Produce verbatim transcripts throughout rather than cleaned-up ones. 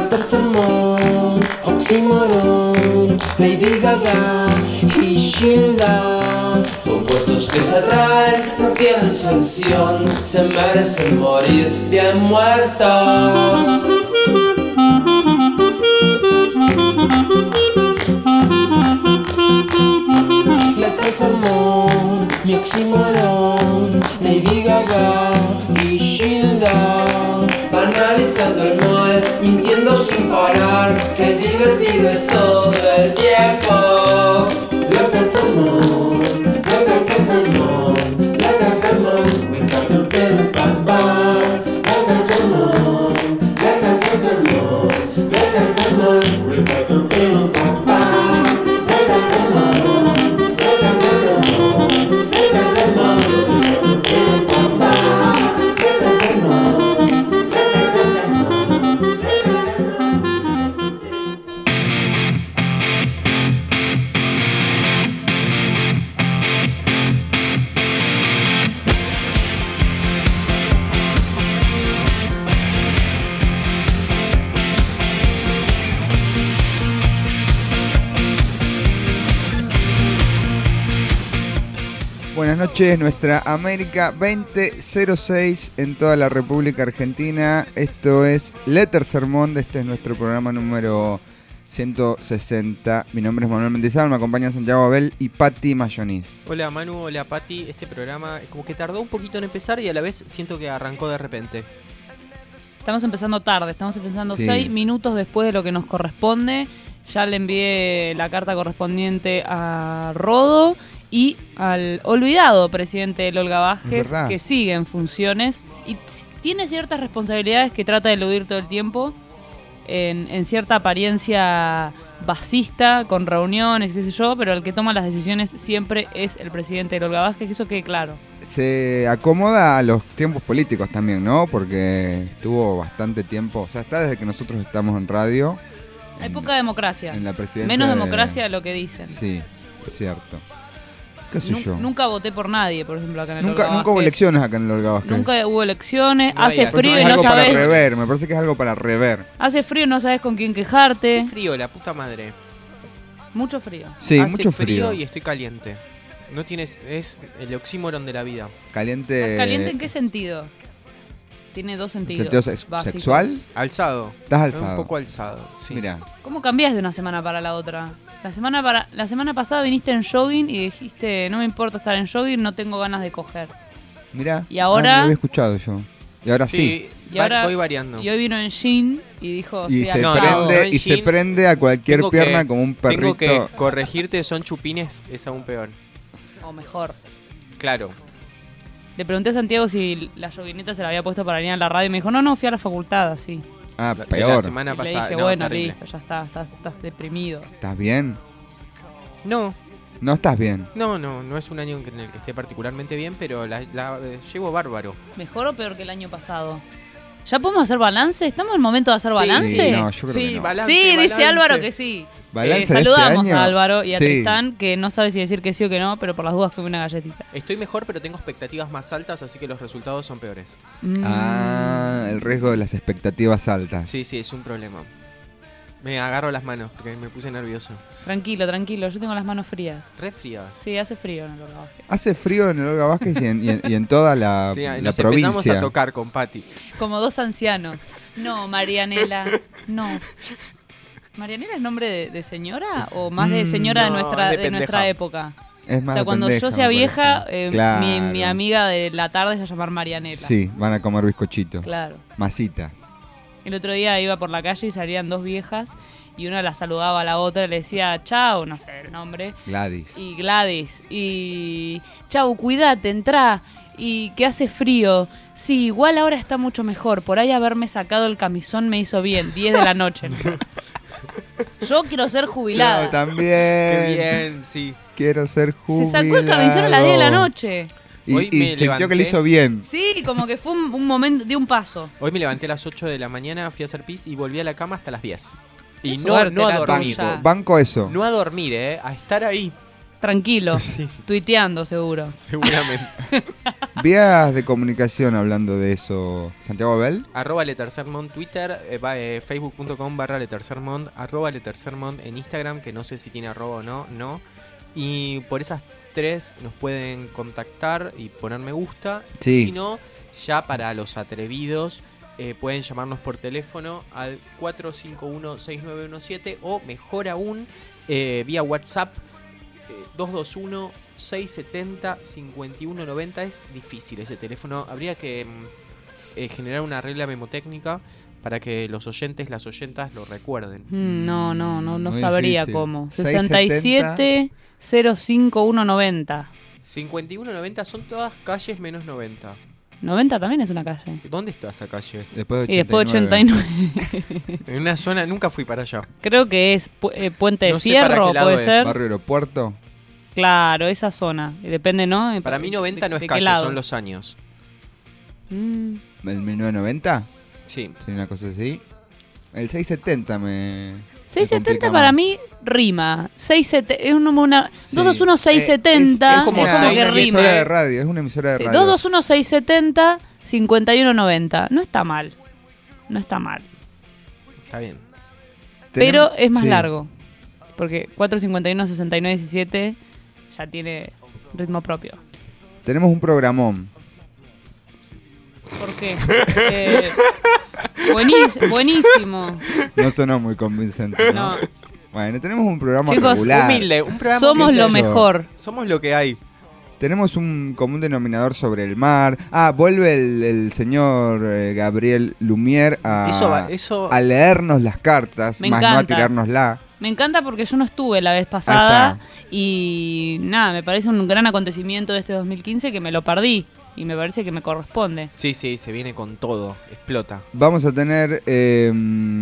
Letter Sermon, Oxymoron, Lady Gaga y Gilda. Opuestos que se atraen, no tienen solución, se merecen morir bien muertos. Letter Sermon, mi Oxymoron, Lady Gaga y Gilda. Analizando el mal, mintiendo sin parar, qué divertido es todo el tiempo. Letter Sermon, letter Sermon, letter Sermon, we got to feel bad bad. Letter Sermon, letter Sermon, letter Sermon, we got to feel bad bad. Letter Sermon, letter Sermon, letter Sermon, we got to feel bad bad. Letter Sermon. Buenas noches, nuestra América veinte cero seis en toda la República Argentina. Esto es Letter Sermon, este es nuestro programa número ciento sesenta. Mi nombre es Manuel Mendizábal, me acompañan Santiago Abel y Patti Mayoniz. Hola Manu, hola Patti. Este programa como que tardó un poquito en empezar y a la vez siento que arrancó de repente. Estamos empezando tarde, estamos empezando Sí. seis minutos después de lo que nos corresponde. Ya le envié la carta correspondiente a Rodo y al olvidado presidente del Olga Vázquez, que sigue en funciones y t- tiene ciertas responsabilidades que trata de eludir todo el tiempo, en, en cierta apariencia basista, con reuniones, qué sé yo, pero el que toma las decisiones siempre es el presidente del Olga Vázquez, que eso quede claro. Se acomoda a los tiempos políticos también, ¿no? Porque estuvo bastante tiempo, o sea, está desde que nosotros estamos en radio. Hay en, poca democracia, en la presidencia menos de- democracia de lo que dicen. Sí, es cierto. ¿Qué sé Nu- yo? Nunca voté por nadie, por ejemplo, acá en el Nunca, Olga nunca hubo Vázquez. elecciones acá en el Olga Vázquez. Nunca hubo elecciones, No hace había. Me parece frío que y es no algo para sabes. rever, me parece que es algo para rever. Hace frío y no sabes con quién quejarte. Qué frío, la puta madre. Mucho frío. Sí, Hace mucho frío. y estoy caliente. No tienes, es el oxímoron de la vida. Caliente. ¿Caliente en qué sentido? Tiene dos sentidos. ¿Sentido sex- básicos. sexual? Alzado. Estás alzado. Un poco alzado, sí. Mira, ¿Cómo cambiás de una semana para la otra? La semana para la semana pasada viniste en jogging y dijiste, no me importa estar en jogging, no tengo ganas de coger. mira. Y ahora- Ah, no lo había escuchado yo. Y ahora sí. Sí, Y va- ahora- voy variando. Y hoy vino en jean y dijo, Y estoy se No, alzado. no, prende en y se jean. prende a cualquier Tengo pierna que- como un perrito. Tengo que corregirte, son chupines, es aún peor. O mejor. Claro. Le pregunté a Santiago si la joguineta se la había puesto para venir a la radio y me dijo, no, no, fui a la facultad, así. Ah, De la peor. semana Y le pasada. dije, no, bueno, terrible. listo, ya está, estás, estás deprimido. ¿Estás bien? No, No estás bien. no, no, no es un año en el que esté particularmente bien, pero la, la eh, llevo bárbaro. ¿Mejor o peor que el año pasado? ¿Ya podemos hacer balance? ¿Estamos en el momento de hacer balance? Sí, no, yo creo Sí, que no. balance, Sí, dice balance. Álvaro que sí. Balance Eh, de saludamos este año. a Álvaro y a Sí. Tristán, que no sabe si decir que sí o que no, pero por las dudas come una galletita. Estoy mejor, pero tengo expectativas más altas, así que los resultados son peores. Mm. Ah, el riesgo de las expectativas altas. Sí, sí, es un problema. Me agarro las manos porque me puse nervioso. Tranquilo, tranquilo, yo tengo las manos frías. Re frías. Sí, hace frío en el Olga Vázquez. Hace frío en el Olga Vázquez y en, y en- y en toda la, Sí, la nos empezamos provincia. a tocar con Patti. Como dos ancianos. No, Marianela, no. ¿Marianela es nombre de, de señora o más de Mm, señora de no, nuestra de de pendeja. nuestra época? Es más O sea, de cuando pendeja, yo sea me vieja, parece. eh, Claro. mi, mi amiga de la tarde se va a llamar Marianela. Sí, van a comer bizcochito. Claro. Masitas. El otro día iba por la calle y salían dos viejas y una la saludaba a la otra y le decía chau, no sé el nombre, Gladys. y Gladys, y chau, cuídate, entrá, y que hace frío. Sí, igual ahora está mucho mejor, por ahí haberme sacado el camisón me hizo bien, diez de la noche. Yo quiero ser jubilada. Yo también. Qué bien, sí. Quiero ser Se jubilado. sacó el camisón a las diez de la noche. Y, Hoy y me sintió levanté. que le hizo bien. Sí, como que fue un, un momento, de un paso. Hoy me levanté a las ocho de la mañana, fui a hacer pis y volví a la cama hasta las diez. Y Qué no, suerte no a la dormir. tuya. Banco eso. No a dormir, ¿eh? A estar ahí, Tranquilo, tuiteando seguro. seguramente. Vías de comunicación hablando de eso. Santiago Abel. Arroba Letercermont Twitter, eh, va, eh, facebook.com barra Letercermont, arroba Letercermont en Instagram, que no sé si tiene arroba o no, no. Y por esas tres nos pueden contactar y poner me gusta. Sí. Si no, ya para los atrevidos, eh, pueden llamarnos por teléfono al cuatro cinco uno, seis nueve uno siete o mejor aún, eh, vía WhatsApp eh, dos dos uno, seis siete cero, cinco uno nueve cero. Es difícil ese teléfono. Habría que eh, generar una regla memotécnica para que los oyentes, las oyentas lo recuerden. Mm, no, no, no, no Muy sabría difícil. cómo. seiscientos sesenta y siete, cero cinco uno noventa. cincuenta y uno noventa son todas calles menos noventa. noventa también es una calle. ¿Dónde está esa calle? Después de Y después ochenta y nueve. En una zona, nunca fui para allá. Creo que es pu- eh, Puente de No sé para Fierro, qué lado puede es. ser. Barrio Aeropuerto. Claro, esa zona. Y depende, ¿no? Para mí noventa no de- es de qué calle, lado. son los años. Mm. ¿El mil novecientos noventa? Sí. Sí, una cosa así. El seiscientos setenta me... seiscientos setenta complica para más. mí rima. seiscientos setenta es una, una Sí. dos dos uno, seis setenta Eh, es, es, como como seis, que una rima. emisora rima. de radio, es una emisora de Sí, radio. dos dos uno, seis setenta, cincuenta y uno noventa. No está mal. No está mal. Está bien. Pero es más sí. largo. Porque cuatrocientos cincuenta y uno, sesenta y nueve, diecisiete ya tiene ritmo propio. Tenemos un programón. ¿Por qué? Eh, buenís- buenísimo. No sonó muy convincente, ¿no? No. Bueno, tenemos un programa Chicos, regular. Humilde, un programa Somos humilde. lo mejor. Somos lo que hay. Tenemos un común denominador sobre el mar. Ah, vuelve el, el señor eh, Gabriel Lumière a, Eso va- eso- a leernos las cartas, Me más no a encanta. tirárnosla. Me encanta porque yo no estuve la vez pasada y nada, me parece un gran acontecimiento de este dos mil quince que me lo perdí y me parece que me corresponde. Sí, sí, se viene con todo. Explota. Vamos a tener eh,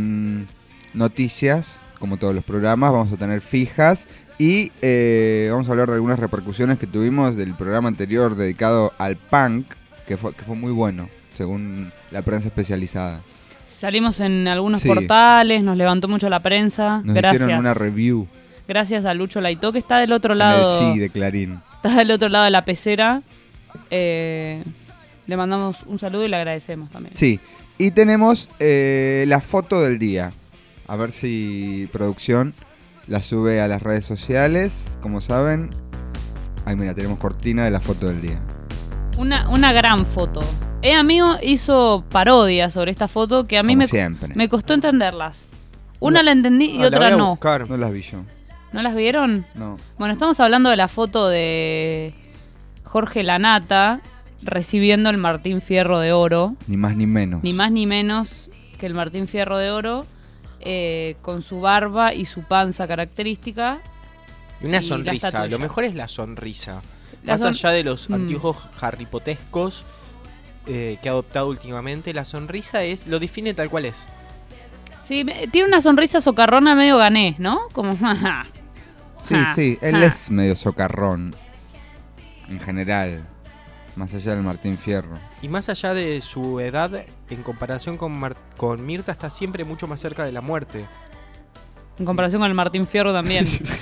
noticias, como todos los programas, vamos a tener fijas y eh, vamos a hablar de algunas repercusiones que tuvimos del programa anterior dedicado al punk, que fue, que fue muy bueno, según la prensa especializada. Salimos en algunos Sí. portales, nos levantó mucho la prensa. Nos Gracias. hicieron una review Gracias a Lucho Laito, que está del otro en el lado. sí de Clarín. Está del otro lado de la pecera. Eh, le mandamos un saludo y le agradecemos también. Sí, y tenemos eh, la foto del día. A ver si producción la sube a las redes sociales. Como saben, ahí mira, tenemos cortina de la foto del día. Una, una gran foto. Eh, amigo hizo parodia sobre esta foto que a mí Como me, siempre. me costó entenderlas. Una No. la entendí y Ah, la otra voy a no. buscar. No las vi yo. ¿No las vieron? No. Bueno, estamos hablando de la foto de Jorge Lanata recibiendo el Martín Fierro de Oro. Ni más ni menos. Ni más ni menos que el Martín Fierro de Oro, eh, con su barba y su panza característica. Y una Y la sonrisa. estatuilla. Lo mejor es la sonrisa. La Más son- allá de los Mm. anteojos harripotescos eh, que ha adoptado últimamente, la sonrisa es lo define tal cual es. Sí, me- tiene una sonrisa socarrona medio ganés, ¿no? Como... jaja. Sí, Ja, sí, él ja. es medio socarrón. En general. Más allá del Martín Fierro. Y más allá de su edad, en comparación con, Mar- con Mirta, está siempre mucho más cerca de la muerte. En comparación con el Martín Fierro también.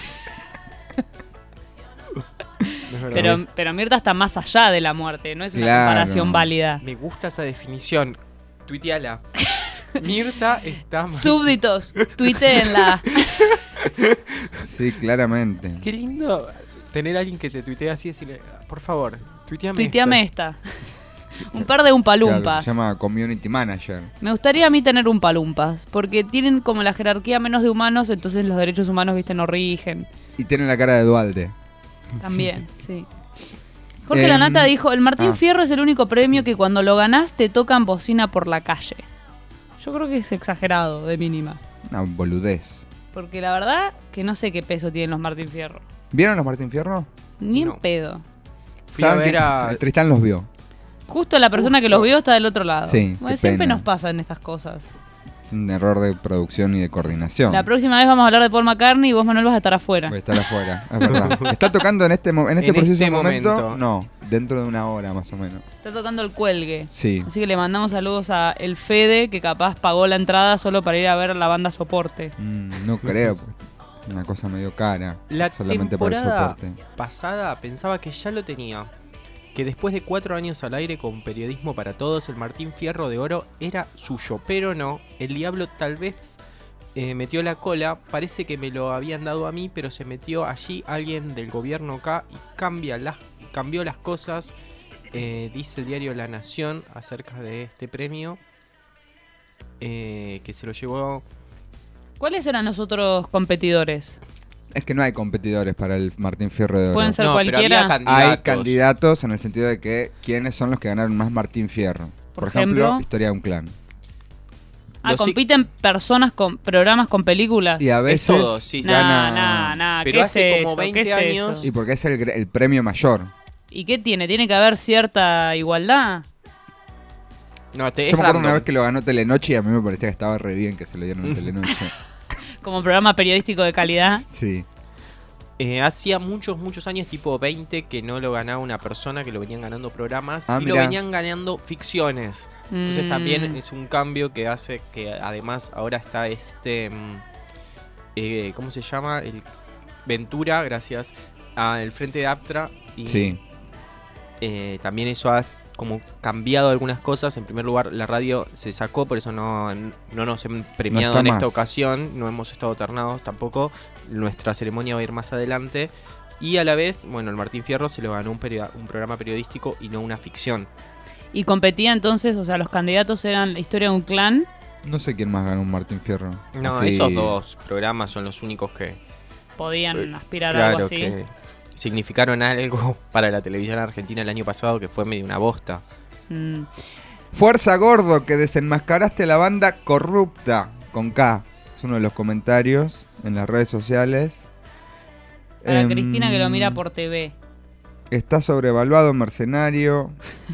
No es verdad. pero, pero Mirta está más allá de la muerte, no es una Claro. comparación válida. Me gusta esa definición. Tuiteala. Mirta está más... Súbditos, tuiteenla. Sí, claramente. Qué lindo tener a alguien que te tuitea así y decirle, por favor, tuiteame Tuiteame esto". esta. Un par de Claro, umpalumpas. se llama Community Manager. Me gustaría a mí tener umpalumpas, porque tienen como la jerarquía menos de humanos, entonces los derechos humanos, viste, no rigen. Y tiene la cara de Dualde. También, sí. Jorge Em, Lanata dijo, el Martín ah. Fierro es el único premio que cuando lo ganás te tocan bocina por la calle. Yo creo que es exagerado, de mínima. Una boludez. Porque la verdad que no sé qué peso tienen los Martín Fierro. ¿Vieron los Martín Fierro? Ni No. en pedo. Fui a ¿Saben ver que a... Tristán los vio? Justo la persona que Justo. los vio está del otro lado. Sí, Bueno, qué siempre pena. nos pasan estas cosas. Es un error de producción y de coordinación. La próxima vez vamos a hablar de Paul McCartney y vos, Manuel, vas a estar afuera. Voy a estar afuera, es verdad. ¿Está tocando en este, mo- en este En preciso este momento? momento. No, dentro de una hora más o menos. Está tocando el cuelgue. Sí. Así que le mandamos saludos a el Fede, que capaz pagó la entrada solo para ir a ver la banda Soporte. Mm, no creo, pues, una cosa medio cara. La solamente por el temporada soporte. pasada pensaba que ya lo tenía. que después de cuatro años al aire con Periodismo para Todos, el Martín Fierro de Oro era suyo, pero no, el diablo tal vez eh, metió la cola, parece que me lo habían dado a mí, pero se metió allí alguien del gobierno acá y cambia las, cambió las cosas, eh, dice el diario La Nación acerca de este premio, eh, que se lo llevó... ¿Cuáles eran los otros competidores? Es que no hay competidores para el Martín Fierro de Oro. Pueden ser No, pero cualquiera. había candidatos. Hay candidatos en el sentido de que quiénes son los que ganaron más Martín Fierro. Por, Por ejemplo, ejemplo, Historia de un Clan. Ah, Los- compiten personas con programas con películas. Y a Es veces todo, sí, sí. gana... Nah, nah, nah. Pero ¿Qué hace es como eso? veinte ¿Qué es años- eso? Y porque es el, gr- el premio mayor. ¿Y qué tiene? ¿Tiene que haber cierta igualdad? No, te, es Yo me acuerdo una random. vez que lo ganó Telenoche y a mí me parecía que estaba re bien que se lo dieron en Telenoche. Como programa periodístico de calidad. Sí. Eh, hacía muchos, muchos años, tipo veinte, que no lo ganaba una persona, que lo venían ganando programas Ah, y lo mirá. venían ganando ficciones. Entonces Mm. también es un cambio que hace que además ahora está este... mm, eh, ¿Cómo se llama? El Ventura, gracias al Frente de Aptra. Y Sí. eh, también eso ha como cambiado algunas cosas. En primer lugar, la radio se sacó, por eso no, no nos han premiado está en esta más. ocasión. No hemos estado ternados tampoco. Nuestra ceremonia va a ir más adelante. Y a la vez, bueno, el Martín Fierro se lo ganó un, perio- un programa periodístico y no una ficción. Y competía entonces, o sea, los candidatos eran La Historia de un Clan. No sé quién más ganó un Martín Fierro. No, Así- esos dos programas son los únicos que, Podían Eh, aspirar a algo claro, así. que significaron algo para la televisión argentina el año pasado, que fue medio una bosta. Mm. Fuerza Gordo, que desenmascaraste a la banda corrupta. Con K. Es uno de los comentarios en las redes sociales. Para Em, Cristina que lo mira por T V. Está sobrevaluado, mercenario.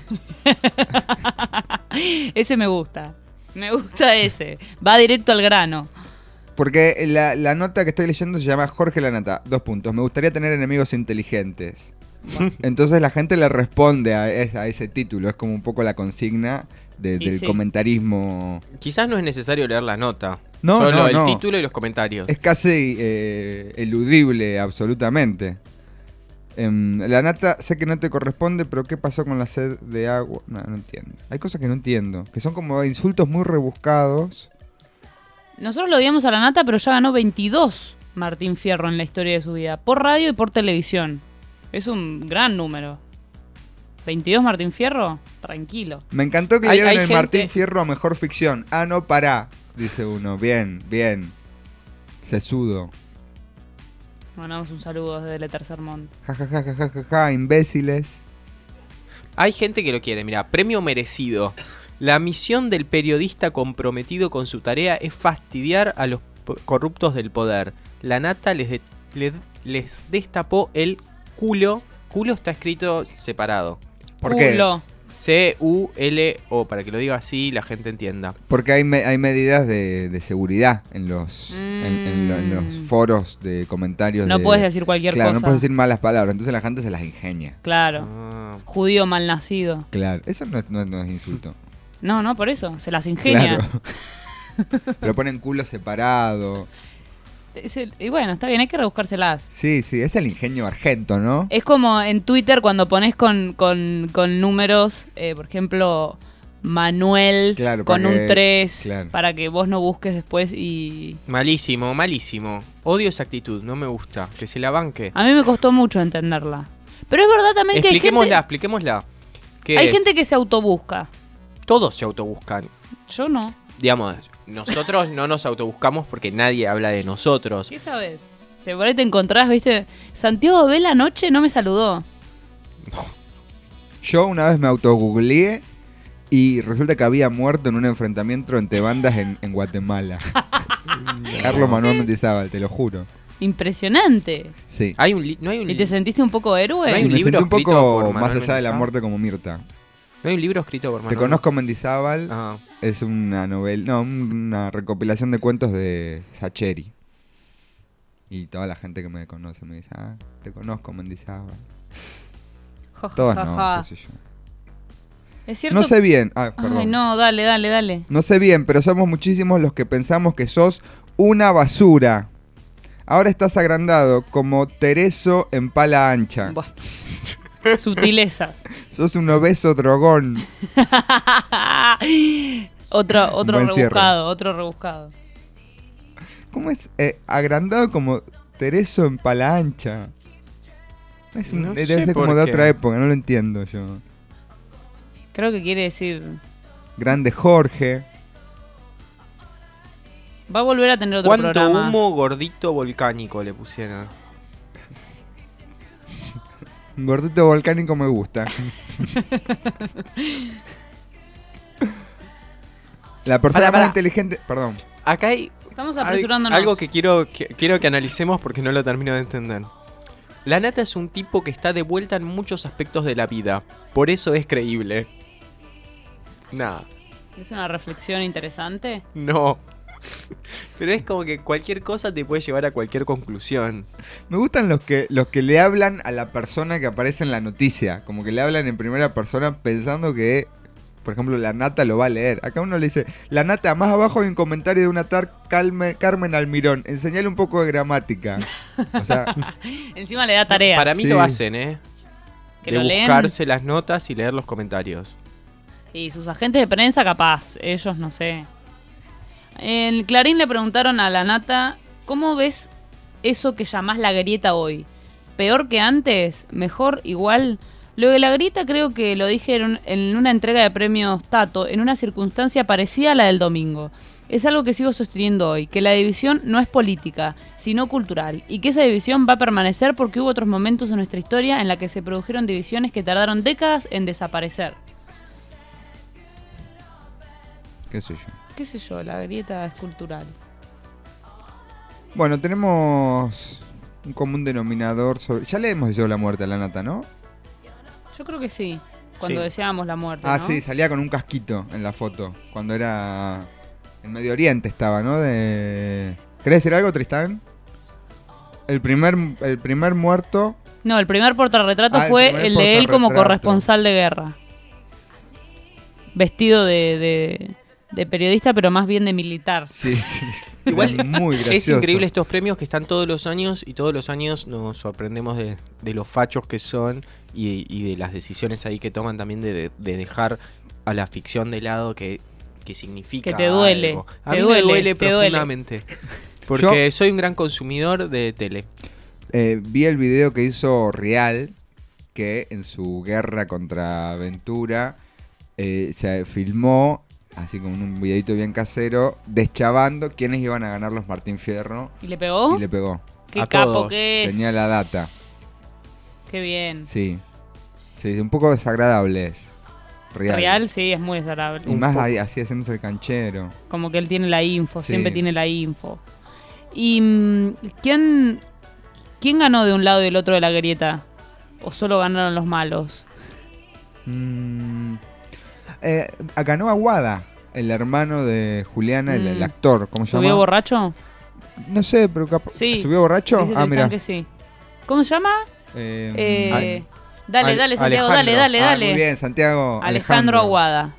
Ese me gusta. Me gusta ese. Va directo al grano. Porque la, la nota que estoy leyendo se llama Jorge Lanata. Dos puntos. Me gustaría tener enemigos inteligentes. Entonces la gente le responde a, es- a ese título. Es como un poco la consigna de- Y del sí. comentarismo. Quizás no es necesario leer la nota. No, Solo no, el no. título y los comentarios. Es casi eh, eludible, absolutamente. Em, la nata, sé que no te corresponde, pero ¿qué pasó con la sed de agua? No, no entiendo. Hay cosas que no entiendo. Que son como insultos muy rebuscados. Nosotros lo odiamos a la nata, pero ya ganó veintidós Martín Fierro en la historia de su vida. Por radio y por televisión. Es un gran número. ¿veintidós Martín Fierro? Tranquilo. Me encantó que le Hay- dieron hay el gente- Martín Fierro a mejor ficción. Ah, no, pará, dice uno. Bien, bien. Sesudo. Mandamos un saludo desde el Tercer Monte. Ja, ja, ja, ja, ja, ja, ja, imbéciles. Hay gente que lo quiere, mira, premio merecido. La misión del periodista comprometido con su tarea es fastidiar a los po- corruptos del poder. La nata les, de- le- les destapó el culo. Culo está escrito separado. ¿Por qué? Culo. C U L O, para que lo diga así y la gente entienda. Porque hay, me- hay medidas de, de seguridad en los, en, en lo- en los Mm. foros de comentarios. No de- puedes decir cualquier Claro, cosa. no puedes decir malas palabras. Entonces la gente se las ingenia. Claro. Ah. Judío malnacido. Claro, eso no es, no es- no es insulto. No, no, por eso. Se las ingenia. Claro. Lo ponen culo separado. Es el- y bueno, está bien, hay que rebuscárselas. Sí, sí, es el ingenio argento, ¿no? Es como en Twitter cuando pones con, con, con números, eh, por ejemplo, Manuel Claro, con para un que- tres, claro. para que vos no busques después y... Malísimo, malísimo. Odio esa actitud, no me gusta. Que se la banque. A mí me costó mucho entenderla. Pero es verdad también que hay Expliquémosla, gente, expliquémosla. ¿Qué hay es? gente que se autobusca. Todos se autobuscan. Yo no. Digamos, nosotros no nos autobuscamos porque nadie habla de nosotros. ¿Qué sabes? Te por ahí te encontrás, viste, Santiago Bel anoche no me saludó. Yo una vez me autogoogleé y resulta que había muerto en un enfrentamiento entre bandas en, en Guatemala. Carlos Manuel Mendizábal, te lo juro. Impresionante. Sí. Hay un li- no hay un ¿Y li- te sentiste un poco héroe? No hay Y un me libro sentí un escrito por poco Manuel más allá de la Mendizábal. muerte como Mirta. ¿No hay un libro escrito por Te Manuel? conozco Mendizábal. Ah. Es una novela, no, una recopilación de cuentos de Sacheri. Y toda la gente que me conoce me dice, ah, te conozco Mendizábal. Ja, ja, Todos ja, no, ja. qué sé yo. Es cierto. No sé bien, ah, perdón. Ay, no, dale, dale, dale. No sé bien, pero somos muchísimos los que pensamos que sos una basura. Ahora estás agrandado como Tereso en pala ancha. Bueno, Sutilezas. Sos un obeso drogón. otro otro Buen rebuscado, cierre. otro rebuscado. ¿Cómo es? Eh, agrandado como Tereso en pala ancha. Es un, No debe sé ser como por de qué. otra época, no lo entiendo yo. Creo que quiere decir... Grande Jorge. Va a volver a tener otro ¿Cuánto programa. humo gordito volcánico le pusieron? Gordito volcánico me gusta. La persona Pará, más pará. inteligente... Perdón. Acá hay Estamos Hay apresurándonos. algo que quiero, que quiero que analicemos porque no lo termino de entender. La Nata es un tipo que está de vuelta en muchos aspectos de la vida. Por eso es creíble. Nah, Es una reflexión interesante. no. Pero es como que cualquier cosa te puede llevar a cualquier conclusión. Me gustan los que los que le hablan a la persona que aparece en la noticia. Como que le hablan en primera persona pensando que, por ejemplo, la Nata lo va a leer. Acá uno le dice, la Nata, más abajo hay un comentario de una tal Carmen, Carmen Almirón. Enseñale un poco de gramática. O sea, Encima le da tarea. Para mí Sí. lo hacen, ¿eh? Que de lo leen. buscarse las notas y leer los comentarios. Y sus agentes de prensa, capaz. Ellos, no sé. En Clarín le preguntaron a la Nata, ¿cómo ves eso que llamás la grieta hoy? ¿Peor que antes? ¿Mejor? ¿Igual? Lo de la grieta creo que lo dije en, un- en una entrega de premios Tato, en una circunstancia parecida a la del domingo. Es algo que sigo sosteniendo hoy, que la división no es política, sino cultural, y que esa división va a permanecer porque hubo otros momentos en nuestra historia en la que se produjeron divisiones que tardaron décadas en desaparecer. qué sé yo. Qué sé yo, la grieta es cultural. Bueno, tenemos un común denominador sobre... Ya le hemos deseado la muerte a la Nata, ¿no? Yo creo que sí, cuando Sí. deseábamos la muerte, Ah, ¿no? sí, salía con un casquito en la foto. Cuando era... En Medio Oriente estaba, ¿no? De... ¿Querés decir algo, Tristán? El primer, el primer muerto... No, el primer portarretrato Ah, el fue primer el de él como portarretrato. corresponsal de guerra. Vestido de, de, de periodista, pero más bien de militar. Sí, sí. Igual Era muy gracioso. es increíble estos premios que están todos los años y todos los años nos sorprendemos de, de los fachos que son y, y de las decisiones ahí que toman también de, de- de dejar a la ficción de lado que, que significa Que te duele, algo. A te mí duele, me duele te duele. profundamente. Porque soy un gran consumidor de tele. Eh, vi el video que hizo Real, que en su guerra contra Ventura eh, se filmó, así como en un videito bien casero, deschavando quiénes iban a ganar los Martín Fierro ¿Y le pegó? y le pegó. Qué a capo todos. que es. Tenía la data. Qué bien. Sí, sí, un poco desagradable es. Real. Real, sí, es muy desagradable. Y más ahí, así haciéndose el canchero. Como que él tiene la info, Sí. siempre tiene la info. ¿Y mm, quién, quién ganó de un lado y del otro de la grieta? ¿O solo ganaron los malos? Mm, eh, ganó Aguada, el hermano de Juliana, el, el Mm. actor, ¿cómo se ¿Subió llama? borracho? No sé, pero capaz. Sí. ¿Subió borracho? Dice Ah, Tristán mira. que sí. ¿Cómo se llama? Eh, Eh, dale, Al- dale, Santiago, Alejandro. dale, dale, ah, dale. muy bien, Santiago. Alejandro Aguada.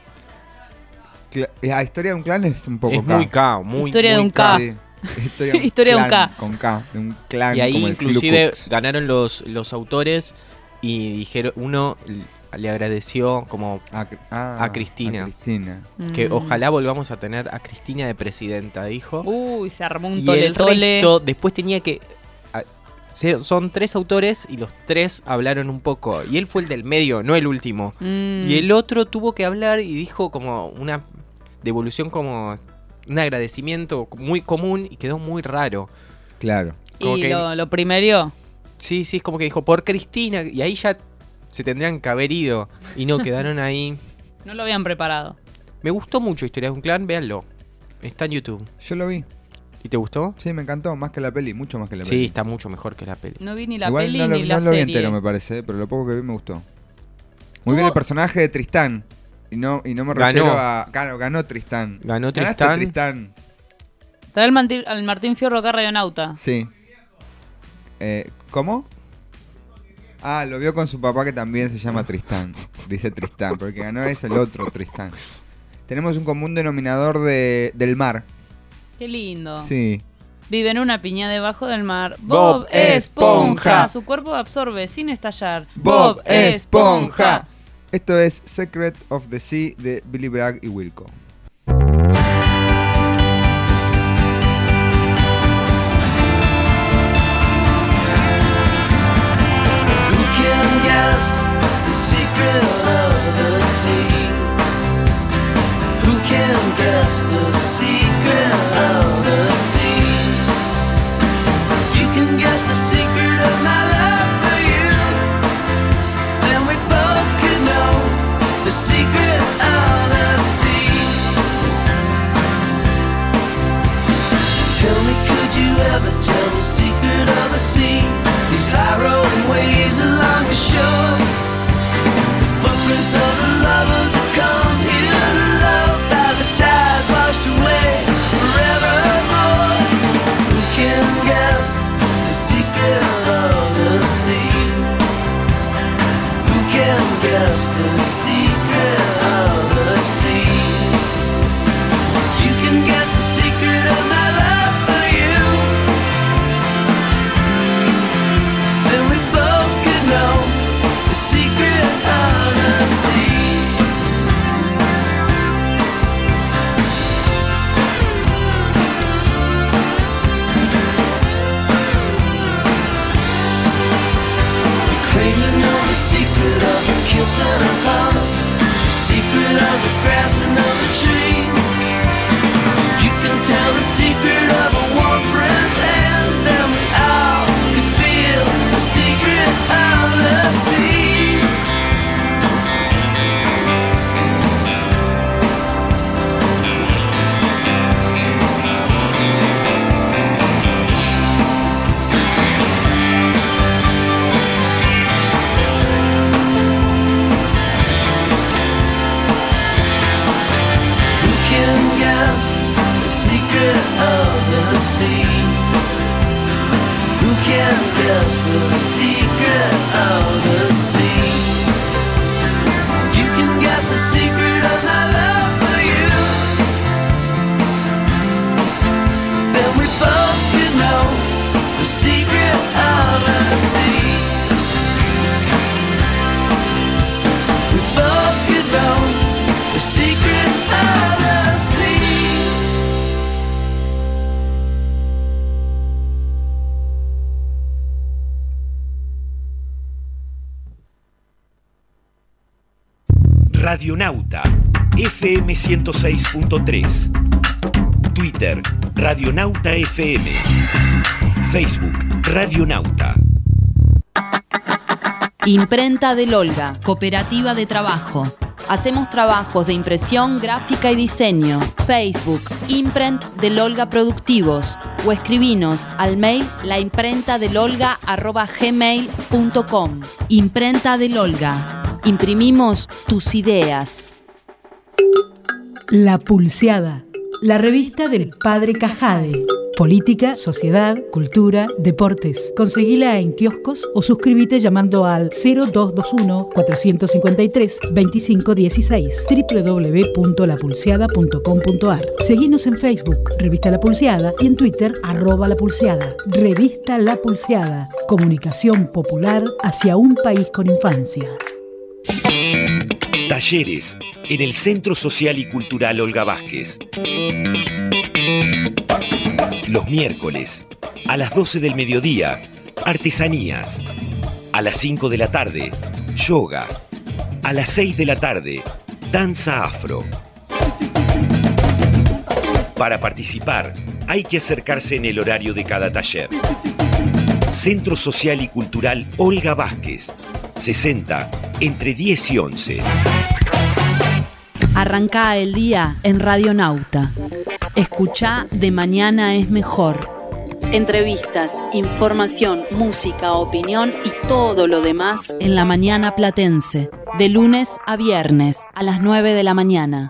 Cla- La historia de un clan es un poco Es muy K, muy Historia de muy un K. Sí. Historia, Historia de un clan, K. Con K, de un clan Y ahí como el Ku inclusive Klux. ganaron los, los autores y dijeron, uno l- le agradeció como a, ah, a Cristina. a Cristina. que Mm. ojalá volvamos a tener a Cristina de presidenta, dijo. Uy, se armó un y tole el tole. resto después tenía que... a- se- son tres autores y los tres hablaron un poco. Y él fue el del medio, no el último. Mm. Y el otro tuvo que hablar y dijo como una devolución, como un agradecimiento muy común y quedó muy raro. Claro. como Y que- lo, lo primero. Sí, sí, es como que dijo, por Cristina. Y ahí ya se tendrían que haber ido. Y no, quedaron ahí. No lo habían preparado. Me gustó mucho Historia de un Clan, véanlo. Está en YouTube. Yo lo vi. ¿Y te gustó? Sí, me encantó. Más que la peli, mucho más que la Sí, peli. está mucho mejor que la peli. No vi ni la Igual peli no lo, ni no la lo vi serie. entero, me parece, pero lo poco que vi me gustó. Muy Tuvo- bien el personaje de Tristán. Y no, y no me Ganó. refiero a. Ganó, ganó Tristán. Ganó ¿Ganaste, Tristán. Tristán. Trae al, Manti- al Martín Fierro acá, Radionauta. Sí. Eh, ¿Cómo? Ah, lo vio con su papá que también se llama Tristán. Dice Tristán, porque ganó es el otro Tristán. Tenemos un común denominador de, del mar. Qué lindo. Sí. Vive en una piña debajo del mar. Bob Bob Esponja. Esponja. Su cuerpo absorbe sin estallar. Bob Esponja. Esto es Secret of the Sea de Billy Bragg y Wilco. The secret of the sea. Who can guess the secret of the sea? You can guess the secret of my love for you. Then we both could know the secret of the sea. Tell me, could you ever tell the secret of the sea? These high rolling waves along the shore, the footprints of the lovers have come here to love by the tides washed away forevermore. Who can guess the secret of the sea? Who can guess the secret of the sea? You can guess the secret of my love for you. Then we both could know the secret of the sea. You claim to know the secret of a kiss and a hug, the secret of the grass and of the trees. You can tell the secret of a warm friend's hand, and we all could feel the secret of the sea. Who can guess the secret of the sea? Who can guess the secret of the sea? You can guess the secret of my love for you. Then we both could know the secret of the sea. We both could know the secret of the sea. Radionauta F M ciento seis punto tres, Twitter Radionauta F M, Facebook Radionauta. Imprenta del Olga, cooperativa de trabajo. Hacemos trabajos de impresión, gráfica y diseño. Facebook, Imprent del Olga Productivos. O escribinos al mail laimprentadelolga arroba gmail punto com. Imprenta del Olga. Imprimimos tus ideas. La Pulseada, la revista del Padre Cajade. Política, sociedad, cultura, deportes. Conseguila en kioscos o suscríbete llamando al cero dos dos uno, cuatro cinco tres, dos cinco uno seis, doble u doble u doble u punto la pulseada punto com punto a r. Seguinos en Facebook, Revista La Pulseada, y en Twitter, arroba La Pulseada. Revista La Pulseada, comunicación popular hacia un país con infancia. Talleres en el Centro Social y Cultural Olga Vázquez. Los miércoles, a las doce del mediodía, artesanías. A las cinco de la tarde, yoga. A las seis de la tarde, danza afro. Para participar, hay que acercarse en el horario de cada taller. Centro Social y Cultural Olga Vázquez, sesenta, entre diez y once. Arrancá el día en Radionauta. Escuchá De Mañana es Mejor. Entrevistas, información, música, opinión y todo lo demás en la mañana platense. De lunes a viernes, a las nueve de la mañana.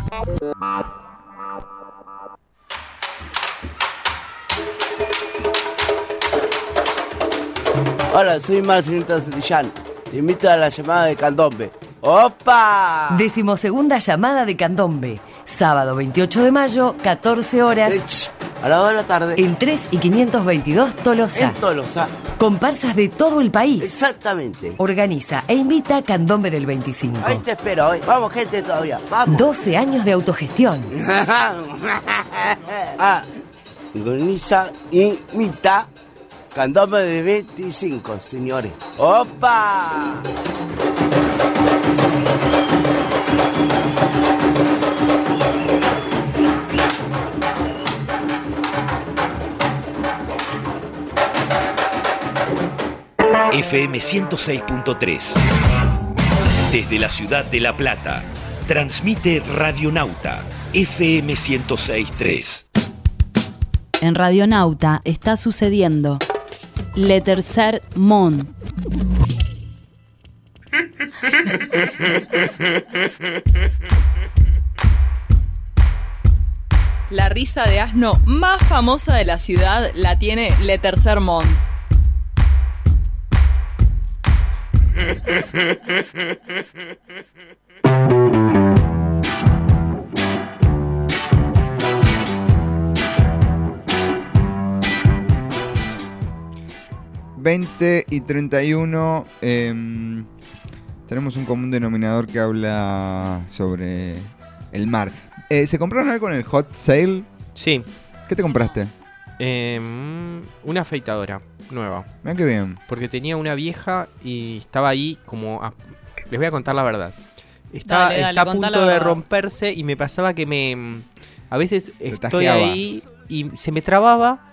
Hola, soy Marcelito Santillán. Te invito a la llamada de Candombe. ¡Opa! Decimosegunda llamada de Candombe. Sábado veintiocho de mayo, catorce horas. Eh, a la dos de la tarde. En tres y quinientos veintidós Tolosa. En Tolosa. Comparsas de todo el país. Exactamente. Organiza e invita Candombe del veinticinco. Ahí te espero, ¿eh? Vamos, gente, todavía. Vamos. doce años de autogestión. Ah, organiza y invita Candombe del veinticinco, señores. ¡Opa! F M ciento seis punto tres. Desde la ciudad de La Plata, transmite Radionauta F M ciento seis punto tres. En Radionauta está sucediendo Le Tercer Món. La risa de asno más famosa de la ciudad la tiene Le Tercer Món. veinte y treinta y uno, eh, tenemos un común denominador que habla sobre el mar. Eh, ¿Se compraron algo en el hot sale? Sí. ¿Qué te compraste? Eh, una afeitadora nueva. Mirá qué bien. Porque tenía una vieja y estaba ahí como... A... Les voy a contar la verdad. Está, Dale, dale, está a contá punto la de verdad. romperse y me pasaba que me... A veces estoy tajeaba. ahí y se me trababa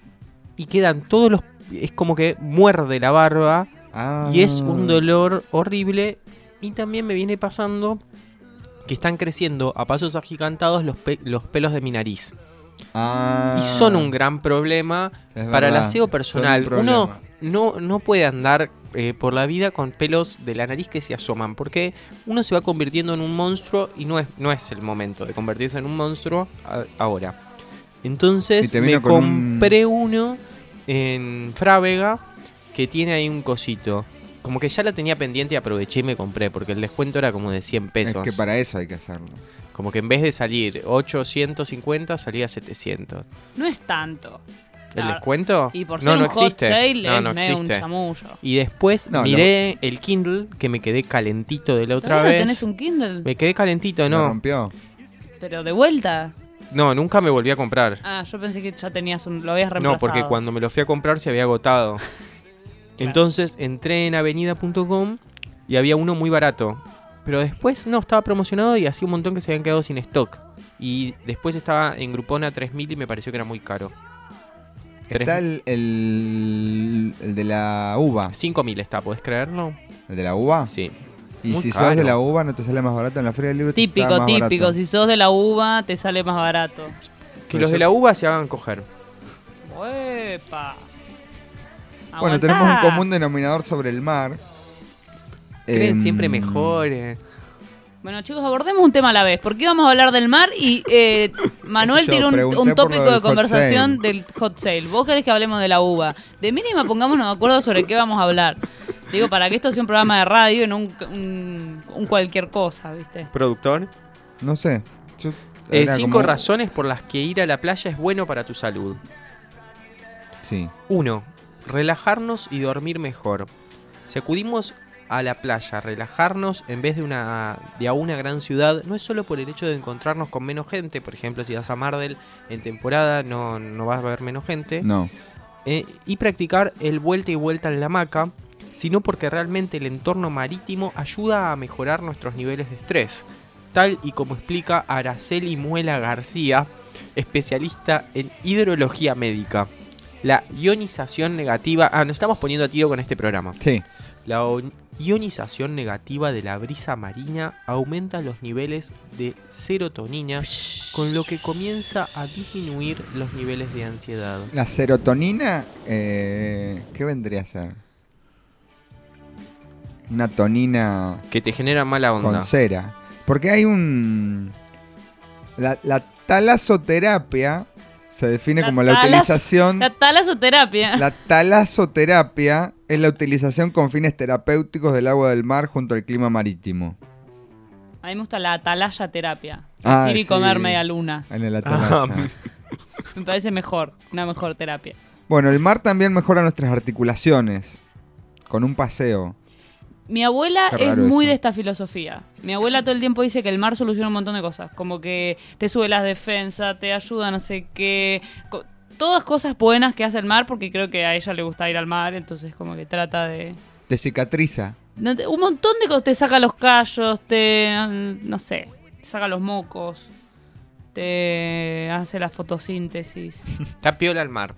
y quedan todos los... Es como que muerde la barba Ah. y es un dolor horrible. Y también me viene pasando que están creciendo a pasos agigantados los, pe- los pelos de mi nariz. Ah. Y son un gran problema Es para el verdad, aseo son personal. un problema. Uno no, no puede andar eh, por la vida con pelos de la nariz que se asoman, porque uno se va convirtiendo en un monstruo y no es, no es el momento de convertirse en un monstruo a- ahora. Y Entonces te me vino con un- compré uno en Frávega que tiene ahí un cosito. Como que ya la tenía pendiente y aproveché y me compré, porque el descuento era como de cien pesos. Es que para eso hay que hacerlo. Como que en vez de salir ochocientos cincuenta salía setecientos. No es tanto. ¿El La- descuento? Y por no, ser no un hot existe. sale no, es no medio un existe. chamullo. Y después No, miré el Kindle, que me quedé calentito de la otra ¿Todavía no vez. tenés un Kindle? Me quedé calentito, ¿Me no. rompió? Pero de vuelta. No, nunca me volví a comprar. Ah, yo pensé que ya tenías un... Lo habías reemplazado. No, porque cuando me lo fui a comprar se había agotado. Entonces entré en avenida punto com y había uno muy barato. Pero después no, estaba promocionado y hacía un montón que se habían quedado sin stock. Y después estaba en Groupon a tres mil y me pareció que era muy caro. Está el, el, el de la uva. cinco mil está, ¿podés creerlo? ¿El de la uva? Sí. Y Muy si sos caro. de la uva, ¿no te sale más barato en la feria del libro? te Típico, está más típico. barato. Si sos de la uva, te sale más barato. Que los de la uva se hagan coger. ¡Epa! Bueno, Aguantá. tenemos un común denominador sobre el mar. Creen Em, siempre mejores. Bueno, chicos, abordemos un tema a la vez. ¿Por qué vamos a hablar del mar? Y eh, Manuel Yo tiró un, pregunté un por lo tópico del de hot conversación sale. del hot sale. Vos querés que hablemos de la uva. De mínima pongámonos de acuerdo sobre qué vamos a hablar. Digo, para que esto sea un programa de radio y no un, un- un cualquier cosa, ¿viste? Productor. No sé. Yo, Eh, era cinco como- razones por las que ir a la playa es bueno para tu salud. Sí. Uno, relajarnos y dormir mejor. Si acudimos a la playa a relajarnos en vez de, una, de a una gran ciudad, no es solo por el hecho de encontrarnos con menos gente. Por ejemplo, si vas a Mar del en temporada no, no vas a ver menos gente. No. Eh, y practicar el vuelta y vuelta en la hamaca, sino porque realmente el entorno marítimo ayuda a mejorar nuestros niveles de estrés. Tal y como explica Araceli Muela García, especialista en hidrología médica. La ionización negativa... Ah, nos estamos poniendo a tiro con este programa. Sí. La o- ionización negativa de la brisa marina aumenta los niveles de serotonina, con lo que comienza a disminuir los niveles de ansiedad. La serotonina, eh, ¿qué vendría a ser? Una tonina Que te genera mala onda. con cera. Porque hay un... La, la talasoterapia se define La como la talas- utilización... La talasoterapia. La talasoterapia es la utilización con fines terapéuticos del agua del mar junto al clima marítimo. A mí me gusta la atalaya terapia. Ah, Ir y sí. comer media lunas. En el atalaya. Ah, Me parece mejor, una mejor terapia. Bueno, el mar también mejora nuestras articulaciones con un paseo. Mi abuela Qué es raro muy eso. de esta filosofía. Mi abuela todo el tiempo dice que el mar soluciona un montón de cosas. Como que te sube las defensas, te ayuda no sé qué. co- Todas cosas buenas que hace el mar, porque creo que a ella le gusta ir al mar, entonces como que trata de... Te cicatriza. no te- un montón de cosas. Te saca los callos, te... no sé, te saca los mocos, te hace la fotosíntesis. Está piola el mar.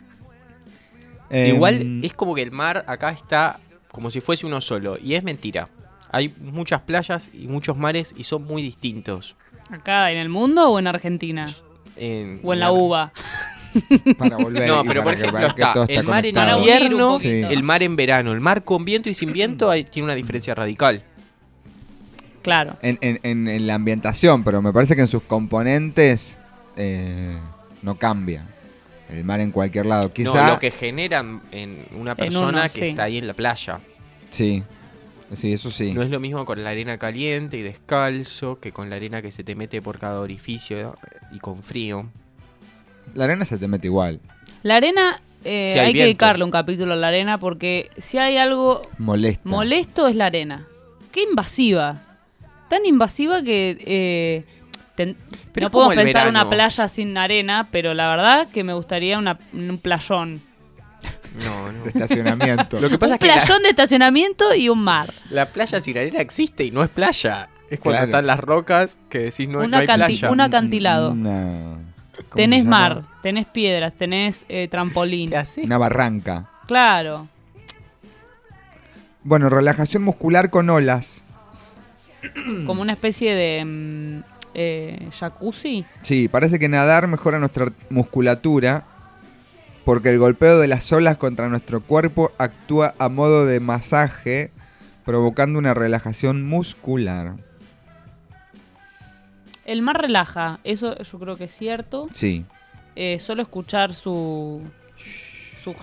Eh, Igual es como que el mar acá está como si fuese uno solo. Y es mentira. Hay muchas playas y muchos mares y son muy distintos. ¿Acá en el mundo o en Argentina? En, ¿O en la uva? Para volver. No, y pero para por que- ejemplo para que está todo está el mar en conectado. invierno, Sí. el mar en verano. El mar con viento y sin viento hay- tiene una diferencia radical. Claro. En, en- en- en la ambientación, pero me parece que en sus componentes eh, no cambia. El mar en cualquier lado. Quizá. No, lo que generan en una persona uno, que sí. está ahí en la playa. Sí. Sí, eso sí. No es lo mismo con la arena caliente y descalzo que con la arena que se te mete por cada orificio y con frío. La arena se te mete igual. La arena, eh, Si hay hay que viento. dedicarle un capítulo a la arena porque si hay algo Molesta. molesto es la arena. Qué invasiva. Tan invasiva que eh, ten- Pero no es como podemos el pensar verano. una playa sin arena, pero la verdad que me gustaría una- un playón. No, no. De estacionamiento. Lo que pasa Un es que la, playón de estacionamiento y un mar. la playa sin arena existe y no es playa. Es cuando Claro. están las rocas que decís no, Un no hay acanti- playa. un acantilado. Una, ¿cómo Tenés se llama? mar, tenés piedras, tenés eh, trampolín. ¿Qué haces? Una barranca. Claro. Bueno, relajación muscular con olas. Como una especie de mm, eh, jacuzzi. Sí, parece que nadar mejora nuestra musculatura porque el golpeo de las olas contra nuestro cuerpo actúa a modo de masaje, provocando una relajación muscular. El mar relaja, eso yo creo que es cierto. Sí. Eh, solo escuchar su... su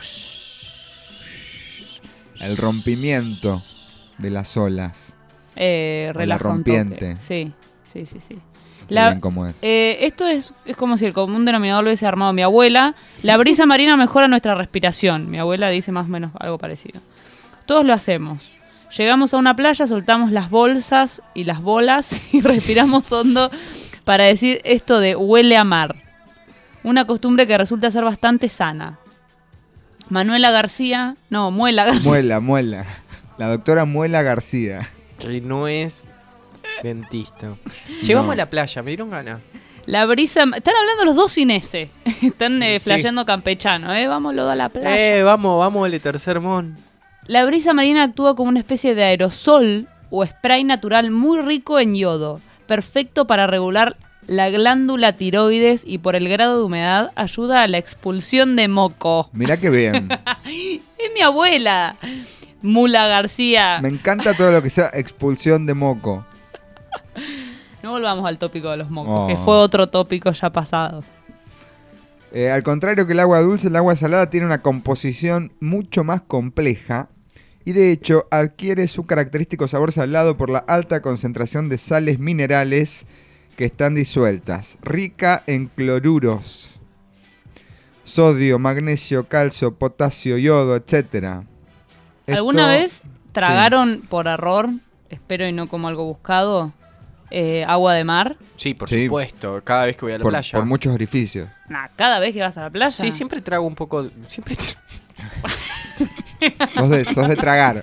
El rompimiento de las olas. eh, O la relaja un rompiente. toque. Sí, sí, sí, sí. Qué La- bien cómo es. eh, esto es, es como si el común denominador lo hubiese armado mi abuela. La brisa marina mejora nuestra respiración. Mi abuela dice más o menos algo parecido. Todos lo hacemos. Llegamos a una playa, soltamos las bolsas y las bolas y respiramos hondo para decir esto de huele a mar. Una costumbre que resulta ser bastante sana. Manuela García, no, Muela García. Muela, Muela. La doctora Muela García. Y no es dentista. Llevamos No. a la playa, me dieron ganas. La brisa, están hablando los dos sin ese. Están eh, Sí. flasheando campechano, ¿eh? Vámonos a la playa. Eh, vamos, vamos al tercer mon. La brisa marina actúa como una especie de aerosol o spray natural muy rico en yodo, perfecto para regular la glándula tiroides y por el grado de humedad ayuda a la expulsión de moco. Mirá qué bien. Es mi abuela, Mula García. Me encanta todo lo que sea expulsión de moco. No volvamos al tópico de los mocos, Oh. que fue otro tópico ya pasado. Eh, al contrario que el agua dulce, el agua salada tiene una composición mucho más compleja y de hecho adquiere su característico sabor salado por la alta concentración de sales minerales que están disueltas, rica en cloruros, sodio, magnesio, calcio, potasio, yodo, etcétera. ¿Alguna Esto- vez tragaron por error, espero y no como algo buscado, eh, agua de mar? Sí, por Sí. supuesto, cada vez que voy a la por, playa. por muchos orificios. Nah, cada vez que vas a la playa. Sí, siempre trago un poco. de- Siempre tra- Sos de, sos de tragar.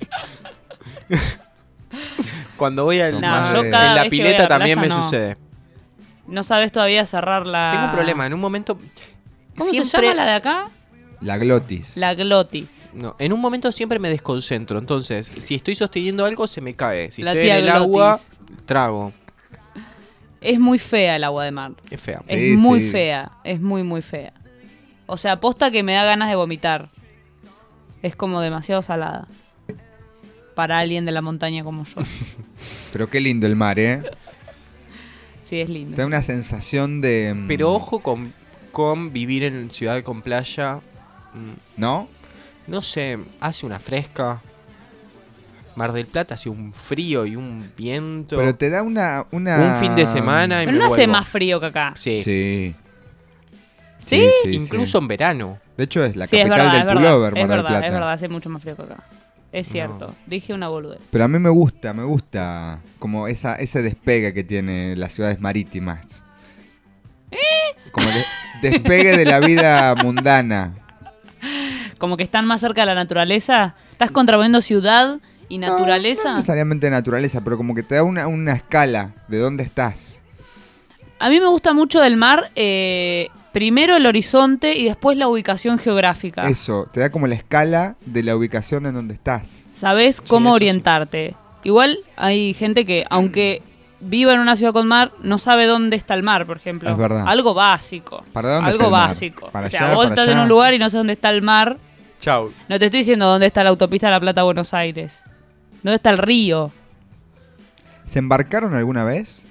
Cuando voy al Sos No, más yo de- cada en la vez que voy a pileta la también playa, me no. sucede. No sabes todavía cerrar la... Tengo un problema, en un momento. ¿Cómo siempre, se llama la de acá? La glotis. La glotis. No, en un momento siempre me desconcentro. Entonces, si estoy sosteniendo algo, se me cae. Si La estoy tía en el glotis. agua, trago. Es muy fea el agua de mar. Es fea. Es Sí, muy sí. fea. Es muy, muy fea. O sea, posta que me da ganas de vomitar. Es como demasiado salada. Para alguien de la montaña como yo. Pero qué lindo el mar, ¿eh? Sí, es lindo. Te da una sensación de... mm, Pero ojo con, con vivir en ciudad con playa. Mm, ¿No? No sé, hace una fresca. Mar del Plata hace un frío y un viento. Pero te da una... una... Un fin de semana y Pero me no hace vuelvo. más frío que acá. Sí. Sí. ¿Sí? Sí, sí, Incluso sí. en verano. De hecho, es la Sí, es capital verdad, del es verdad, pullover, es Mar del verdad, Plata. es verdad, hace mucho más frío que acá. Es cierto, No. dije una boludez. Pero a mí me gusta, me gusta como esa, ese despegue que tiene las ciudades marítimas. Como de- despegue de la vida mundana. Como que están más cerca de la naturaleza. ¿Estás contraponiendo ciudad y No, naturaleza? No necesariamente naturaleza, pero como que te da una, una escala de dónde estás. A mí me gusta mucho del mar, eh, primero el horizonte y después la ubicación geográfica. Eso, te da como la escala de la ubicación en donde estás. Sabes cómo eso sí. orientarte. Igual hay gente que, aunque viva en una ciudad con mar, no sabe dónde está el mar, por ejemplo. Es verdad. Algo básico. ¿Para dónde Algo está el mar? básico. ¿Para o sea, allá, vos para estás en allá? un lugar y no sabes dónde está el mar. Chau. No te estoy diciendo dónde está la autopista de La Plata a Buenos Aires. ¿Dónde está el río? ¿Se embarcaron alguna vez?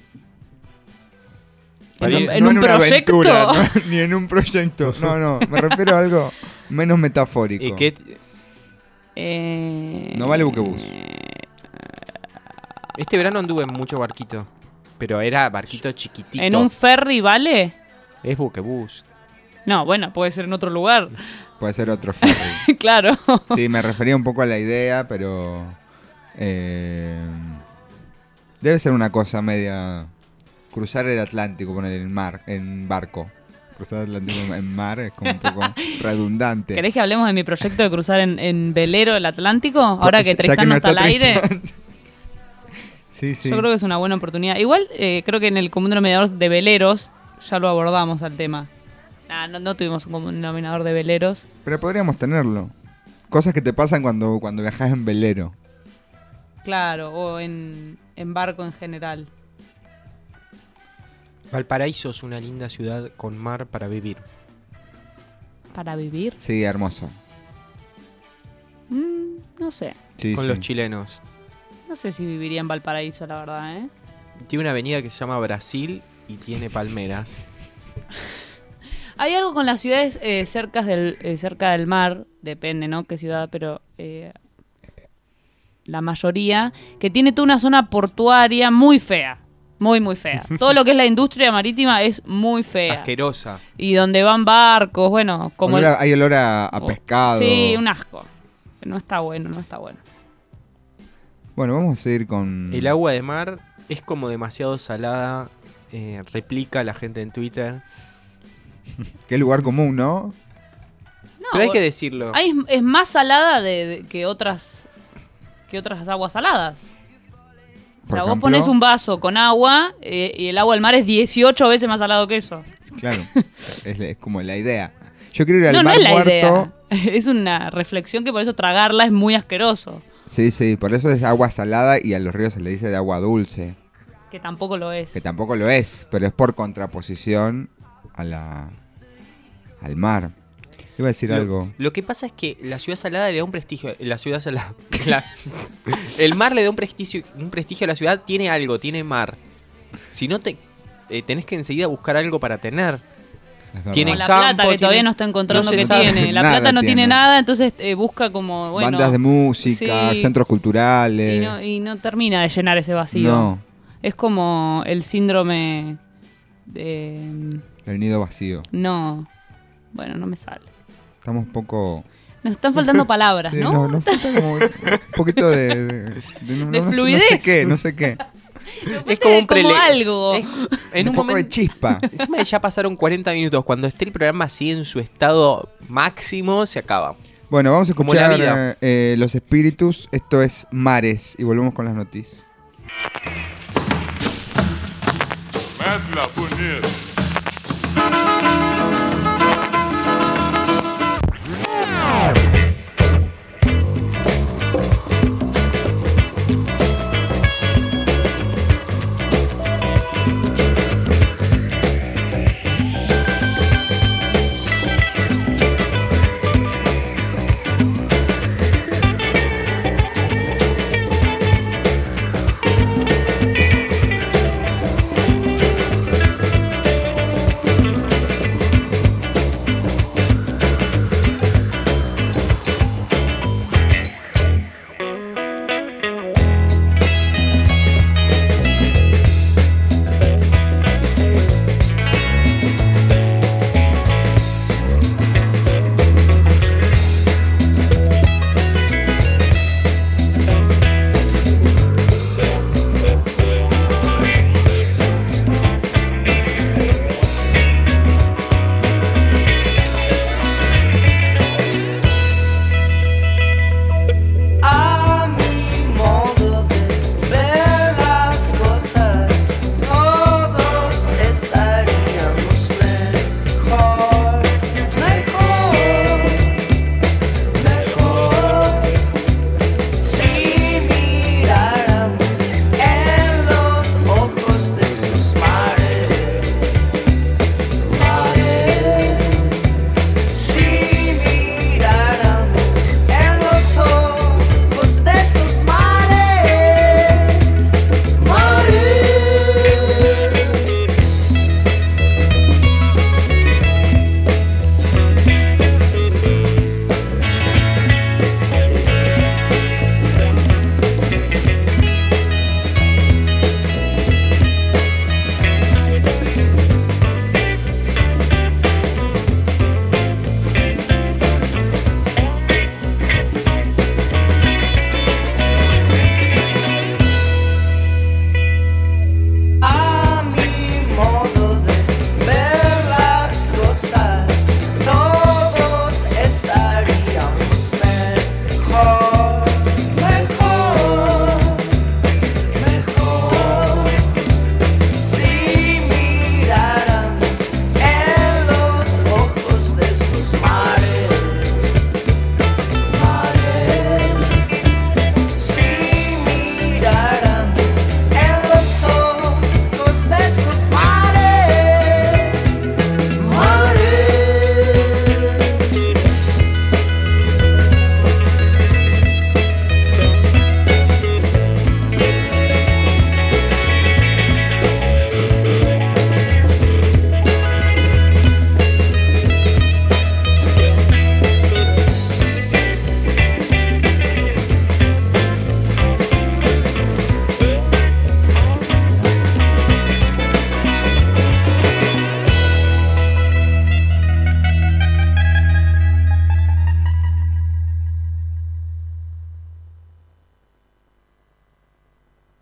¿En, No un- No en un una proyecto? aventura, no, ni en un proyecto. No, no, me refiero a algo menos metafórico. ¿Y qué? Eh, No vale buquebús. Este verano anduve en mucho barquito. Pero era barquito chiquitito. ¿En un ferry vale? Es buquebús. No, bueno, puede ser en otro lugar. Puede ser otro ferry. Claro. Sí, me refería un poco a la idea, pero... eh, debe ser una cosa media... Cruzar el Atlántico, poner en mar, en barco. Cruzar el Atlántico en mar es como un poco redundante. ¿Querés que hablemos de mi proyecto de cruzar en, en velero el Atlántico? Ahora que Ya Tristán no está al aire. Tristán. Sí, sí. Yo creo que es una buena oportunidad. Igual, eh, creo que en el común denominador de veleros ya lo abordamos al tema. Nah, no, no tuvimos un común denominador de veleros. Pero podríamos tenerlo. Cosas que te pasan cuando, cuando viajas en velero. Claro, o en, en barco en general. Valparaíso es una linda ciudad con mar para vivir. ¿Para vivir? Sí, hermoso. Mm, no sé. Sí, con sí. los chilenos. No sé si viviría en Valparaíso, la verdad, ¿eh? Tiene una avenida que se llama Brasil y tiene palmeras. Hay algo con las ciudades eh, cerca, del, eh, cerca del mar, depende, ¿no? Qué ciudad, pero eh, la mayoría, que tiene toda una zona portuaria muy fea. Muy, muy fea. Todo lo que es la industria marítima es muy fea. Asquerosa. Y donde van barcos, bueno, como... Olor el- a- hay olor a, a Oh, pescado. Sí, un asco. No está bueno, no está bueno. Bueno, vamos a seguir con... El agua de mar es como demasiado salada. Eh, replica la gente en Twitter. Qué lugar común, ¿no? No, Pero hay que decirlo. hay- es más salada de, de- que otras que otras aguas saladas. O Por sea, vos ejemplo, pones un vaso con agua eh, y el agua del mar es dieciocho veces más salado que eso. Claro, es, es como la idea. Yo quiero ir al No, no mar es la muerto. idea. Es una reflexión que por eso tragarla es muy asqueroso. Sí, sí, por eso es agua salada y a los ríos se le dice de agua dulce. Que tampoco lo es. Que tampoco lo es, pero es por contraposición a la al mar. Iba a decir Lo, algo. lo que pasa es que la ciudad salada le da un prestigio. La ciudad salada. la- el mar le da un prestigio, un prestigio a la ciudad. Tiene algo, tiene mar. Si no te eh, tenés que enseguida buscar algo para tener. Es verdad. Tiene Como la campo, plata que tiene- todavía no está encontrando no se que sabe. tiene. La Nada plata no tiene. tiene. nada, entonces eh, busca como, bueno... Bandas de música, sí. centros culturales. Y no, y no termina de llenar ese vacío. No, Es como el síndrome de... el nido vacío. No. Bueno, no me sale. Estamos un poco... Nos están faltando palabras, Sí, ¿no? no, nos falta como un poquito de... de, de- no, De no sé- fluidez. No sé qué, no sé qué. Es como un como prele- algo. es- en un, un, poco momento. de chispa. Encima de ya pasaron cuarenta minutos. Cuando esté el programa así en su estado máximo, se acaba. Bueno, vamos a Como la escuchar vida. eh, Los Espíritus. Esto es Mares. Y volvemos con las noticias. Medla bonita.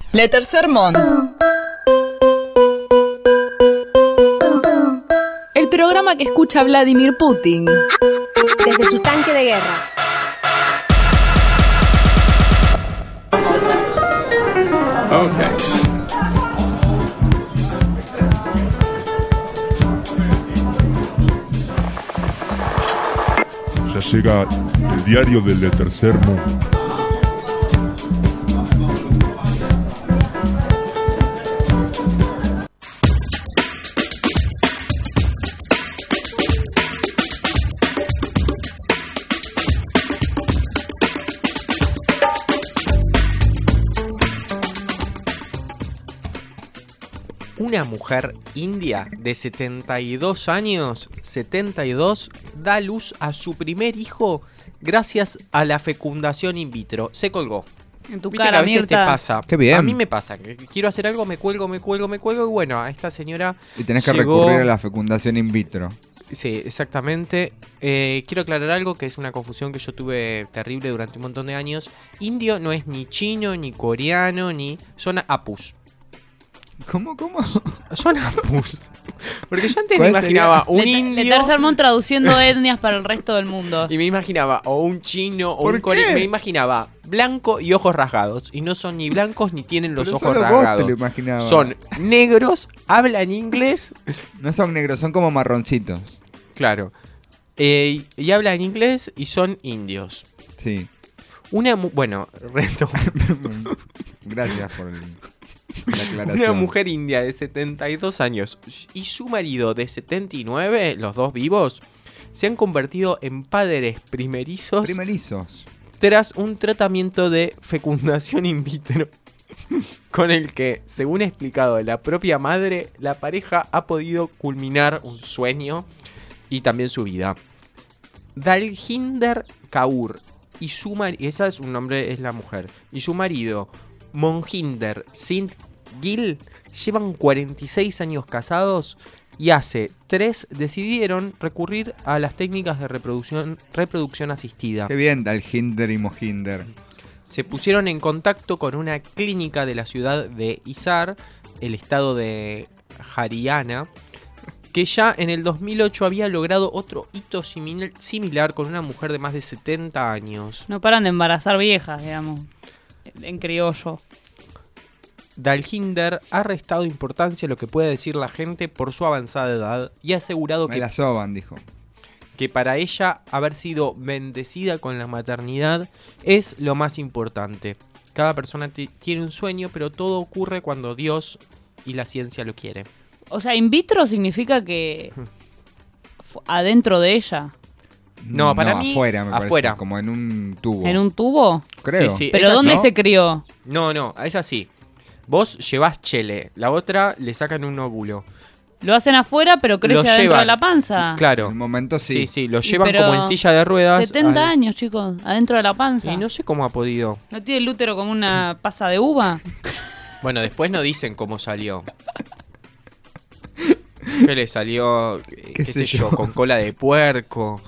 Le Tercer Monde. El programa que escucha Vladimir Putin desde su tanque de guerra. Okay. Ya llega el diario del Le Tercer Monde. Una mujer india de setenta y dos años, setenta y dos, da a luz a su primer hijo gracias a la fecundación in vitro. Se colgó. En tu Viste cara, que a veces Mirta. te pasa. Qué bien. A mí me pasa. que Quiero hacer algo, me cuelgo, me cuelgo, me cuelgo. Y bueno, a esta señora Y tenés que llegó- recurrir a la fecundación in vitro. Sí, exactamente. Eh, quiero aclarar algo que es una confusión que yo tuve terrible durante un montón de años. Indio no es ni chino, ni coreano, ni... Son apus. ¿Cómo, cómo? Son apus. Porque yo antes me ¿Cuál imaginaba sería? un Le- indio... Le Tercer Monde traduciendo etnias para el resto del mundo. Y me imaginaba o un chino o ¿Por un coreano. qué? Me imaginaba blanco y ojos rasgados. Y no son ni blancos ni tienen los Pero ojos solo vos rasgados. te lo imaginabas. Son negros, hablan inglés. No son negros, son como marroncitos. Claro. Eh, y hablan inglés y son indios. Sí. Una mu- bueno, reto. Gracias por el- la aclaración. Una mujer india de setenta y dos años y su marido de setenta y nueve, los dos vivos, se han convertido en padres primerizos Primerizos. tras un tratamiento de fecundación in vitro con el que, según ha explicado la propia madre, la pareja ha podido culminar un sueño y también su vida. Daljinder Kaur y su marido, esa es un nombre, es la mujer, y su marido Mohinder Singh Gill llevan cuarenta y seis años casados y hace tres decidieron recurrir a las técnicas de reproducción, reproducción asistida. Qué bien, Daljinder y Mohinder. Se pusieron en contacto con una clínica de la ciudad de Hisar, el estado de Haryana, que ya en el dos mil ocho había logrado otro hito simil- similar con una mujer de más de setenta años. No paran de embarazar viejas, digamos. En criollo. Daljinder ha restado importancia a lo que puede decir la gente por su avanzada edad y ha asegurado Me que, la soban, dijo. que para ella haber sido bendecida con la maternidad es lo más importante. Cada persona ti- tiene un sueño, pero todo ocurre cuando Dios y la ciencia lo quiere. O sea, in vitro significa que fu- adentro de ella. No, para mí, afuera, me parece, afuera. como en un tubo. ¿En un tubo? Creo. Sí, sí, ¿Pero es dónde así. se crió? No, no, es así. Vos llevás chele, la otra le sacan un óvulo. Lo hacen afuera, pero crece Lo adentro llevan. de la panza. Claro. En el momento sí. Sí, sí, lo Y llevan pero como en silla de ruedas. setenta al- años, chicos, adentro de la panza. Y no sé cómo ha podido. ¿No tiene el útero como una pasa de uva? Bueno, después no dicen cómo salió. ¿Qué le salió? eh, ¿Qué, sé yo? Con cola de puerco.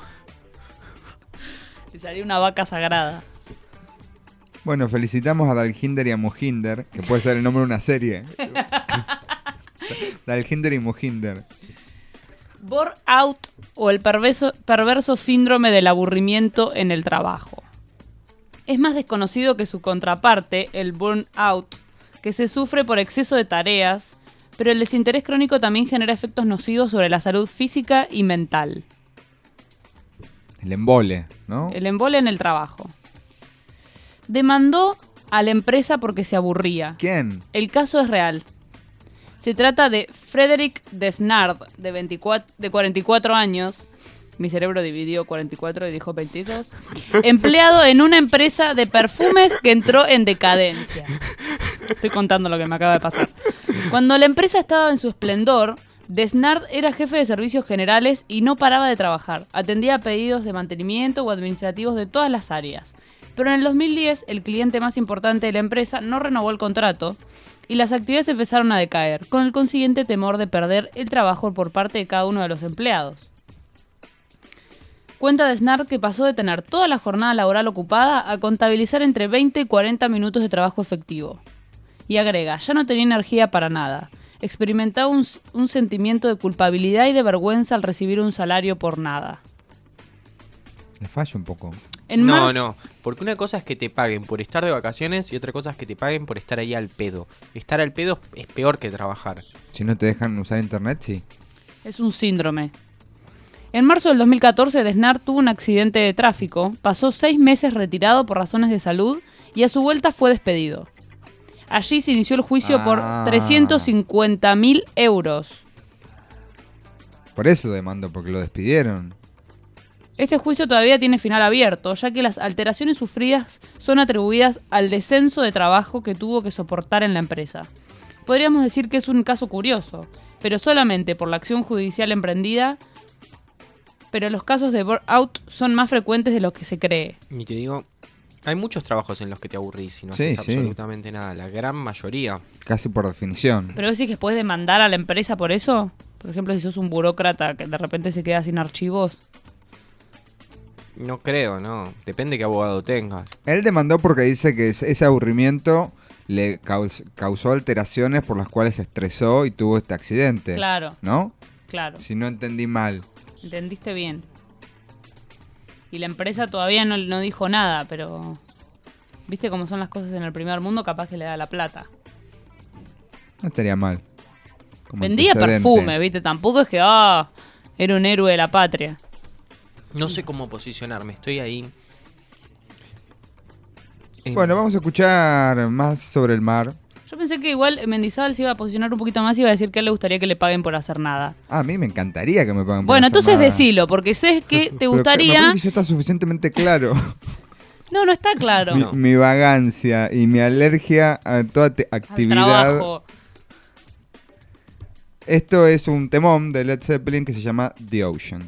Le salió una vaca sagrada. Bueno, felicitamos a Daljinder y a Mohinder, que puede ser el nombre de una serie. Daljinder y Mohinder. Burnout o el perverso, perverso síndrome del aburrimiento en el trabajo. Es más desconocido que su contraparte, el burnout, que se sufre por exceso de tareas, pero el desinterés crónico también genera efectos nocivos sobre la salud física y mental. El embole, ¿no? El embole en el trabajo. Demandó a la empresa porque se aburría. ¿Quién? El caso es real. Se trata de Frederick Desnard, de, veinticuatro, de cuarenta y cuatro años. Mi cerebro dividió cuarenta y cuatro y dijo veintidós. Empleado en una empresa de perfumes que entró en decadencia. Estoy contando lo que me acaba de pasar. Cuando la empresa estaba en su esplendor, Desnard era jefe de servicios generales y no paraba de trabajar. Atendía pedidos de mantenimiento o administrativos de todas las áreas. Pero en el dos mil diez, el cliente más importante de la empresa no renovó el contrato y las actividades empezaron a decaer, con el consiguiente temor de perder el trabajo por parte de cada uno de los empleados. Cuenta Desnard que pasó de tener toda la jornada laboral ocupada a contabilizar entre veinte y cuarenta minutos de trabajo efectivo. Y agrega, ya no tenía energía para nada. Experimentaba un, un sentimiento de culpabilidad y de vergüenza al recibir un salario por nada. Le falla un poco. En no, marzo... no, porque una cosa es que te paguen por estar de vacaciones y otra cosa es que te paguen por estar ahí al pedo. Estar al pedo es peor que trabajar. Si no te dejan usar internet, sí. Es un síndrome. En marzo del dos mil catorce, Desnar tuvo un accidente de tráfico, pasó seis meses retirado por razones de salud y a su vuelta fue despedido. Allí se inició el juicio Ah. por trescientos cincuenta mil euros. Por eso demandó, porque lo despidieron. Este juicio todavía tiene final abierto, ya que las alteraciones sufridas son atribuidas al descenso de trabajo que tuvo que soportar en la empresa. Podríamos decir que es un caso curioso, pero solamente por la acción judicial emprendida, pero los casos de burnout son más frecuentes de lo que se cree. Y te digo, hay muchos trabajos en los que te aburrís y no Sí, haces sí. absolutamente nada, la gran mayoría. Casi por definición. ¿Pero decís que puedes demandar a la empresa por eso? Por ejemplo, si sos un burócrata que de repente se queda sin archivos. No creo, no. Depende qué abogado tengas. Él demandó porque dice que es- ese aburrimiento le caus- causó alteraciones por las cuales se estresó y tuvo este accidente. Claro. ¿No? Claro. Si no entendí mal. Entendiste bien. Y la empresa todavía no, no dijo nada, pero... ¿Viste cómo son las cosas en el primer mundo? Capaz que le da la plata. No estaría mal. Como Vendía antecedente. perfume, ¿viste? Tampoco es que, ah, era un héroe de la patria. No sé cómo posicionarme, estoy ahí. Eh, Bueno, vamos a escuchar más sobre el mar. Yo pensé que igual Mendizábal se iba a posicionar un poquito más y iba a decir que a él le gustaría que le paguen por hacer nada. Ah, a mí me encantaría que me paguen por Bueno, hacer entonces nada. decilo, porque sé que te Pero gustaría... Me parece que ya está suficientemente claro. No, no está claro. mi, mi vagancia y mi alergia a toda te- Al actividad. trabajo. Esto es un temón de Led Zeppelin que se llama The Ocean.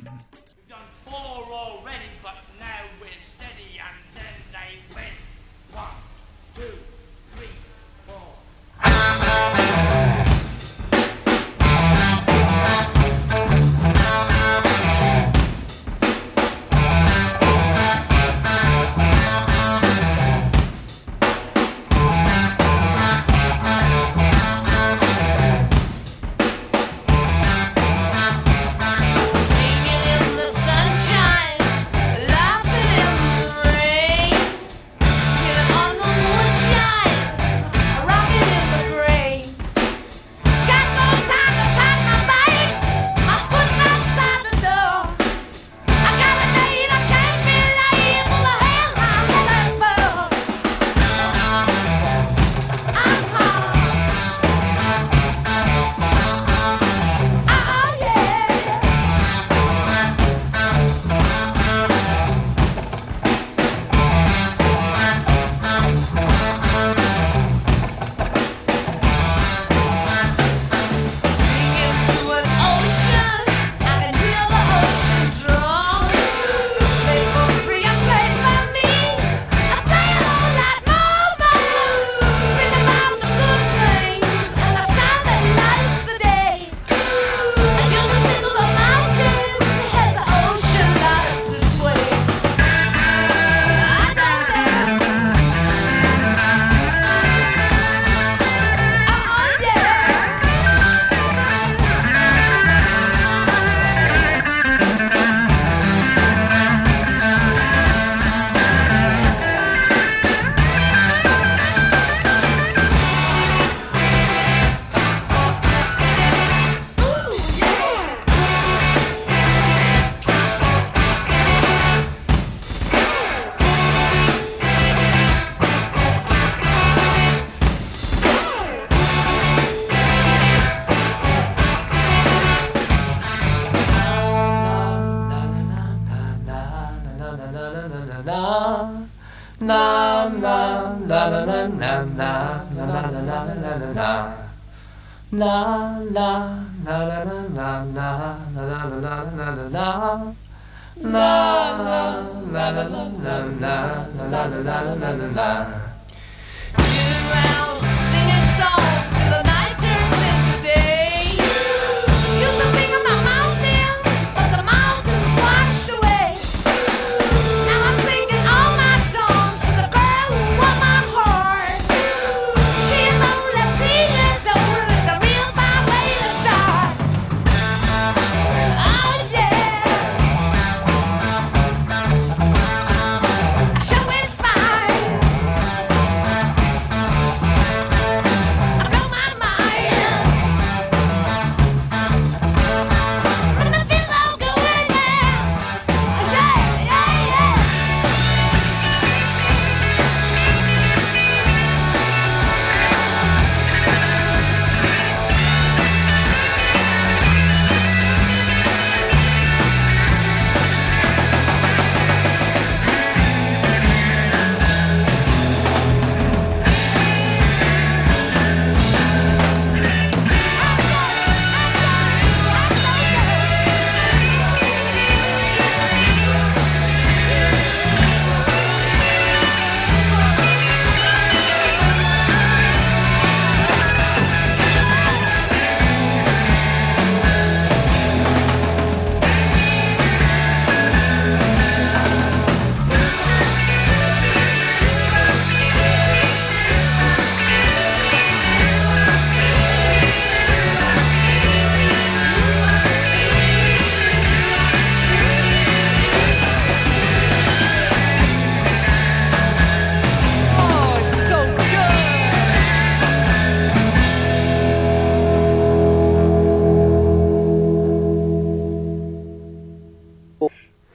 She's only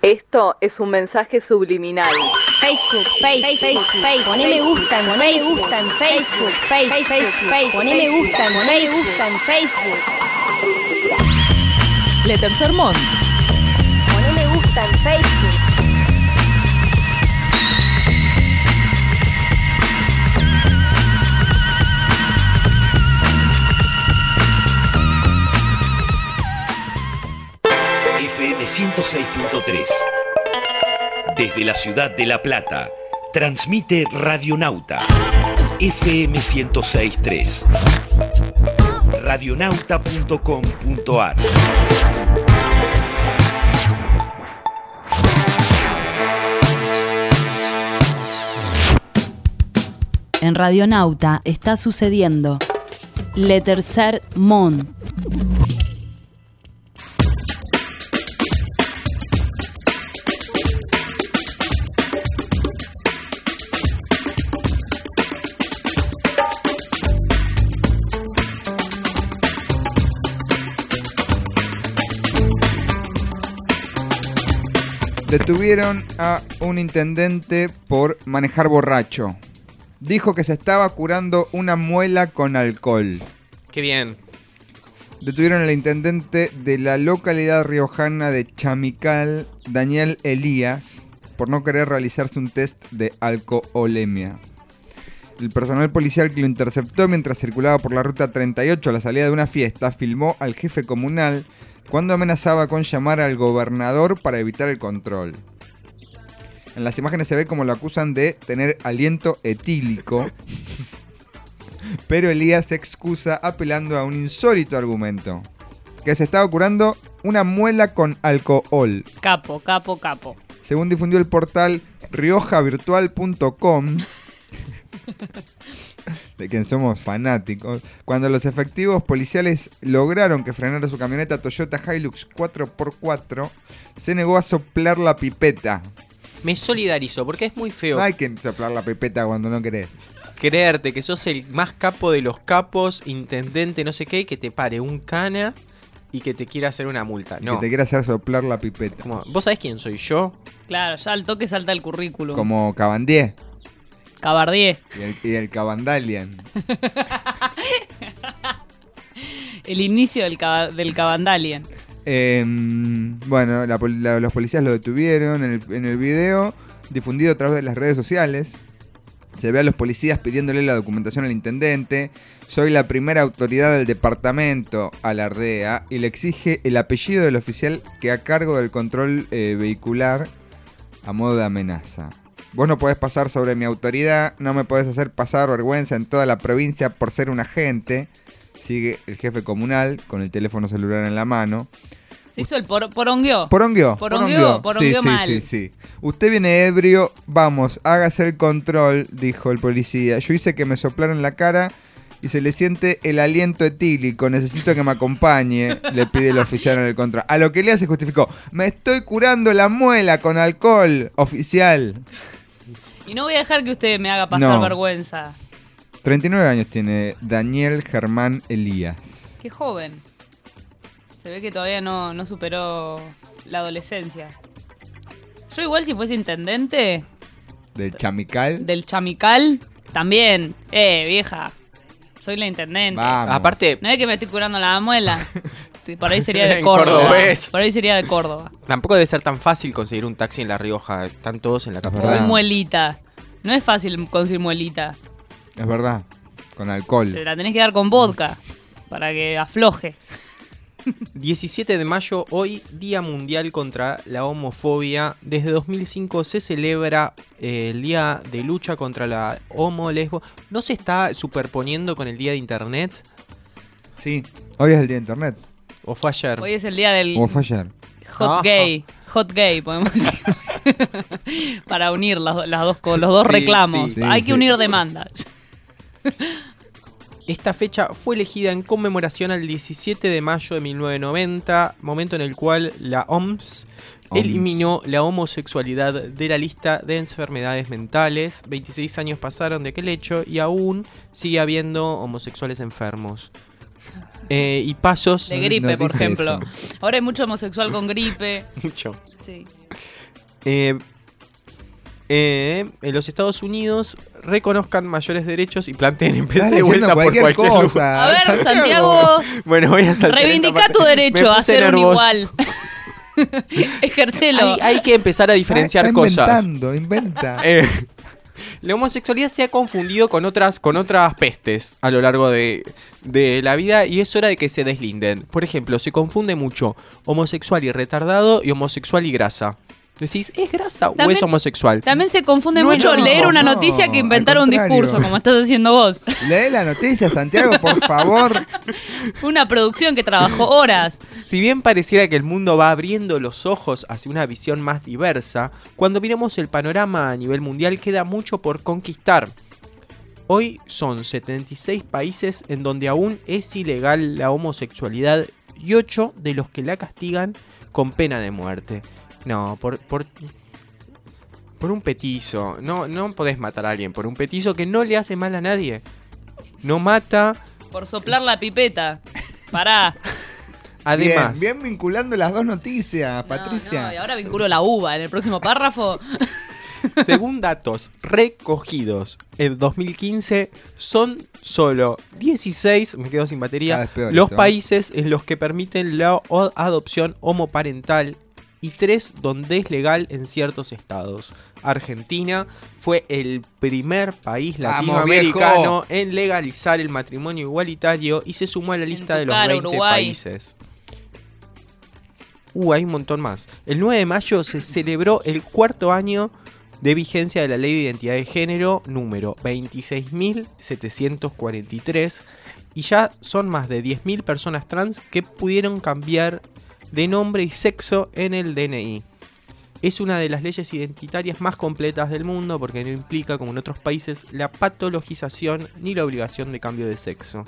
Esto es un mensaje subliminal. Facebook, Facebook, Facebook, Facebook. Poné me gusta, poné me gusta en Facebook, Facebook, Facebook. Poné me gusta, poné me gusta en Facebook. Le Tercer Mond. Poné me gusta en Facebook. F M ciento seis punto tres. Desde la ciudad de La Plata, transmite Radionauta. F M ciento seis punto tres. radionauta punto com punto ar. En Radionauta está sucediendo Le Tercer Mond. Detuvieron a un intendente por manejar borracho. Dijo que se estaba curando una muela con alcohol. Qué bien. Detuvieron al intendente de la localidad riojana de Chamical, Daniel Elías, por no querer realizarse un test de alcoholemia. El personal policial que lo interceptó mientras circulaba por la ruta treinta y ocho a la salida de una fiesta filmó al jefe comunal cuando amenazaba con llamar al gobernador para evitar el control. En las imágenes se ve como lo acusan de tener aliento etílico, pero Elías se excusa apelando a un insólito argumento, que se estaba curando una muela con alcohol. Capo, capo, capo. Según difundió el portal rioja virtual punto com, de quien somos fanáticos, cuando los efectivos policiales lograron que frenara su camioneta Toyota Hilux cuatro por cuatro, se negó a soplar la pipeta. Me solidarizo, porque es muy feo. No hay que soplar la pipeta cuando no querés. Creerte que sos el más capo de los capos, intendente, no sé qué, y que te pare un cana y que te quiera hacer una multa. No. Que te quiera hacer soplar la pipeta. Como, ¿vos sabés quién soy yo? Claro, ya al toque salta el currículum. Como Cabandier. Cabardier. Y el, y el Cabandalian. El inicio del, caba, del Cabandalian. Eh, bueno, la, la, los policías lo detuvieron en el, en el video difundido a través de las redes sociales. Se ve a los policías pidiéndole la documentación al intendente. Soy la primera autoridad del departamento, alardea, y le exige el apellido del oficial que a cargo del control eh, vehicular a modo de amenaza. Vos no podés pasar sobre mi autoridad, no me podés hacer pasar vergüenza en toda la provincia por ser un agente. Sigue el jefe comunal con el teléfono celular en la mano. Se hizo el por, porongueó. Porongueó. Porongueó, porongueó sí, mal. Sí, sí, sí. Usted viene ebrio, vamos, hágase el control, dijo el policía. Yo hice que me soplaron la cara y se le siente el aliento etílico. Necesito que me acompañe, le pide el oficial en el control. A lo que Elías se justificó. Me estoy curando la muela con alcohol, oficial. Y no voy a dejar que usted me haga pasar no. vergüenza. treinta y nueve años tiene Daniel Germán Elías. Qué joven. Se ve que todavía no, no superó la adolescencia. Yo igual si fuese intendente... ¿Del Chamical? Del Chamical, también. Eh, vieja. Soy la intendente. Vamos. Aparte... No es que me estoy curando la muela. Por ahí sería de Córdoba. Cordobés. Por ahí sería de Córdoba. Tampoco debe ser tan fácil conseguir un taxi en La Rioja. Están todos en la capital. Muy muelita. No es fácil conseguir muelita. Es verdad. Con alcohol. Te la tenés que dar con vodka. Para que afloje. diecisiete de mayo, hoy Día Mundial contra la Homofobia. Desde dos mil cinco se celebra eh, el Día de Lucha contra la Homo, Lesbo. ¿No se está superponiendo con el Día de Internet? Sí, hoy es el Día de Internet. ¿O fue ayer? Hoy es el día del... ¿O fue ayer? Hot Ajá. gay. Hot gay, podemos decir. Para unir las, las dos, los dos Sí, reclamos. sí. Hay Sí, que sí. unir demandas. Esta fecha fue elegida en conmemoración al diecisiete de mayo de mil novecientos noventa, momento en el cual la O M S eliminó la homosexualidad de la lista de enfermedades mentales. veintiséis años pasaron de aquel hecho y aún sigue habiendo homosexuales enfermos. Eh, y pasos... De gripe, no por dice ejemplo. eso. Ahora hay mucho homosexual con gripe. Mucho. Sí. Eh, eh, en los Estados Unidos reconozcan mayores derechos y planteen empezar de vuelta por cualquier cosa. lugar. A ver, Santiago, bueno, voy a saltar reivindica esta tu parte. derecho Me a puse ser un nervioso. igual. Ejercelo. Hay, hay que empezar a diferenciar está cosas. Inventando, inventa. Eh, la homosexualidad se ha confundido con otras, con otras pestes a lo largo de, de la vida y es hora de que se deslinden. Por ejemplo, se confunde mucho homosexual y retardado y homosexual y grasa. Decís, ¿es grasa También- o es homosexual? También se confunde No es mucho lo leer mismo, una no, noticia que al inventar un contrario. discurso, como estás haciendo vos. Lee la noticia, Santiago, por favor. Una producción que trabajó horas. Si bien pareciera que el mundo va abriendo los ojos hacia una visión más diversa, cuando miremos el panorama a nivel mundial queda mucho por conquistar. Hoy son setenta y seis países en donde aún es ilegal la homosexualidad y ocho de los que la castigan con pena de muerte. No, por, por, por un petizo. No, no podés matar a alguien por un petizo que no le hace mal a nadie. No mata. Por soplar la pipeta. Pará. Además, Bien, bien vinculando las dos noticias, Patricia. No, y ahora vinculo la uva en el próximo párrafo. según datos recogidos en dos mil quince, son solo dieciséis, me quedo sin batería, Cada vez peor los esto. países en los que permiten la o- adopción homoparental y tres donde es legal en ciertos estados. Argentina fue el primer país Vamos, latinoamericano en legalizar el matrimonio igualitario y se sumó a la lista tu de los cara, veinte Uruguay. países. Uh, hay un montón más. El nueve de mayo se celebró el cuarto año de vigencia de la Ley de Identidad de Género número veintiséis mil setecientos cuarenta y tres y ya son más de diez mil personas trans que pudieron cambiar de nombre y sexo en el D N I. Es una de las leyes identitarias más completas del mundo porque no implica, como en otros países, la patologización ni la obligación de cambio de sexo.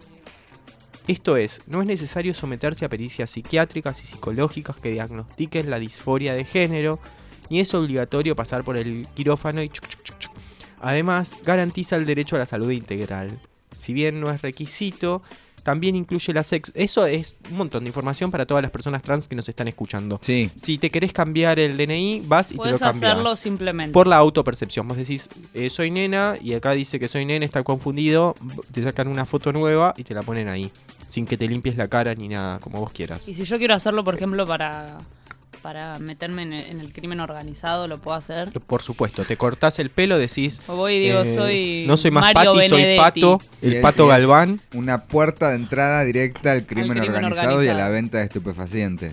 Esto es, no es necesario someterse a pericias psiquiátricas y psicológicas que diagnostiquen la disforia de género, ni es obligatorio pasar por el quirófano y chuc, chuc, chuc, chuc. Además, garantiza el derecho a la salud integral. Si bien no es requisito, también incluye la sex. Eso es un montón de información para todas las personas trans que nos están escuchando. Sí. Si te querés cambiar el D N I, vas y Puedes te lo cambias. hacerlo simplemente. Por la autopercepción. Vos decís, eh, soy nena, y acá dice que soy nena, está confundido. Te sacan una foto nueva y te la ponen ahí. Sin que te limpies la cara ni nada, como vos quieras. Y si yo quiero hacerlo, por ejemplo, para, para meterme en el, en el crimen organizado, ¿lo puedo hacer? Por supuesto, te cortás el pelo, decís... O voy y digo, eh, soy no soy más Mario Pati, soy Benedetti. Pato, Y el es- Pato y es Galván. Una puerta de entrada directa al crimen, crimen organizado, y a organizado. la venta de estupefacientes.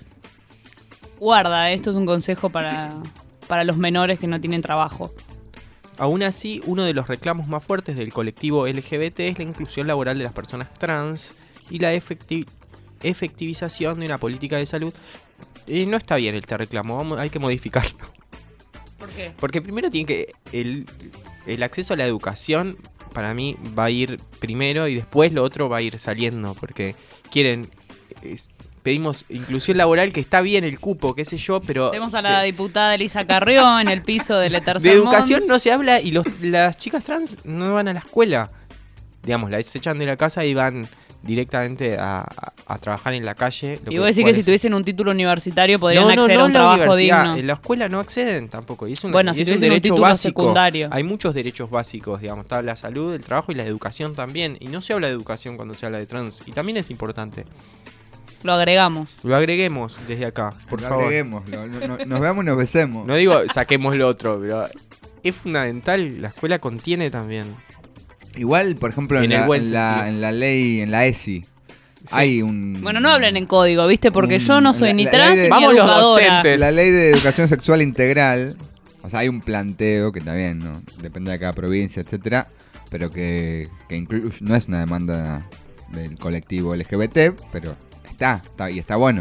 Guarda, esto es un consejo para, para los menores que no tienen trabajo. Aún así, uno de los reclamos más fuertes del colectivo L G B T es la inclusión laboral de las personas trans y la efecti- efectivización de una política de salud. Eh, no está bien este reclamo, vamos, hay que modificarlo. ¿Por qué? Porque primero tiene que... El, el acceso a la educación, para mí, va a ir primero y después lo otro va a ir saliendo. Porque quieren... es- pedimos inclusión laboral, que está bien el cupo, qué sé yo, pero... Tenemos a la diputada Elisa Carrió en el piso del Eterno. De educación no se habla y los, las chicas trans no van a la escuela. Digamos, las echan de la casa y van directamente a, a- a trabajar en la calle. lo Y vos decís que cual si es- tuviesen un título universitario podrían no, no, acceder no a un en la trabajo universidad, digno. en la escuela no acceden tampoco. Y es un, Bueno, y si es un tuviesen un derecho título básico. secundario. Hay muchos derechos básicos, digamos. Está la salud, el trabajo y la educación también. Y no se habla de educación cuando se habla de trans. Y también es importante. Lo agregamos. Lo agreguemos desde acá, por Lo favor. agreguemos, lo- lo- no- nos veamos y nos besemos. No digo saquemos lo otro, pero es fundamental. La escuela contiene también. Igual, por ejemplo, en, En el la, buen en, la, sentido. en la ley, en la E S I, hay un... Bueno, no hablen en código, ¿viste? Porque un- yo no soy la- ni la trans ley de- ni Vamos los educadora. docentes. La ley de educación sexual integral, o sea, hay un planteo que también, ¿no? Depende de cada provincia, etcétera, pero que, que incluye, no es una demanda del colectivo L G B T, pero está, está y está bueno.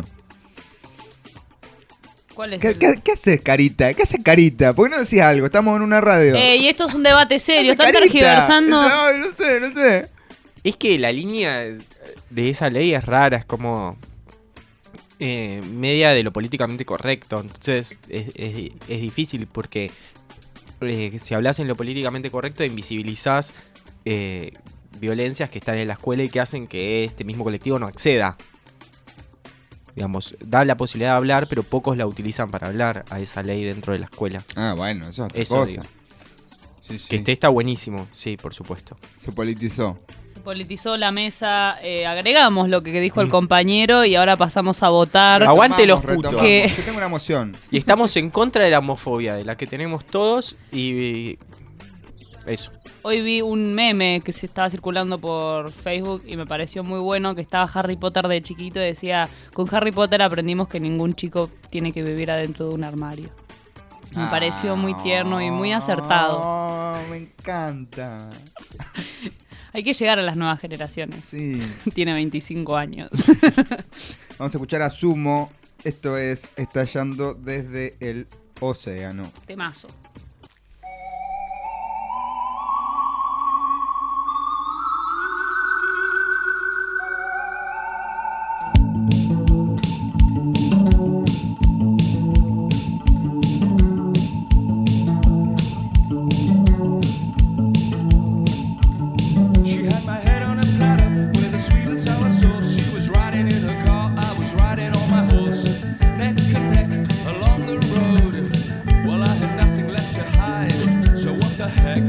¿Cuál es? ¿Qué, el- qué, qué haces, Carita? ¿Qué haces, Carita? ¿Por qué no decís algo? Estamos en una radio. Eh, y esto es un debate serio, ¿Qué haces, están Carita? tergiversando. No, no sé, no sé. Es que la línea de esa ley es rara, es como eh, media de lo políticamente correcto. Entonces es, es- es difícil porque eh, si hablas en lo políticamente correcto invisibilizás eh, violencias que están en la escuela y que hacen que este mismo colectivo no acceda. digamos, da la posibilidad de hablar, pero pocos la utilizan para hablar a esa ley dentro de la escuela. Ah, bueno, eso es otra Eso cosa. digo. Sí, sí. Que esté está buenísimo, sí, por supuesto. Se politizó. Se politizó la mesa, eh, agregamos lo que dijo el compañero y ahora pasamos a votar. Aguante los Retomamos, putos. retomamos. Que- Yo tengo una moción. Y estamos en contra de la homofobia, de la que tenemos todos y... Eso. Hoy vi un meme que se estaba circulando por Facebook y me pareció muy bueno, que estaba Harry Potter de chiquito y decía, con Harry Potter aprendimos que ningún chico tiene que vivir adentro de un armario. Me Ah. pareció muy tierno y muy acertado. Oh, me encanta. Hay que llegar a las nuevas generaciones. Sí. Tiene veinticinco años. Vamos a escuchar a Sumo. Esto es Estallando desde el Océano. Temazo. She had my head on a platter with a sweet and sour sauce. She was riding in her car, I was riding on my horse. Neck and neck along the road. Well, I had nothing left to hide, so what the heck?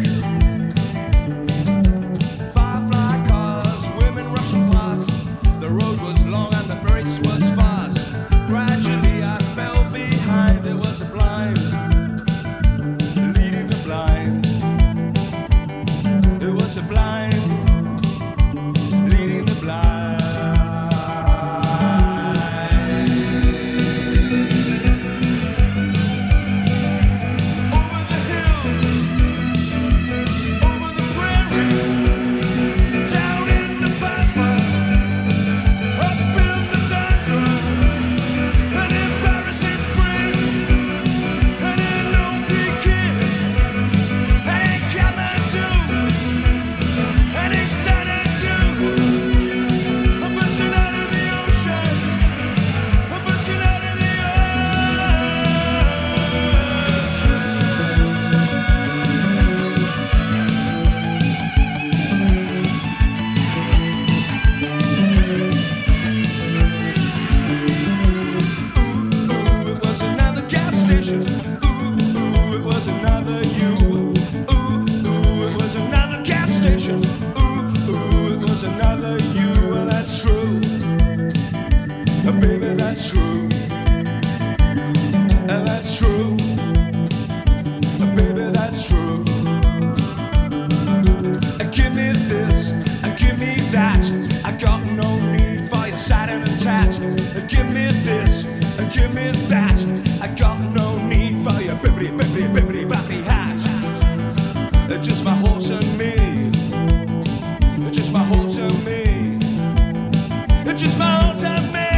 Firefly cars, women rushing past. The road was long and the race was fast. Gradually I fell behind. It was a blind leading the blind. It was a blind leading the blind. Over the hills, over the prairie, down in the pampa, up in the tundra, and in Paris in spring, and in Lone Pekin, and in Kathmandu. And excited too. I'm bursting out of the ocean. I'm bursting out of the Ooh, ooh, it was another gas station. Ooh, ooh, it was another you. Ooh, ooh, it was another gas station. Ooh, ooh, it was another you, and that's true. Uh, baby, that's true. And that's true. Uh, baby, that's true. Uh, give me this, uh, give me that. I got no need for your satin and tat. Uh, give me this, uh, give me that. I got no need for your bibbity, bibbity, bibbity, boppity hat. Uh, just my horse and me. Just my horse and me. Just my horse and me.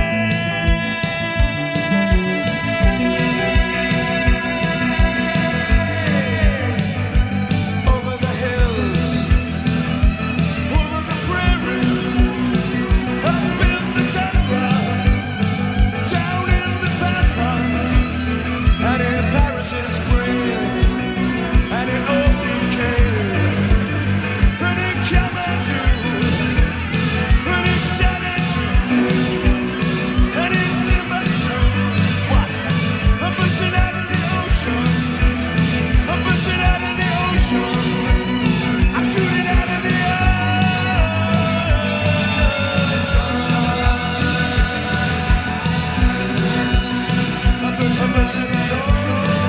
Over the hills, over the prairies, up in the tundra, down in the pampa, and in Paris in spring, and in Old Pekin, and in Kathmandu, and in Xanadu, and in Timbuktu. What? I'm bursting out of the ocean. I'm bursting out of the ocean. I'm shooting out of the ocean. I'm bursting, bursting out of the ocean.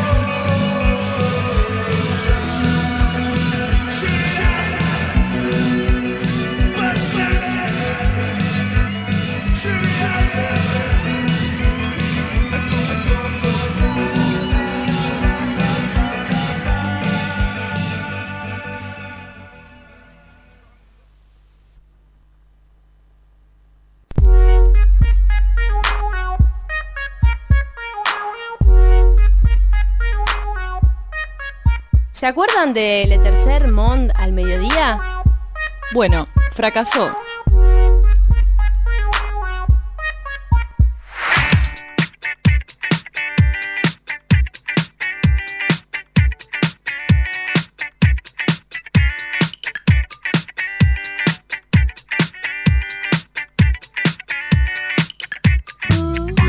Shoot, shoot. Bursting. Shoot, shoot. ¿Se acuerdan de Le Tercer Monde al mediodía? Bueno, fracasó. Ooh,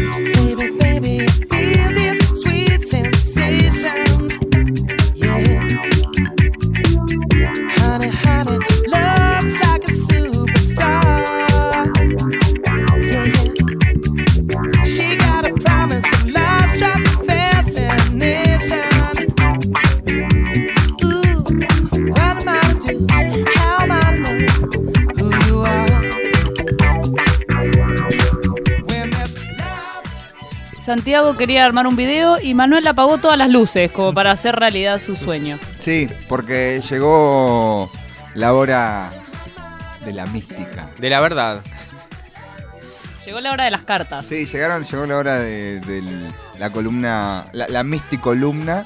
Santiago quería armar un video y Manuel apagó todas las luces como para hacer realidad su sueño. Sí, porque llegó la hora de la mística. De la verdad. Llegó la hora de las cartas. Sí, llegaron, llegó la hora de, de la columna, la, la místicolumna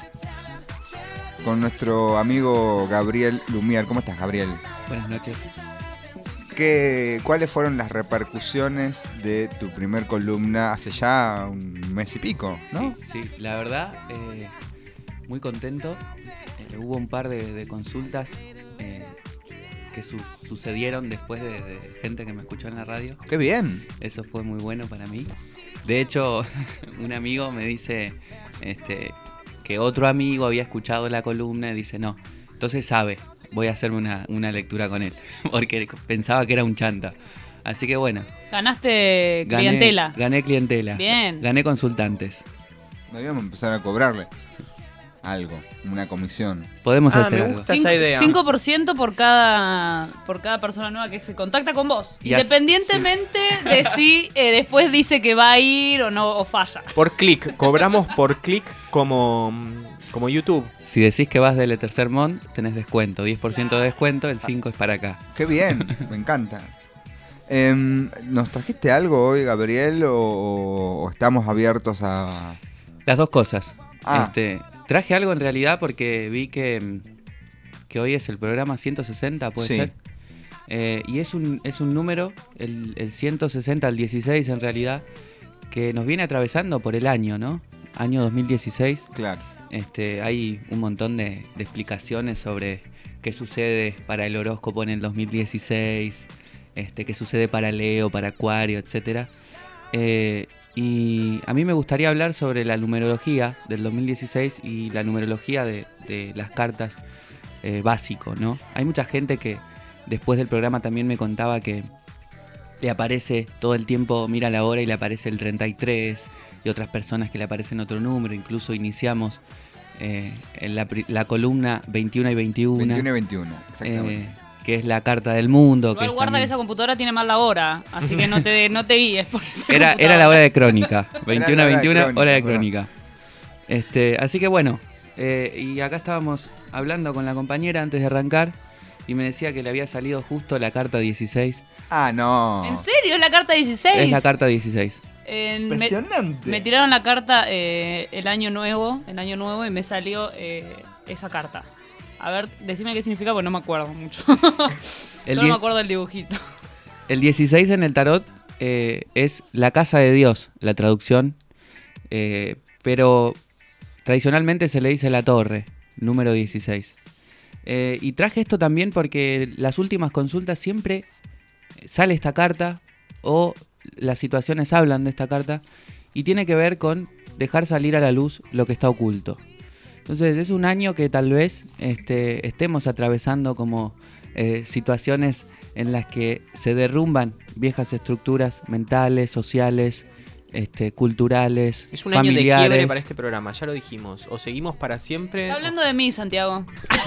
con nuestro amigo Gabriel Lumier. ¿Cómo estás, Gabriel? Buenas noches. ¿Qué, ¿Cuáles fueron las repercusiones de tu primer columna hace ya un mes y pico, no? Sí, sí, la verdad, eh, muy contento. Eh, hubo un par de, de consultas eh, que su, sucedieron después de, de gente que me escuchó en la radio. ¡Qué bien! Eso fue muy bueno para mí. De hecho, un amigo me dice este, que otro amigo había escuchado la columna y dice, no, entonces sabe. Voy a hacerme una, una lectura con él, porque pensaba que era un chanta. Así que bueno. Ganaste gané, clientela. Gané clientela. Bien. Gané consultantes. Debíamos empezar a cobrarle algo, una comisión. Podemos ah, hacer me algo. gusta esa idea. cinco por ciento por cada, por cada persona nueva que se contacta con vos. Y independientemente sí. de si eh, después dice que va a ir o no, o falla. Por clic, cobramos por clic como, como YouTube. Si decís que vas del Lettersermon, tenés descuento, diez por ciento de descuento, el cinco es para acá. ¡Qué bien! Me encanta. Eh, ¿Nos trajiste algo hoy, Gabriel, o, o estamos abiertos a...? Las dos cosas. Ah. Este, traje algo en realidad porque vi que, que hoy es el programa ciento sesenta, ¿puede sí. ser? Eh, y es un, es un número, el, el ciento sesenta, el dieciséis en realidad, que nos viene atravesando por el año, ¿no? Año dos mil dieciséis. Claro. Este, hay un montón de, de explicaciones sobre qué sucede para el horóscopo en el dos mil dieciséis, este, qué sucede para Leo, para Acuario, etcétera. Eh, y a mí me gustaría hablar sobre la numerología del dos mil dieciséis y la numerología de, de las cartas eh, básico, ¿no? Hay mucha gente que después del programa también me contaba que le aparece todo el tiempo, mira la hora y le aparece el treinta y tres, y otras personas que le aparecen otro número. Incluso iniciamos eh, en la, la columna veintiuno y veintiuno. veintiuno y veintiuno, exactamente. Eh, que es la carta del mundo. Igual que guarda también... que esa computadora tiene mal la hora, así que no te, no te guíes por eso. Era, era la hora de crónica, veintiuno a hora de veintiuno, crónica, hora de ¿verdad? crónica. Este, así que bueno, eh, y acá estábamos hablando con la compañera antes de arrancar y me decía que le había salido justo la carta dieciséis. Ah, no. ¿En serio? ¿Es la carta dieciséis? Es la carta dieciséis. Eh, Impresionante. Me, me tiraron la carta eh, el año nuevo, el año nuevo y me salió eh, esa carta. A ver, decime qué significa porque no me acuerdo mucho. El Solo die- me acuerdo del dibujito. El dieciséis en el tarot eh, es la casa de Dios, la traducción, eh, pero tradicionalmente se le dice la torre, número dieciséis. Eh, y traje esto también porque las últimas consultas siempre sale esta carta o las situaciones hablan de esta carta y tiene que ver con dejar salir a la luz lo que está oculto. Entonces es un año que tal vez este, estemos atravesando como eh, situaciones en las que se derrumban viejas estructuras mentales, sociales, este, culturales, Es un familiares. año de quiebre para este programa, ya lo dijimos. O seguimos para siempre. Está hablando de mí, Santiago.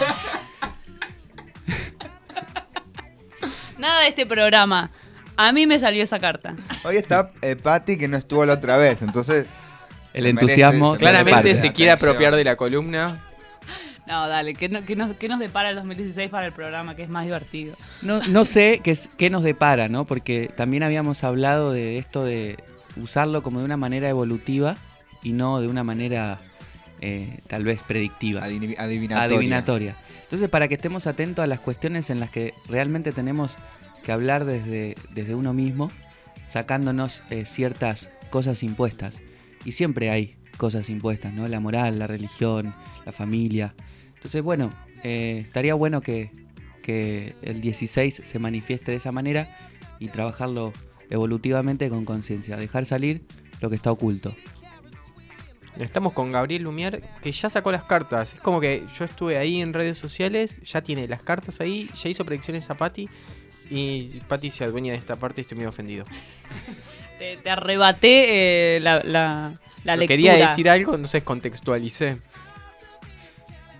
Nada de este programa. A mí me salió esa carta. Hoy está eh, Patti, que no estuvo la otra vez, entonces... El se entusiasmo merece- Claramente merece se la quiere atención. apropiar de la columna. No, dale, ¿qué, no- qué nos, qué nos depara el dos mil dieciséis para el programa, que es más divertido? No, no sé qué, es- qué nos depara, ¿no? Porque también habíamos hablado de esto de usarlo como de una manera evolutiva y no de una manera eh, tal vez predictiva. Adivin- adivinatoria. Adivinatoria. Entonces, para que estemos atentos a las cuestiones en las que realmente tenemos que hablar desde, desde uno mismo, sacándonos eh, ciertas cosas impuestas. Y siempre hay cosas impuestas, ¿no? La moral, la religión, la familia. Entonces, bueno, eh, estaría bueno que, que el dieciséis se manifieste de esa manera y trabajarlo evolutivamente con conciencia. Dejar salir lo que está oculto. Estamos con Gabriel Lumier, que ya sacó las cartas. Es como que yo estuve ahí en redes sociales, ya tiene las cartas ahí, ya hizo predicciones a Patti. Y Patti se adueña de esta parte y estoy muy ofendido. Te, te arrebaté eh, la, la, la lectura. Quería decir algo, entonces contextualicé.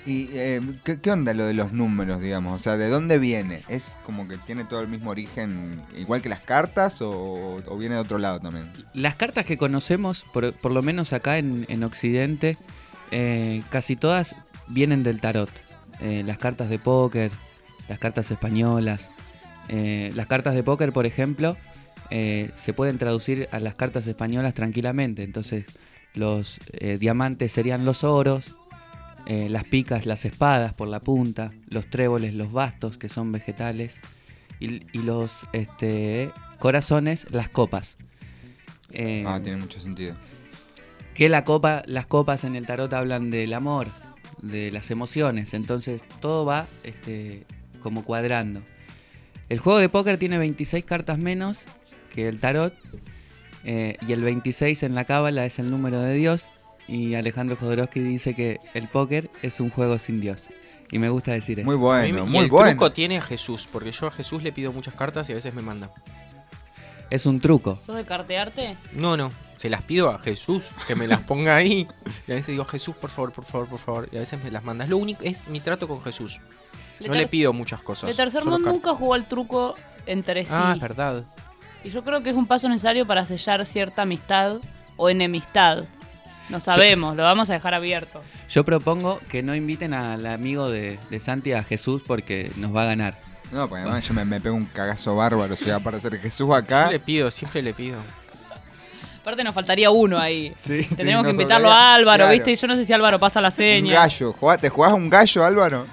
¿Y eh, ¿qué, qué onda lo de los números, digamos? O sea, ¿de dónde viene? ¿Es como que tiene todo el mismo origen, igual que las cartas, o, o viene de otro lado también? Las cartas que conocemos, por, por lo menos acá en, en Occidente, eh, casi todas vienen del tarot. Eh, las cartas de póker, las cartas españolas. Eh, las cartas de póker, por ejemplo, eh, se pueden traducir a las cartas españolas tranquilamente. Entonces, los eh, diamantes serían los oros. Eh, las picas, las espadas por la punta, los tréboles, los bastos, que son vegetales, y, y los este, corazones, las copas. Eh, ah, tiene mucho sentido. Que la copa, las copas en el tarot hablan del amor, de las emociones, entonces todo va este, como cuadrando. El juego de póker tiene veintiséis cartas menos que el tarot, eh, y el veintiséis en la cábala es el número de Dios. Y Alejandro Jodorowsky dice que el póker es un juego sin Dios. Y me gusta decir eso. Muy bueno, y muy el bueno. El truco tiene a Jesús, porque yo a Jesús le pido muchas cartas y a veces me manda. Es un truco. ¿Sos de cartearte? No, no. Se las pido a Jesús, que me las ponga ahí. Y a veces digo, Jesús, por favor, por favor, por favor. Y a veces me las manda. Es lo único, es mi trato con Jesús. Le no le pido muchas cosas. El tercer mundo nunca jugó al truco entre sí. Ah, es verdad. Y yo creo que es un paso necesario para sellar cierta amistad o enemistad. No sabemos, yo, lo vamos a dejar abierto. Yo propongo que no inviten al amigo de, de Santi a Jesús porque nos va a ganar. No, porque además yo me, me pego un cagazo bárbaro. O sea, para hacer Jesús acá. Yo le pido, siempre le pido. Aparte nos faltaría uno ahí. Sí, Tendríamos sí, que invitarlo sobraría. a Álvaro, Claro. ¿viste? Y yo no sé si Álvaro pasa la seña. Un gallo. ¿Te jugás un gallo, Álvaro?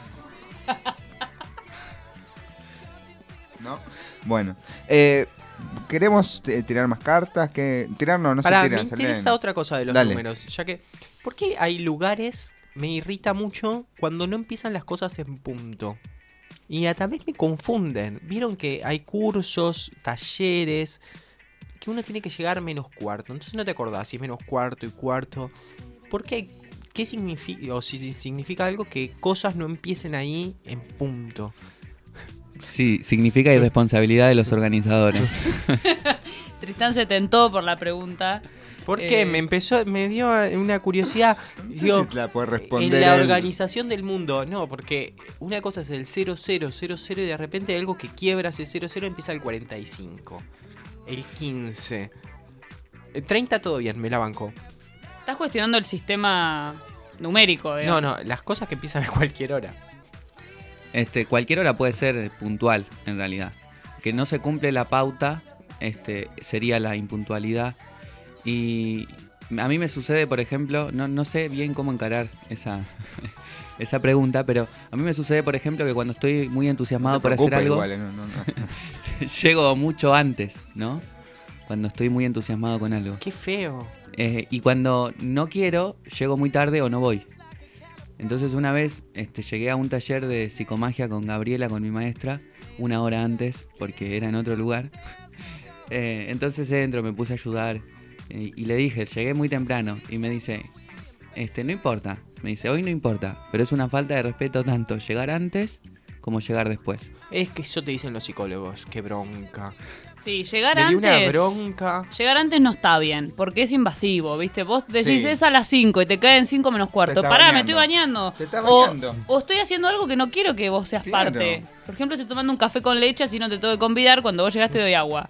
¿No? Bueno. Eh... ¿Queremos eh, tirar más cartas? que Tirar no, no Pará, se tiran. me interesa leen. otra cosa de los Dale. números. Ya que, ¿por qué hay lugares, me irrita mucho, cuando no empiezan las cosas en punto? Y a tal vez me confunden. Vieron que hay cursos, talleres, que uno tiene que llegar menos cuarto. Entonces no te acordás si es menos cuarto y cuarto. ¿Por qué? ¿Qué significa? O si significa algo que cosas no empiecen ahí en punto. Sí, significa irresponsabilidad de los organizadores. Tristán se tentó por la pregunta. ¿Por qué? Eh, Me empezó, me dio una curiosidad. No sé Digo, si te la puede responder en la él. organización del mundo, no, porque una cosa es el cero cero cero cero y de repente hay algo que quiebra ese cero cero, empieza el cuarenta y cinco, el quince. El treinta todo bien, me la banco. Estás cuestionando el sistema numérico, digamos. No, no, las cosas que empiezan a cualquier hora. Este, cualquier hora puede ser puntual, en realidad. Que no se cumple la pauta, este, sería la impuntualidad. Y a mí me sucede, por ejemplo, no, no sé bien cómo encarar esa, esa pregunta, pero a mí me sucede, por ejemplo, que cuando estoy muy entusiasmado No te por hacer preocupes algo, igual, eh, no, no, no. llego mucho antes, ¿no? Cuando estoy muy entusiasmado con algo. Qué feo. Eh, y cuando no quiero, llego muy tarde o no voy. Entonces una vez este, llegué a un taller de psicomagia con Gabriela, con mi maestra, una hora antes, porque era en otro lugar. Eh, entonces entro, me puse a ayudar eh, y le dije, llegué muy temprano, y me dice, este, no importa, me dice, hoy no importa, pero es una falta de respeto tanto llegar antes como llegar después. Es que eso te dicen los psicólogos, qué bronca. Sí, llegar Me dio antes. una bronca. Llegar antes no está bien, porque es invasivo, ¿viste? Vos decís Sí. es a las cinco y te caen cinco menos cuarto. Te está Pará, bañando. me estoy bañando. Te está O- bañando. O, estoy haciendo algo que no quiero que vos seas Claro. parte. Por ejemplo, estoy tomando un café con leche, así no te tengo que convidar. Cuando vos llegaste doy agua.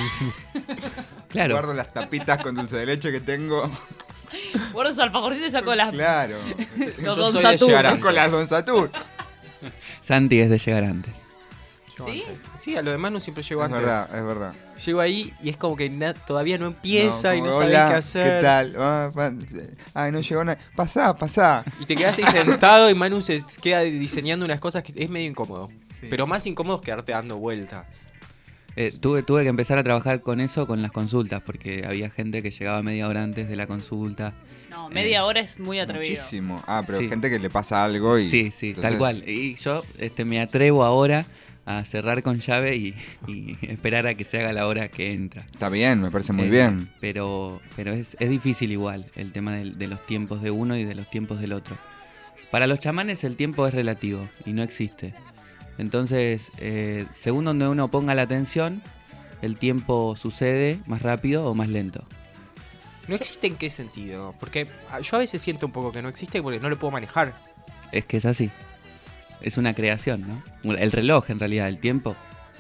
Claro. Guardo las tapitas con dulce de leche que tengo. Guardo su alfajorcito y saco las. Claro. Los Yo Don soy de Satur. llegar Saco las Don Satur. Santi es de llegar antes. Yo ¿Sí? antes. Sí, a lo de Manu siempre llego Es antes. verdad, es verdad. Llego ahí y es como que na- todavía no empieza y como, no sabés hola, qué hacer. ¿Qué tal? Ah, pa- Ay, no llegó nada. Pasá, pasá. Y te quedas ahí sentado y Manu se queda diseñando unas cosas que es medio incómodo. Sí. Pero más incómodo es quedarte dando vuelta. Eh, tuve, tuve que empezar a trabajar con eso con las consultas, porque había gente que llegaba media hora antes de la consulta. No, media hora es muy atrevido. Muchísimo. Ah, pero Sí. gente que le pasa algo y. Sí, sí, entonces- tal cual. Y yo este, me atrevo ahora a cerrar con llave y, y esperar a que se haga la hora que entra. Está bien, me parece muy Eh, bien. Pero, pero es, es difícil igual el tema del- de, los tiempos de uno y de los tiempos del otro. Para los chamanes el tiempo es relativo y no existe. Entonces, eh, según donde uno ponga la atención, el tiempo sucede más rápido o más lento. ¿No existe en qué sentido? Porque yo a veces siento un poco que no existe porque no lo puedo manejar. es que es así. Es una creación, ¿no? El reloj, en realidad, el tiempo,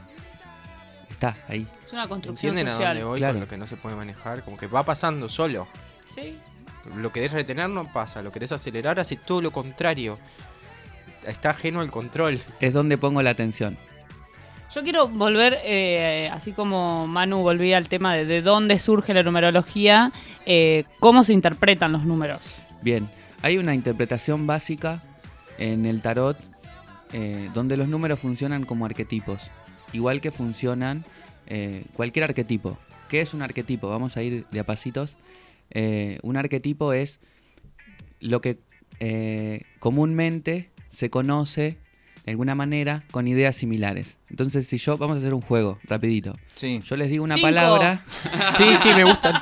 está ahí. Es una construcción ¿Entienden social. a dónde voy Claro. con lo que no se puede manejar? Como que va pasando solo. Sí. Lo querés retener no pasa, lo querés acelerar hace todo lo contrario. Está ajeno al control. Es donde pongo la atención. Yo quiero volver, eh, así como Manu volvía al tema de, de dónde surge la numerología, eh, cómo se interpretan los números. Bien, hay una interpretación básica en el tarot eh, donde los números funcionan como arquetipos, igual que funcionan eh, cualquier arquetipo. ¿Qué es un arquetipo? Vamos a ir de a pasitos. Eh, un arquetipo es lo que eh, comúnmente se conoce de alguna manera con ideas similares. Entonces, si yo, vamos a hacer un juego, rapidito. Sí. Yo les digo una Cinco. palabra. Sí, sí, me gustan.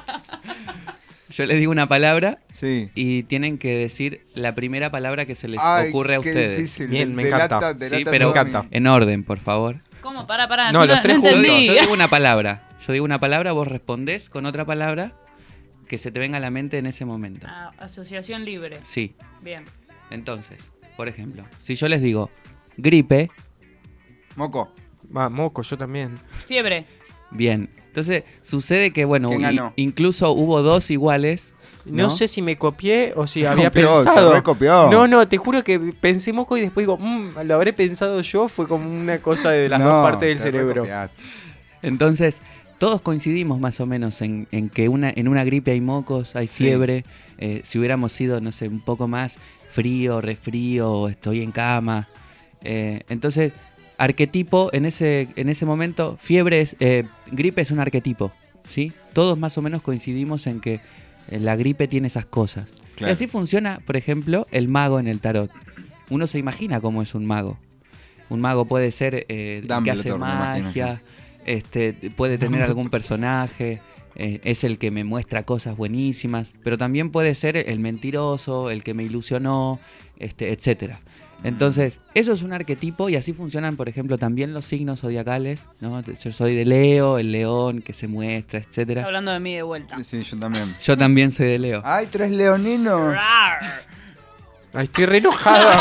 Yo les digo una palabra Sí. y tienen que decir la primera palabra que se les Ay, ocurre a qué ustedes. difícil. Bien, me Delata- encanta. delata Sí, todo pero me encanta. mi- en orden, por favor. ¿Cómo? Para, para. No, los tres juntos. entendí. Yo digo una palabra. Yo digo una palabra, vos respondés con otra palabra que se te venga a la mente en ese momento. Ah, asociación libre. Sí. Bien. Entonces, por ejemplo, si yo les digo gripe, Moco. Va, moco, yo también. Fiebre. bien. Entonces, sucede que, bueno, ¿Quién i- ganó? incluso hubo dos iguales. No, ¿no? sé si me copié o si Se había copió, se pensado. recopió. No, no, te juro que pensé moco y después digo, mmm, lo habré pensado yo. Fue como una cosa de las No, dos partes del te cerebro. recopiaste. Entonces, todos coincidimos más o menos en, en que una, en una gripe hay mocos, hay fiebre. Eh, si hubiéramos sido, no sé, un poco más frío, resfrío, estoy en cama. Eh, entonces, arquetipo, en ese, en ese momento, fiebre es, eh, gripe es un arquetipo, ¿sí? Todos más o menos coincidimos en que eh, la gripe tiene esas cosas. Claro. Y así funciona, por ejemplo, el mago en el tarot. Uno se imagina cómo es un mago. Un mago puede ser eh, el que Dumbledore, hace me imagino magia, este, puede tener algún personaje, eh, es el que me muestra cosas buenísimas, pero también puede ser el mentiroso, el que me ilusionó, este, etcétera. Entonces, eso es un arquetipo y así funcionan, por ejemplo, también los signos zodiacales, ¿no? Yo soy de Leo, el león que se muestra, Está etcétera. hablando de mí de vuelta. Sí, yo también. Yo también soy de Leo. Ay, tres leoninos. Rar. Ay, estoy re enojada.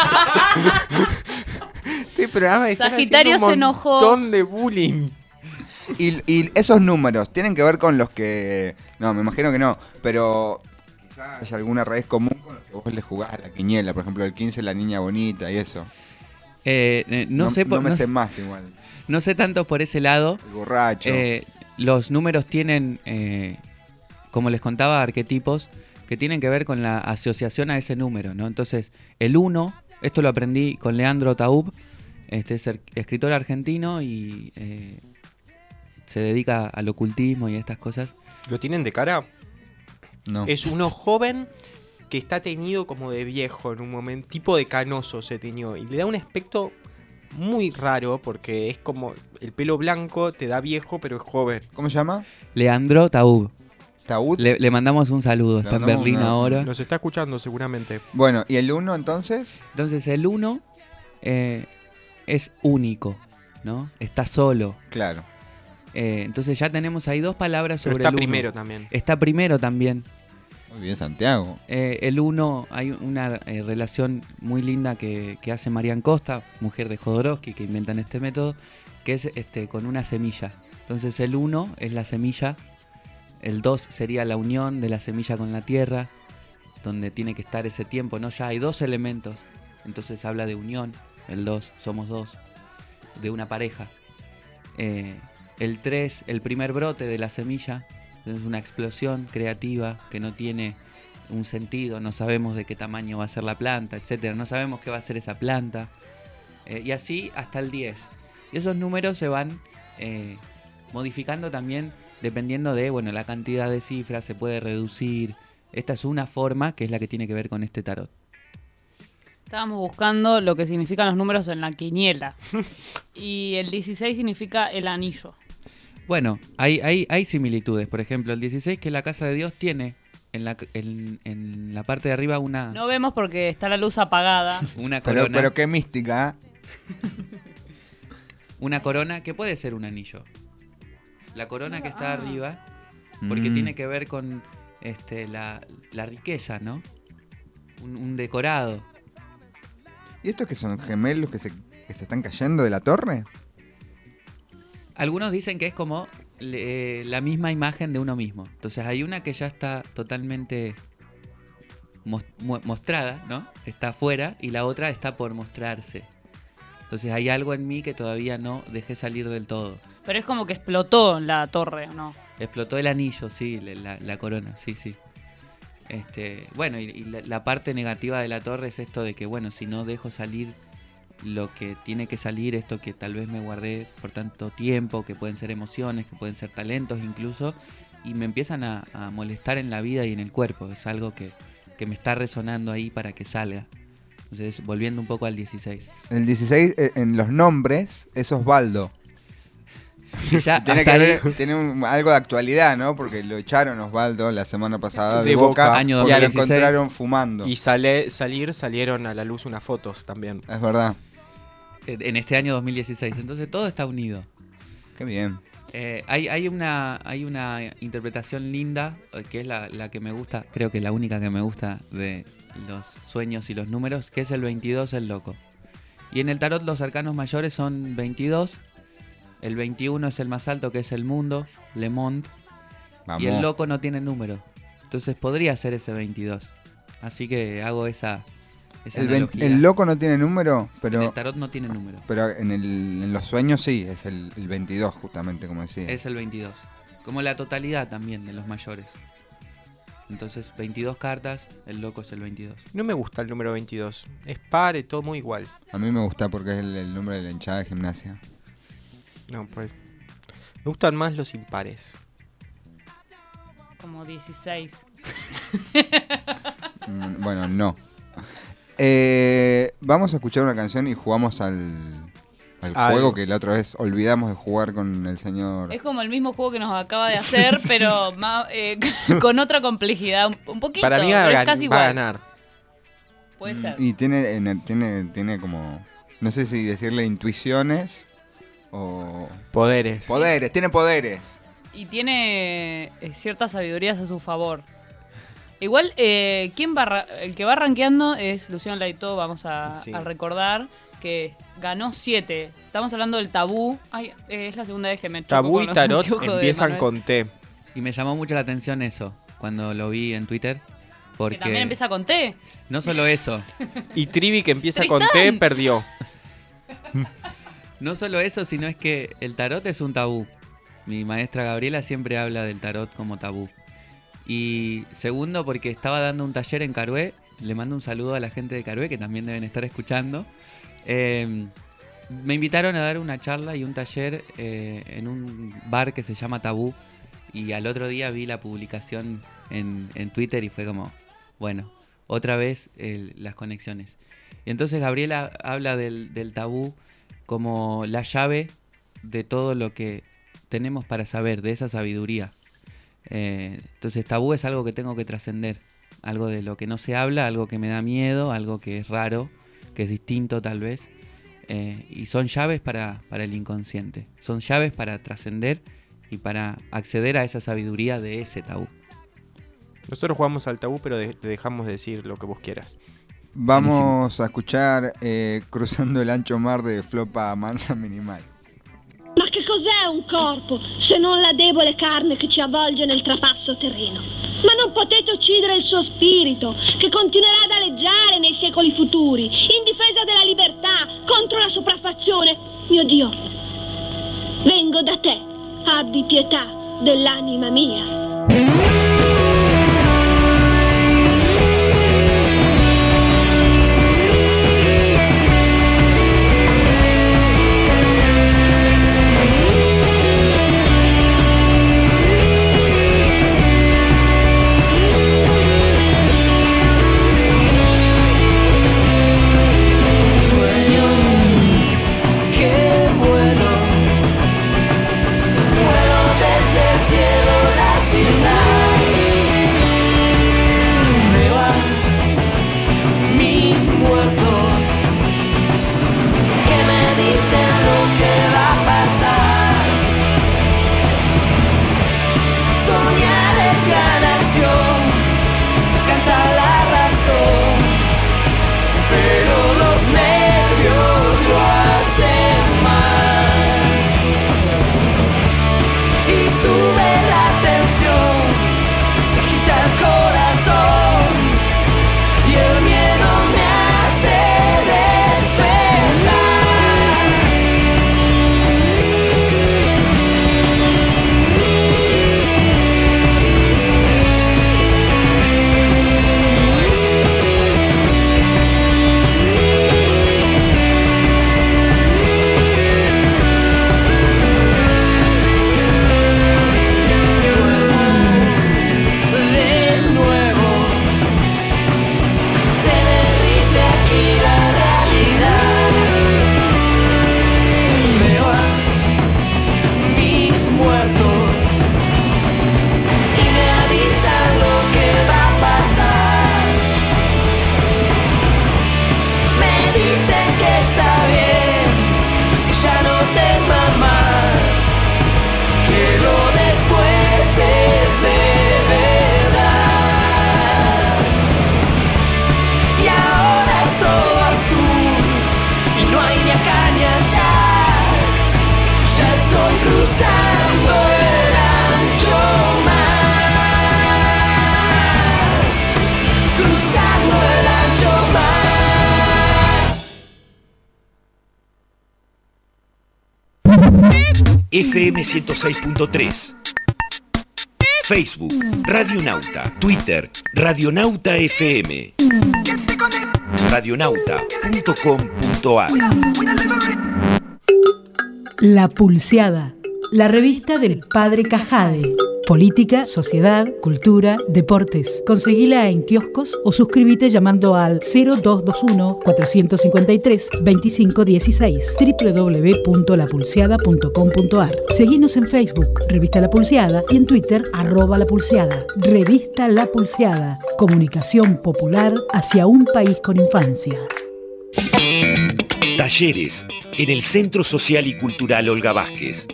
Este programa está Sagitario haciendo un se enojó. montón de bullying. Y, y esos números tienen que ver con los que... No, me imagino que no, pero quizás hay alguna raíz común con los que vos le jugás a la quiniela. Por ejemplo, el quince, la niña bonita y eso. Eh, eh, no, sé por- no me no- sé más igual. no sé tanto por ese lado. El borracho. Eh, los números tienen, eh, como les contaba, arquetipos que tienen que ver con la asociación a ese número, ¿no? Entonces, el uno, esto lo aprendí con Leandro Taub, este es er- escritor argentino y eh, se dedica al ocultismo y a estas cosas. ¿Lo tienen de cara? No. Es uno joven que está teñido como de viejo en un momento, tipo de canoso se teñió. Y le da un aspecto muy raro porque es como el pelo blanco te da viejo pero es joven. ¿Cómo se llama? Leandro Taub. ¿Taúd? Le, le mandamos un saludo, Le está en mandamos Berlín una- ahora. Nos está escuchando seguramente. Bueno, ¿y el uno entonces? Entonces el uno eh, es único, ¿no? Está solo. Claro. Eh, entonces ya tenemos ahí dos palabras Pero sobre está el uno. primero también. Está primero también. Muy bien, Santiago. Eh, el uno, hay una eh, relación muy linda que, que hace Marian Costa, mujer de Jodorowsky, que inventan este método, que es este con una semilla. Entonces el uno es la semilla, el dos sería la unión de la semilla con la tierra, donde tiene que estar ese tiempo, ¿no? Ya hay dos elementos, entonces habla de unión, el dos, somos dos, de una pareja. Eh, el tres, el primer brote de la semilla, es una explosión creativa que no tiene un sentido, no sabemos de qué tamaño va a ser la planta, etcétera, no sabemos qué va a ser esa planta, eh, y así hasta el diez. Y esos números se van eh, modificando también dependiendo de, bueno, la cantidad de cifras, se puede reducir. Esta es una forma que es la que tiene que ver con este tarot. Estábamos buscando lo que significan los números en la quiniela. Y el dieciséis significa el anillo. Bueno, hay, hay, hay similitudes. Por ejemplo, el dieciséis, que la casa de Dios tiene en la, en, en la parte de arriba una, No vemos porque está la luz apagada. una Pero, corona. pero qué mística. Una corona que puede ser un anillo. La corona que está arriba, porque Mm. tiene que ver con este, la, la riqueza, ¿no? Un, un decorado. ¿Y estos que son gemelos que se, que se están cayendo de la torre? Algunos dicen que es como eh, la misma imagen de uno mismo. Entonces hay una que ya está totalmente mos- mostrada, ¿no? Está afuera, y la otra está por mostrarse. Entonces hay algo en mí que todavía no dejé salir del todo. Pero es como que explotó la torre, ¿o no? Explotó el anillo, sí, la, la corona, sí, sí. Este, bueno, y, y la, la parte negativa de la torre es esto de que, bueno, si no dejo salir lo que tiene que salir, esto que tal vez me guardé por tanto tiempo, que pueden ser emociones, que pueden ser talentos incluso, y me empiezan a, a molestar en la vida y en el cuerpo. Es algo que, que me está resonando ahí para que salga. Entonces, volviendo un poco al dieciséis. El dieciséis, eh, en los nombres, es Osvaldo. Sí, ya, tiene que ahí... ver, tiene un, algo de actualidad, ¿no? Porque lo echaron Osvaldo la semana pasada de, de Boca, Boca año porque dos mil lo dieciséis. encontraron fumando. Y sale, salir salieron a la luz unas fotos también. Es verdad. En este año dos mil dieciséis. Entonces todo está unido. Qué bien. Eh, hay, hay, una, hay una interpretación linda, que es la, la que me gusta, creo que la única que me gusta de los sueños y los números, que es el veintidós, el loco. Y en el tarot los arcanos mayores son veintidós, el veintiuno es el más alto, que es el mundo, Le Monde, y el loco no tiene número. Entonces podría ser ese veintidós. Así que hago esa, esa el, analogía. el loco no tiene número, pero... En el tarot no tiene número. Pero en, el, en los sueños sí, es el, el veintidós justamente, como decía. Es el veintidós. Como la totalidad también de los mayores. Entonces, veintidós cartas, el loco es el veintidós. No me gusta el número veintidós. Es par y todo muy igual. A mí me gusta porque es el, el número de la hinchada de Gimnasia. No, pues. Me gustan más los impares. Como dieciséis. Mm, bueno, no. Eh, vamos a escuchar una canción y jugamos al, al Al- juego que la otra vez olvidamos de jugar con el señor. Es como el mismo juego que nos acaba de hacer, pero más, eh, con otra complejidad, un, un poquito, Para mí va, pero a es gan- casi va a igual. ganar. Puede ser. Y tiene, en el- tiene, tiene como, no sé si decirle intuiciones o... Poderes. Poderes, tiene poderes. Y tiene eh, ciertas sabidurías a su favor. Igual, eh, ¿quién va ra- el que va rankeando es Luciano Laito, vamos a, Sí. a recordar que ganó siete. Estamos hablando del tabú. Ay, eh, es la segunda vez que me choco Tabú con y los tarot anteojos de empiezan Manuel. con T. Y me llamó mucho la atención eso, cuando lo vi en Twitter. Porque Que también empieza con T. no solo eso, Y Trivi, que empieza con Tristán. T, perdió. no solo eso, sino es que el tarot es un tabú. Mi maestra Gabriela siempre habla del tarot como tabú. Y segundo, porque estaba dando un taller en Carué. Le mando un saludo a la gente de Carué, que también deben estar escuchando. Eh, me invitaron a dar una charla y un taller eh, en un bar que se llama Tabú. Y al otro día vi la publicación en, en Twitter y fue como, bueno, otra vez el- las conexiones. Y entonces Gabriela habla del, del tabú como la llave de todo lo que tenemos para saber, de esa sabiduría. Eh, entonces tabú es algo que tengo que trascender, algo de lo que no se habla, algo que me da miedo, algo que es raro, que es distinto tal vez. Eh, y son llaves para, para el inconsciente, son llaves para trascender y para acceder a esa sabiduría de ese tabú. Nosotros jugamos al tabú, pero de- te dejamos decir lo que vos quieras. Vamos a escuchar eh, Cruzando el ancho mar de Flopa Mansa Minimal. Ma che cos'è un corpo se non la debole carne che ci avvolge nel trapasso terreno? Ma non potete uccidere il suo spirito, che continuerà ad aleggiare nei secoli futuri, in difesa della libertà, contro la sopraffazione. Mio Dio, vengo da te, abbi pietà dell'anima mia. Sueño, qué bueno. Vuelo desde el cielo la ciudad. F M ciento seis punto tres. Facebook, Radionauta. Twitter, Radionauta F M. radionauta punto com punto a r. La Pulseada, la revista del Padre Cajade. Política, sociedad, cultura, deportes. Conseguila en kioscos o suscríbete llamando al cero dos dos uno, cuatro cinco tres, dos cinco uno seis doble u doble u doble u punto la pulseada punto com punto a r. Seguinos en Facebook, Revista La Pulseada, y en Twitter, arroba La Pulseada. Revista La Pulseada, comunicación popular hacia un país con infancia. Talleres en el Centro Social y Cultural Olga Vázquez.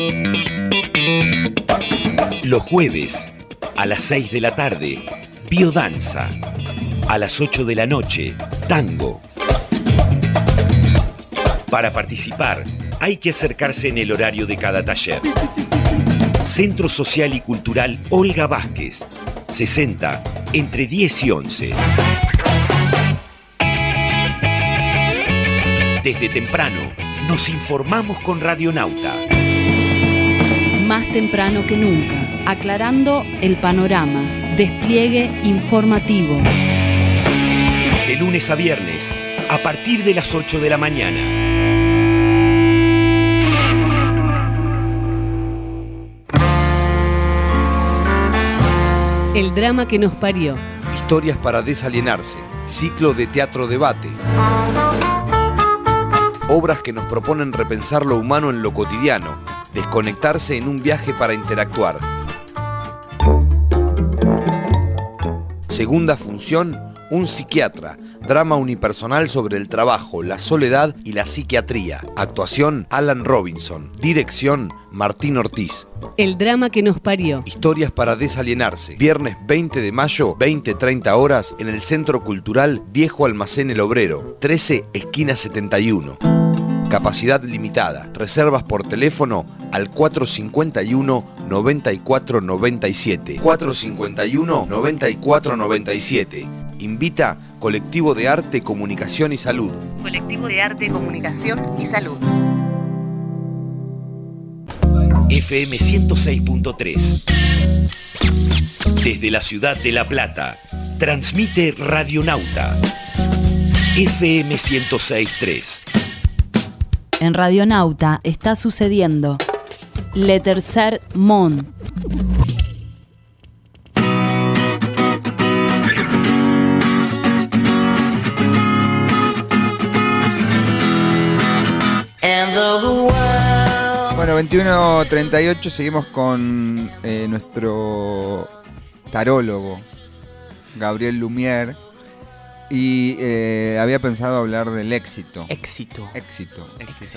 Los jueves, a las seis de la tarde, biodanza. A las ocho de la noche, tango. Para participar, hay que acercarse en el horario de cada taller. Centro Social y Cultural Olga Vázquez, sesenta, entre diez y once. Desde temprano, nos informamos con Radionauta. Más temprano que nunca, aclarando el panorama. Despliegue informativo. De lunes a viernes, a partir de las ocho de la mañana. El drama que nos parió. Historias para desalienarse. Ciclo de teatro debate. Obras que nos proponen repensar lo humano en lo cotidiano, desconectarse en un viaje para interactuar. Segunda función, Un psiquiatra, drama unipersonal sobre el trabajo, la soledad y la psiquiatría. Actuación, Alan Robinson. Dirección, Martín Ortiz. El drama que nos parió. Historias para desalienarse. Viernes veinte de mayo, veinte treinta horas, en el Centro Cultural Viejo Almacén El Obrero, trece, esquina setenta y uno. Capacidad limitada. Reservas por teléfono al cuatro cinco uno, nueve cuatro nueve siete. cuatro cinco uno, nueve cuatro nueve siete. Invita Colectivo de Arte, Comunicación y Salud. Colectivo de Arte, Comunicación y Salud. F M ciento seis punto tres. Desde la ciudad de La Plata, transmite Radionauta. F M ciento seis punto tres. En Radionauta está sucediendo Le Tercer Món. Bueno, veintiuno treinta y ocho, seguimos con eh, nuestro tarólogo, Gabriel Lumière. Y eh, había pensado hablar del éxito. Éxito. Éxito. Éxito.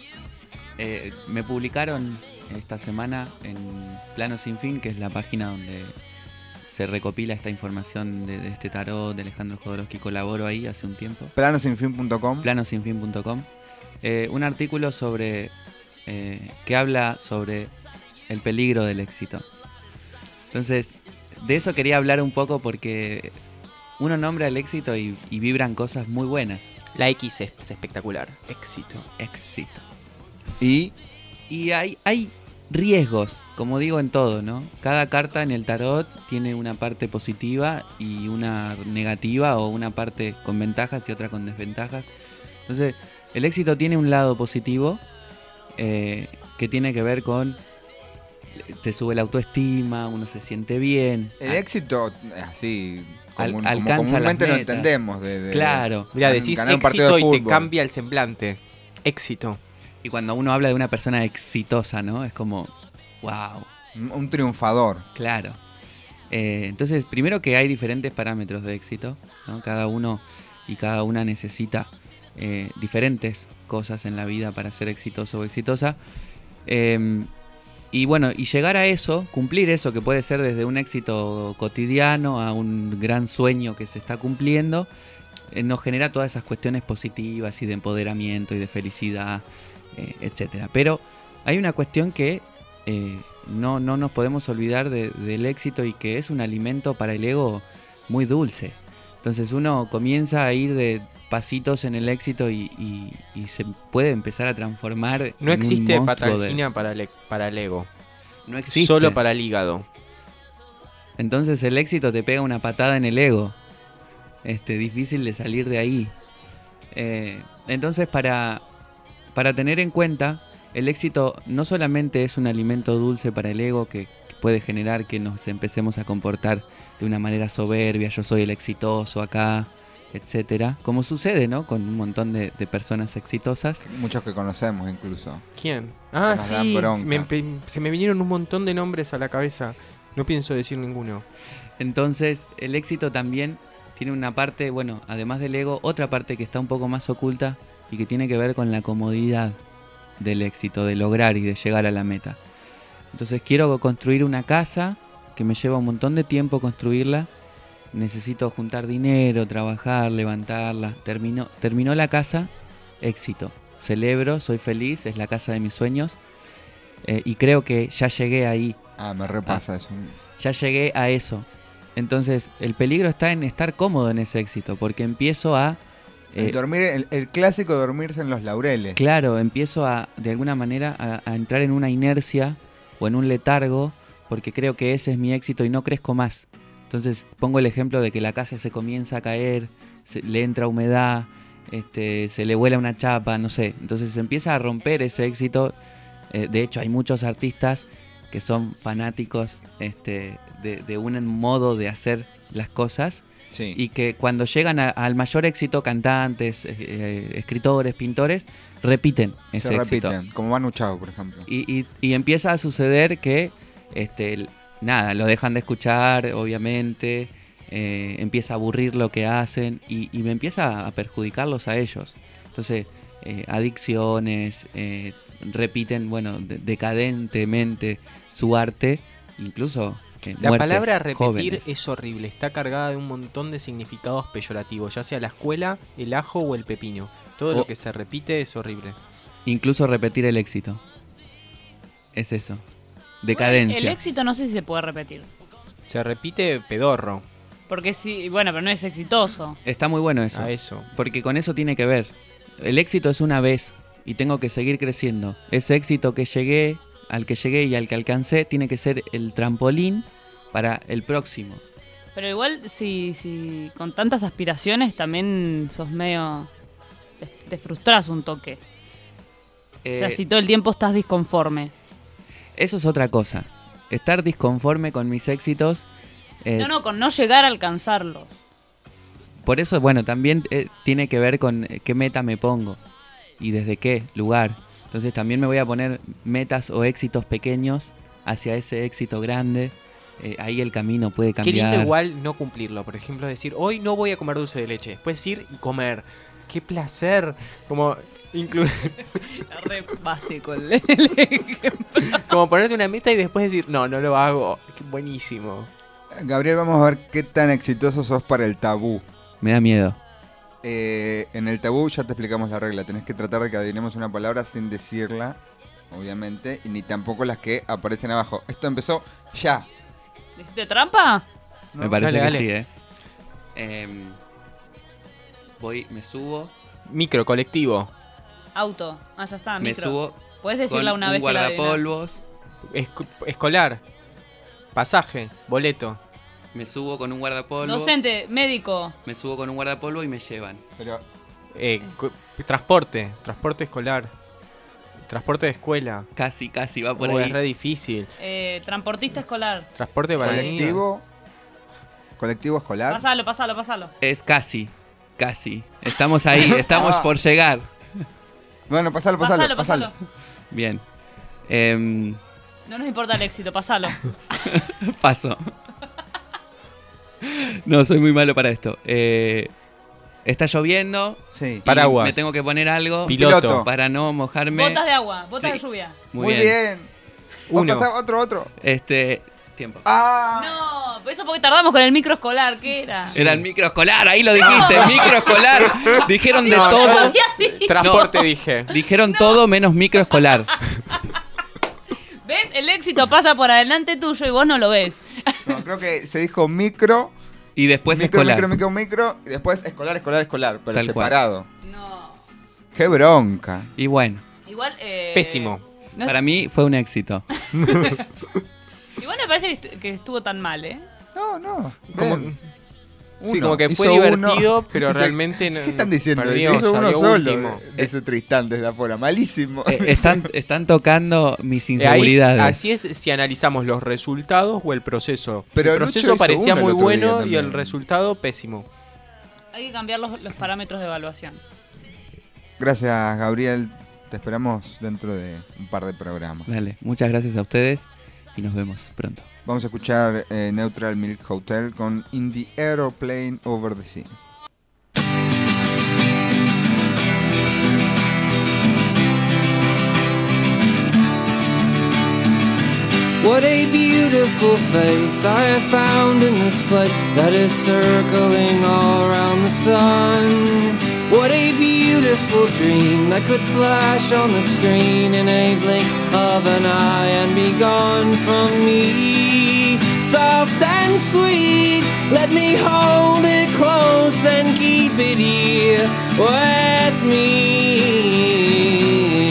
Eh, me publicaron esta semana en Plano Sin Fin, que es la página donde se recopila esta información de, de este tarot de Alejandro Jodorowsky. Colaboro ahí hace un tiempo. plano sin fin punto com. plano sin fin punto com. Eh, un artículo sobre eh, que habla sobre el peligro del éxito. Entonces, de eso quería hablar un poco porque uno nombra el éxito y, y vibran cosas muy buenas. La X es espectacular. Éxito. Éxito. Y, y hay, hay riesgos, como digo en todo, ¿no? Cada carta en el tarot tiene una parte positiva y una negativa, o una parte con ventajas y otra con desventajas. Entonces, el éxito tiene un lado positivo eh, que tiene que ver con te sube la autoestima, uno se siente bien. El éxito, así, como, Al, como alcanza comúnmente las lo metas. entendemos. De, de, claro. Mira, decís éxito y te cambia el semblante. Éxito. Y cuando uno habla de una persona exitosa, ¿no? Es como, wow. Un triunfador. Claro. Eh, entonces, primero que hay diferentes parámetros de éxito, ¿no? Cada uno y cada una necesita eh, diferentes cosas en la vida para ser exitoso o exitosa. Eh, y bueno, y llegar a eso, cumplir eso, que puede ser desde un éxito cotidiano a un gran sueño que se está cumpliendo, eh, nos genera todas esas cuestiones positivas y de empoderamiento y de felicidad, eh, etcétera. Pero hay una cuestión que eh, no, no nos podemos olvidar de, del éxito, y que es un alimento para el ego muy dulce. Entonces uno comienza a ir de pasitos en el éxito y, y, y se puede empezar a transformar. No en existe un patalgina de... para, el, para el ego. No existe. Solo para el hígado. Entonces el éxito te pega una patada en el ego. Este, difícil de salir de ahí. Eh, entonces para, para tener en cuenta, el éxito no solamente es un alimento dulce para el ego que, que puede generar que nos empecemos a comportar de una manera soberbia, yo soy el exitoso acá, etcétera, como sucede, ¿no? Con un montón de, de personas exitosas. Muchos que conocemos incluso. ¿Quién? Ah, que nos sí, dan bronca. me, se me vinieron un montón de nombres a la cabeza. No pienso decir ninguno. Entonces, el éxito también tiene una parte, bueno, además del ego, otra parte que está un poco más oculta y que tiene que ver con la comodidad del éxito, de lograr y de llegar a la meta. Entonces, quiero construir una casa que me lleva un montón de tiempo construirla. Necesito juntar dinero, trabajar, levantarla. Terminó, terminó la casa, éxito. Celebro, soy feliz, es la casa de mis sueños. Eh, y creo que ya llegué ahí. Ah, me repasa ah, eso. Ya llegué a eso. Entonces, el peligro está en estar cómodo en ese éxito, porque empiezo a... Eh, el, dormir, el, el clásico dormirse en los laureles. Claro, empiezo a, de alguna manera, a, a entrar en una inercia o en un letargo, porque creo que ese es mi éxito y no crezco más. Entonces pongo el ejemplo de que la casa se comienza a caer, se, le entra humedad, este, se le vuela una chapa, no sé. Entonces se empieza a romper ese éxito. Eh, de hecho hay muchos artistas que son fanáticos este, de, de un modo de hacer las cosas. Sí. Y que cuando llegan a, al mayor éxito, cantantes, eh, escritores, pintores, repiten ese se éxito. repiten, como Manu Chao, por ejemplo. Y, y, y empieza a suceder que, este, nada, lo dejan de escuchar, obviamente, eh, empieza a aburrir lo que hacen y, y me empieza a perjudicarlos a ellos. Entonces, eh, adicciones, eh, repiten, bueno, de, decadentemente su arte, incluso... La palabra repetir jóvenes. Es horrible, está cargada de un montón de significados peyorativos, ya sea la escuela, el ajo o el pepino. Todo o, lo que se repite es horrible. Incluso repetir el éxito. Es eso. Decadencia. Bueno, el éxito no sé si se puede repetir. Se repite pedorro. Porque sí, bueno, pero no es exitoso. Está muy bueno eso. A eso. Porque con eso tiene que ver. El éxito es una vez y tengo que seguir creciendo. Ese éxito que llegué... al que llegué y al que alcancé, tiene que ser el trampolín para el próximo. Pero igual, si, si con tantas aspiraciones también sos medio... te, te frustras un toque. Eh, o sea, si todo el tiempo estás disconforme. Eso es otra cosa. Estar disconforme con mis éxitos... Eh, no, no, con no llegar a alcanzarlos. Por eso, bueno, también eh, tiene que ver con qué meta me pongo y desde qué lugar. Entonces también me voy a poner metas o éxitos pequeños hacia ese éxito grande. Eh, ahí el camino puede cambiar. Qué lindo igual no cumplirlo. Por ejemplo, decir, hoy no voy a comer dulce de leche. Después ir y comer. ¡Qué placer! Como incluir... Re básico el ejemplo. Como ponerte una meta y después decir, no, no lo hago. ¡Qué buenísimo! Gabriel, vamos a ver qué tan exitoso sos para el tabú. Me da miedo. Eh, en el tabú ya te explicamos la regla. Tenés que tratar de que adivinemos una palabra sin decirla, obviamente, y ni tampoco las que aparecen abajo. Esto empezó ya. ¿Hiciste trampa? No, me parece dale, que dale. sí, ¿eh? eh voy, me subo. Micro, colectivo. Auto. Ah, ya está, me micro. subo. Puedes decirla una un vez que la guardapolvos. Esco- escolar. Pasaje. Boleto. Me subo con un guardapolvo. Docente, médico. Me subo con un guardapolvo y me llevan. Pero Eh, co- transporte. Transporte escolar. Transporte de escuela. Casi, casi, va por Oh, ahí. es re difícil. Eh, transportista escolar. Transporte para colectivo. Colectivo escolar. Pasalo, pasalo, pasalo. Es casi, casi. Estamos ahí, estamos Ah. por llegar. Bueno, pasalo, pasalo, Pasalo, pasalo. pasalo. Bien. Em, No nos importa el éxito, pasalo. paso. No, soy muy malo para esto. Eh, está lloviendo. Sí. y Paraguas. Me tengo que poner algo. Piloto. Para no mojarme. Botas de agua, botas Sí. de lluvia. Muy, Muy bien. bien. Uno. Vamos a pasar otro, otro. Este, tiempo. Ah. No, eso porque tardamos con el micro escolar, ¿qué era? Era el microescolar, ahí lo dijiste, microescolar. Dijeron de No, todo. Había dicho. Transporte dije. Dijeron todo menos microescolar. ¿Ves? El éxito pasa por adelante tuyo y vos no lo ves. No, creo que se dijo micro Y después micro, escolar. Micro, micro, micro, y después escolar, escolar, escolar, pero Tal separado. No. Qué bronca. Y bueno. Igual, eh, Pésimo. no- Para mí fue un éxito. Igual me parece que, estu- que estuvo tan mal, ¿eh? No, no. Como- ven. Sí, Uno, como que fue hizo divertido, uno. pero Dice, realmente no- ¿qué están diciendo? perdió, hizo uno salió solo. último. De ese Tristán desde afuera. Malísimo. Eh, están, están tocando mis Eh, ahí- inseguridades. así es si analizamos los resultados o el proceso. Pero el Lucho proceso hizo parecía uno el muy otro día bueno y también. el resultado pésimo. Hay que cambiar los, los parámetros de evaluación. Gracias, Gabriel. Te esperamos dentro de un par de programas. Dale, muchas gracias a ustedes y nos vemos pronto. Vamos a escuchar eh, Neutral Milk Hotel con In the Aeroplane Over the Sea. What a beautiful face I have found in this place that is circling all around the sun. What a beautiful dream that could flash on the screen in a blink of an eye and be gone from me. Soft and sweet, let me hold it close and keep it here with me.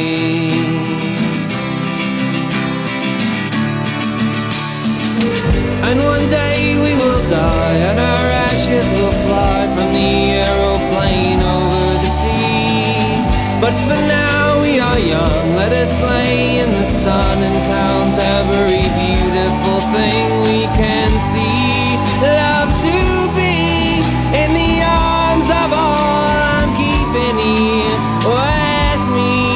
And one day we will die and our ashes will fly from the aeroplane over the sea. But for now we are young, let us lay in the sun and count every beautiful thing we can see. Love to be in the arms of all I'm keeping here with me.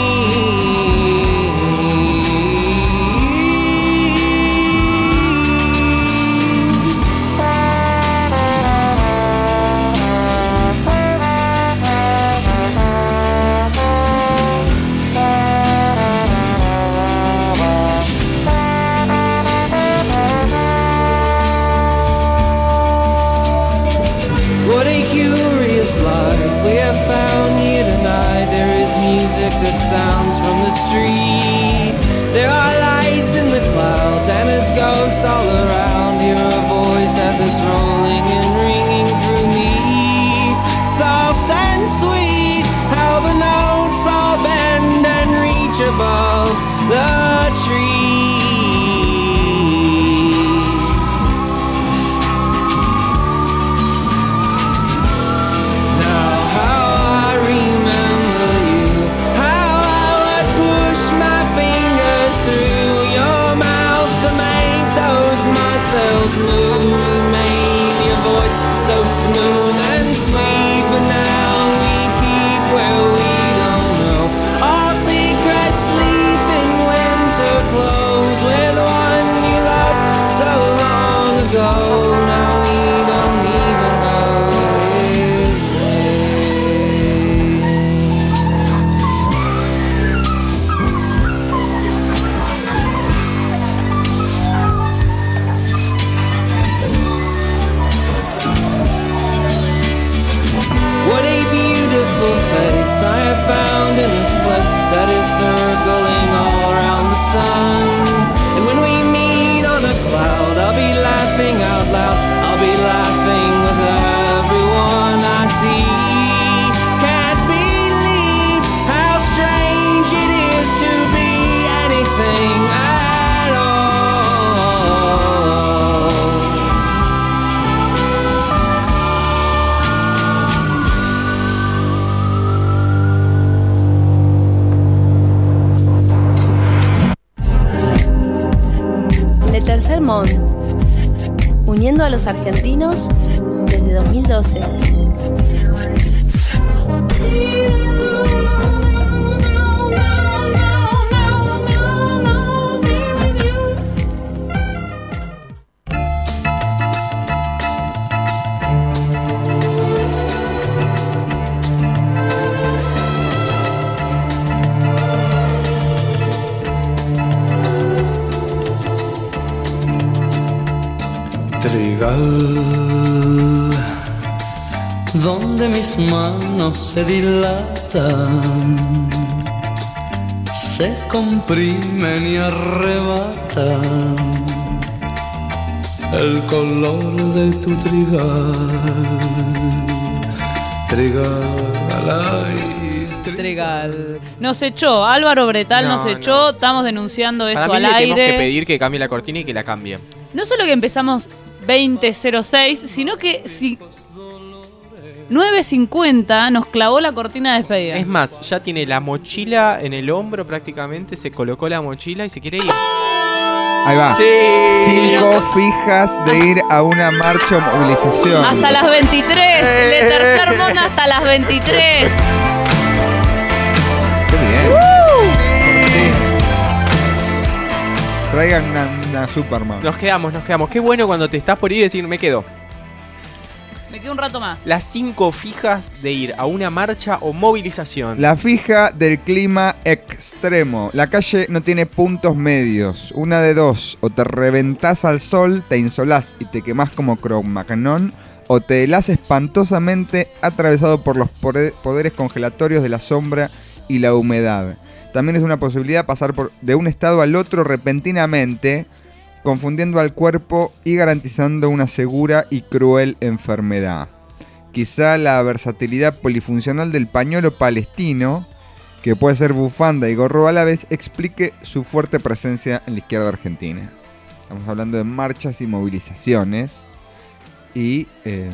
What a curious life we have found here tonight. There is music that sounds from the street. There are lights in the clouds and its ghost all around. Hear a voice as it's rolling and ringing through me. Soft and sweet, how the notes all bend and reach above the tree. Now how I remember you, how I would push my fingers through your mouth to make those muscles move. You made your voice so smooth and sweet, but now we keep where we don't know. Our secrets sleep in winter clothes with one you loved so long ago. Now we don't even know his name. What a beautiful face I have found in this place that is circling all around the sun. And when we meet on a cloud, I'll be laughing out loud. I'll be laughing with everyone I see. Can't believe how strange it is to be anything at all. Le Tercer Mond, uniendo a los argentinos desde dos mil doce. Trigal, donde mis manos se dilatan, se comprimen y arrebatan el color de tu trigal, trigal, ay, trigal. Nos echó, Álvaro Bretal No, nos no. echó, estamos denunciando esto Para mí al le tenemos aire. que pedir que cambie la cortina y que la cambie. No solo que empezamos veinte cero seis, sino que si nueve cincuenta nos clavó la cortina de despedida. Es más, ya tiene la mochila en el hombro prácticamente, se colocó la mochila y se quiere ir. Ahí va. Sí. Cinco fijas de ir a una marcha o movilización. Hasta las veintitrés, Le Tercer Monde hasta las veintitrés. Qué bien. ¡Uh! Sí. Traigan una, una Superman. Nos quedamos, nos quedamos. Qué bueno cuando te estás por ir y decir, me quedo. Me quedo un rato más. Las cinco fijas de ir a una marcha o movilización. La fija del clima extremo. La calle no tiene puntos medios. Una de dos. O te reventás al sol, te insolás y te quemás como Cro-Magnon. O te helás espantosamente atravesado por los poderes congelatorios de la sombra y la humedad. También es una posibilidad pasar por, de un estado al otro repentinamente, confundiendo al cuerpo y garantizando una segura y cruel enfermedad. Quizá la versatilidad polifuncional del pañuelo palestino, que puede ser bufanda y gorro a la vez, explique su fuerte presencia en la izquierda argentina. Estamos hablando de marchas y movilizaciones. Y... Eh...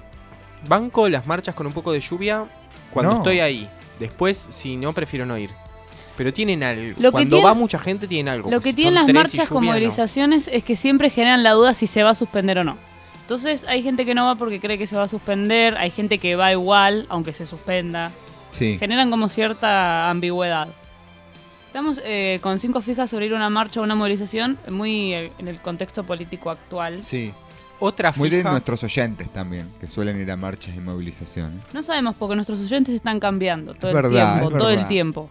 Banco las marchas con un poco de lluvia cuando No. estoy ahí. Después, si no, prefiero no ir. Pero tienen algo. Lo que Cuando tiene- va mucha gente, tienen algo. Lo que Si tienen son las tres y marchas con lluvia, no. movilizaciones es que siempre generan la duda si se va a suspender o no. Entonces hay gente que no va porque cree que se va a suspender, hay gente que va igual, aunque se suspenda. Sí. Generan como cierta ambigüedad. Estamos eh, con cinco fijas sobre ir a una marcha o una movilización, muy eh, en el contexto político actual. Sí. Otra Muy de fija. nuestros oyentes también, que suelen ir a marchas y movilizaciones. No sabemos porque nuestros oyentes están cambiando todo Es el verdad, tiempo, es todo el verdad. tiempo.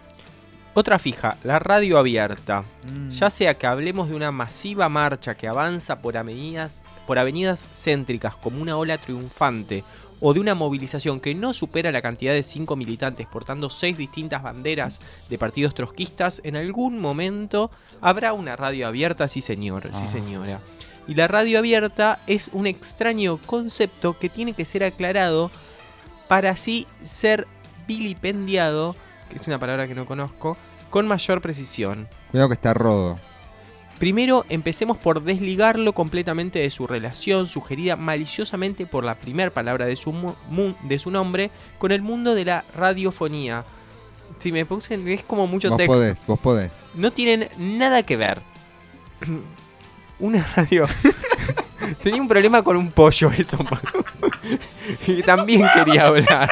Otra fija, la radio abierta. Mm. Ya sea que hablemos de una masiva marcha que avanza por avenidas, por avenidas céntricas como una ola triunfante, o de una movilización que no supera la cantidad de cinco militantes portando seis distintas banderas de partidos trotskistas, en algún momento habrá una radio abierta, sí señor, sí Ah. señora. Y la radio abierta es un extraño concepto que tiene que ser aclarado para así ser vilipendiado, que es una palabra que no conozco, con mayor precisión. Cuidado que está rodo. Primero, empecemos por desligarlo completamente de su relación, sugerida maliciosamente por la primera palabra de su, mu- mu- de su nombre, con el mundo de la radiofonía. Si me puse, es como mucho Vos texto. podés, vos podés. No tienen nada que ver. Una radio... Tenía un problema con un pollo eso. Y también quería hablar.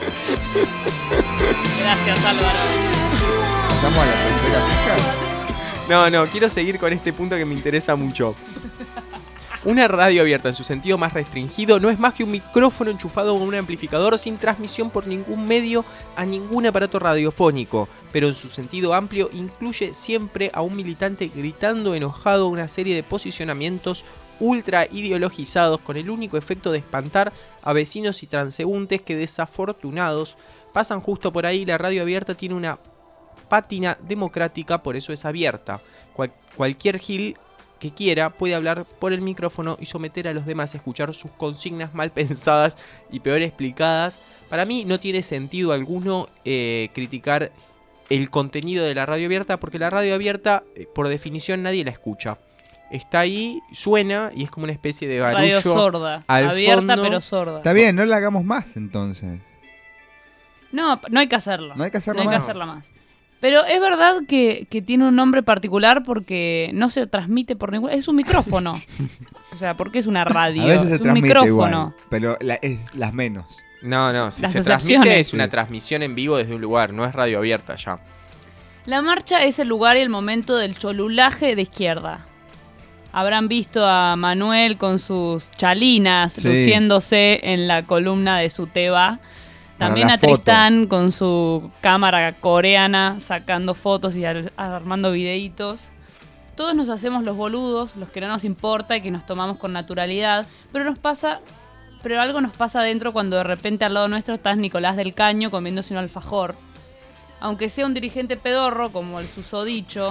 Gracias, Álvaro. ¿Pasamos a la tercera fija? No, no, quiero seguir con este punto que me interesa mucho. Una radio abierta en su sentido más restringido no es más que un micrófono enchufado con un amplificador sin transmisión por ningún medio a ningún aparato radiofónico, pero en su sentido amplio incluye siempre a un militante gritando enojado una serie de posicionamientos ultra ideologizados con el único efecto de espantar a vecinos y transeúntes que, desafortunados, pasan justo por ahí. La radio abierta tiene una pátina democrática, por eso es abierta. Cual- cualquier gil que quiera puede hablar por el micrófono y someter a los demás a escuchar sus consignas mal pensadas y peor explicadas. Para mí no tiene sentido alguno eh, criticar el contenido de la radio abierta, porque la radio abierta, eh, por definición, nadie la escucha. Está ahí, suena y es como una especie de barullo. Radio sorda, al abierta fondo. pero sorda. Está bien, no la hagamos más entonces. No, no hay que hacerlo. No hay que hacerlo No hay más. que hacerla más. Pero es verdad que, que tiene un nombre particular porque no se transmite por ningún... Es un micrófono. O sea, porque es una radio. A veces se es un transmite micrófono. igual, pero la- es las menos. No, no, si Las se excepciones. transmite es una Sí. transmisión en vivo desde un lugar, no es radio abierta ya. La marcha es el lugar y el momento del cholulaje de izquierda. Habrán visto a Manuel con sus chalinas Sí. luciéndose en la columna de su Teba. También la a foto. Tristán con su cámara coreana sacando fotos y ar- armando videitos. Todos nos hacemos los boludos, los que no nos importa y que nos tomamos con naturalidad, pero nos pasa, pero algo nos pasa adentro cuando de repente al lado nuestro está Nicolás del Caño comiéndose un alfajor. Aunque sea un dirigente pedorro como el susodicho,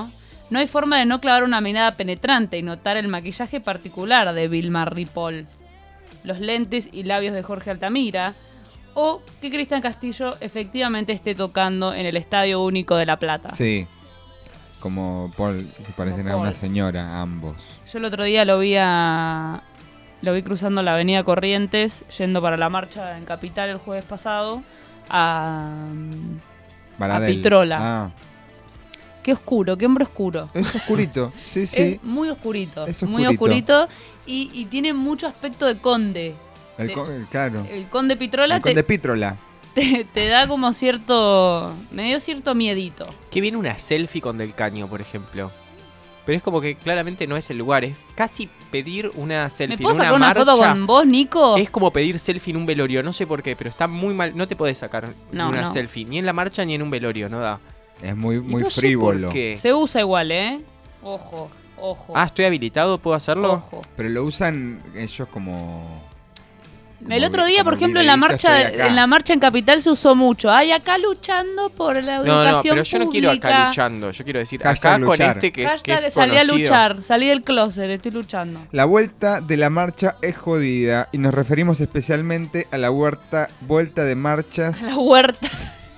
No hay forma de no clavar una mirada penetrante y notar el maquillaje particular de Vilma Ripoll, los lentes y labios de Jorge Altamira, o que Cristian Castillo efectivamente esté tocando en el Estadio Único de La Plata. Sí, como Paul, se parecen a una señora, ambos. Yo el otro día lo vi a... Lo vi cruzando la avenida Corrientes, yendo para la marcha en Capital el jueves pasado, a, a Pitrola. Ah. Qué oscuro, qué hombre oscuro. Es oscurito, sí, sí. Es muy oscurito, es muy oscurito y, y tiene mucho aspecto de conde. El de, con, claro. El conde Pitrola. El conde te, Pitrola. Te, te da como cierto, me dio cierto miedito. Que viene una selfie con Del Caño, por ejemplo. Pero es como que claramente no es el lugar. Es casi pedir una selfie ¿Me puedo en una sacar una marcha. foto con vos, Nico? Es como pedir selfie en un velorio. No sé por qué, pero está muy mal. No te podés sacar no, una no. selfie. Ni en la marcha ni en un velorio. No da. Es muy, muy no frívolo. Sé por qué. Se usa igual, ¿eh? Ojo, ojo. Ah, ¿estoy habilitado? ¿Puedo hacerlo? Ojo. Pero lo usan ellos como... El otro día, por ejemplo, en la marcha en la marcha en Capital se usó mucho. Ay, acá luchando por la educación pública. No, no, pero yo no quiero acá luchando. Yo quiero decir Hashtag acá luchar. con este que, Hashtag que es salí conocido. a luchar, salí del closet, estoy luchando. La vuelta de la marcha es jodida y nos referimos especialmente a la huerta, vuelta de marchas. A la huerta.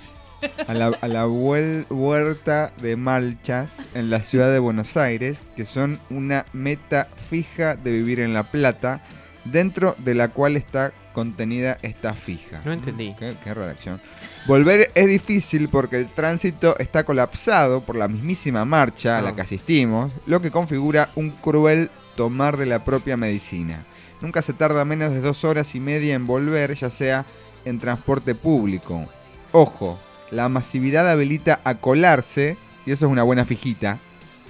A la, a la vuel, huerta de marchas en la ciudad de Buenos Aires, que son una meta fija de vivir en La Plata, dentro de la cual está contenida esta fija. No entendí. ¿Qué, qué redacción? Volver es difícil porque el tránsito está colapsado por la mismísima marcha no. a la que asistimos, lo que configura un cruel tomar de la propia medicina. Nunca se tarda menos de dos horas y media en volver, ya sea en transporte público. Ojo, la masividad habilita a colarse, y eso es una buena fijita,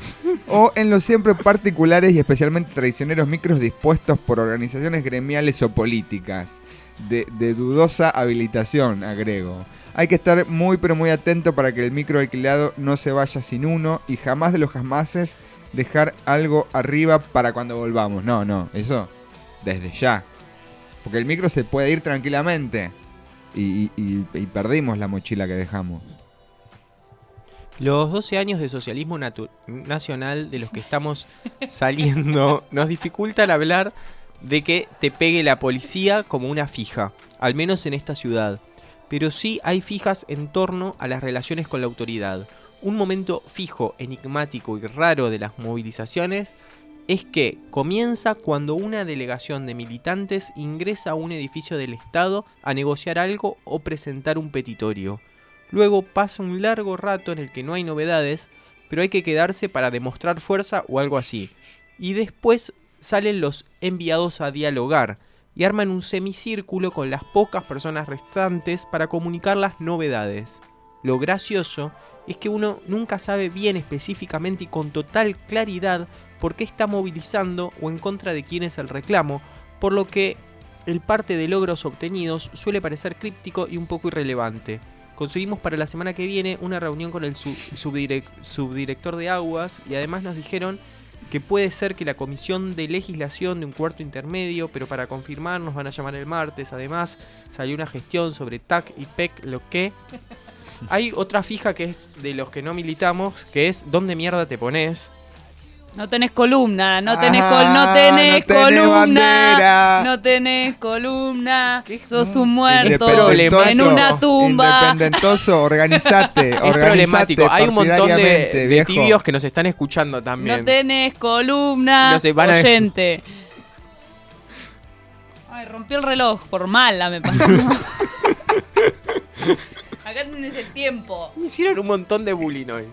o en los siempre particulares y especialmente traicioneros micros dispuestos por organizaciones gremiales o políticas. De, de dudosa habilitación, agrego. Hay que estar muy pero muy atento para que el micro alquilado no se vaya sin uno y jamás de los jamases dejar algo arriba para cuando volvamos. No, no, eso desde ya. Porque el micro se puede ir tranquilamente y, y, y perdimos la mochila que dejamos. Los doce años de socialismo natu- nacional de los que estamos saliendo nos dificultan hablar de que te pegue la policía como una fija, al menos en esta ciudad. Pero sí hay fijas en torno a las relaciones con la autoridad. Un momento fijo, enigmático y raro de las movilizaciones es que comienza cuando una delegación de militantes ingresa a un edificio del Estado a negociar algo o presentar un petitorio. Luego pasa un largo rato en el que no hay novedades, pero hay que quedarse para demostrar fuerza o algo así. Y después salen los enviados a dialogar y arman un semicírculo con las pocas personas restantes para comunicar las novedades. Lo gracioso es que uno nunca sabe bien específicamente y con total claridad por qué está movilizando o en contra de quién es el reclamo, por lo que el parte de logros obtenidos suele parecer críptico y un poco irrelevante. Conseguimos para la semana que viene una reunión con el sub- subdirec- subdirector de aguas y además nos dijeron que puede ser que la comisión de legislación de un cuarto intermedio, pero para confirmar nos van a llamar el martes. Además salió una gestión sobre T A C y P E C, lo que... Hay otra fija que es de los que no militamos, que es ¿dónde mierda te pones? No tenés columna, no tenés, Ah, col no tenés no tenés columna, bandera. no tenés columna, sos un muerto Independentoso, en una tumba. Independentoso, organizate, Es organizate problemático. Hay un montón de, partidariamente, de viejo. tibios que nos están escuchando también. No tenés columna, No sé, van a- oyente. Ay, rompí el reloj, por mala me pasó. Acá tenés el tiempo. Me hicieron un montón de bullying hoy.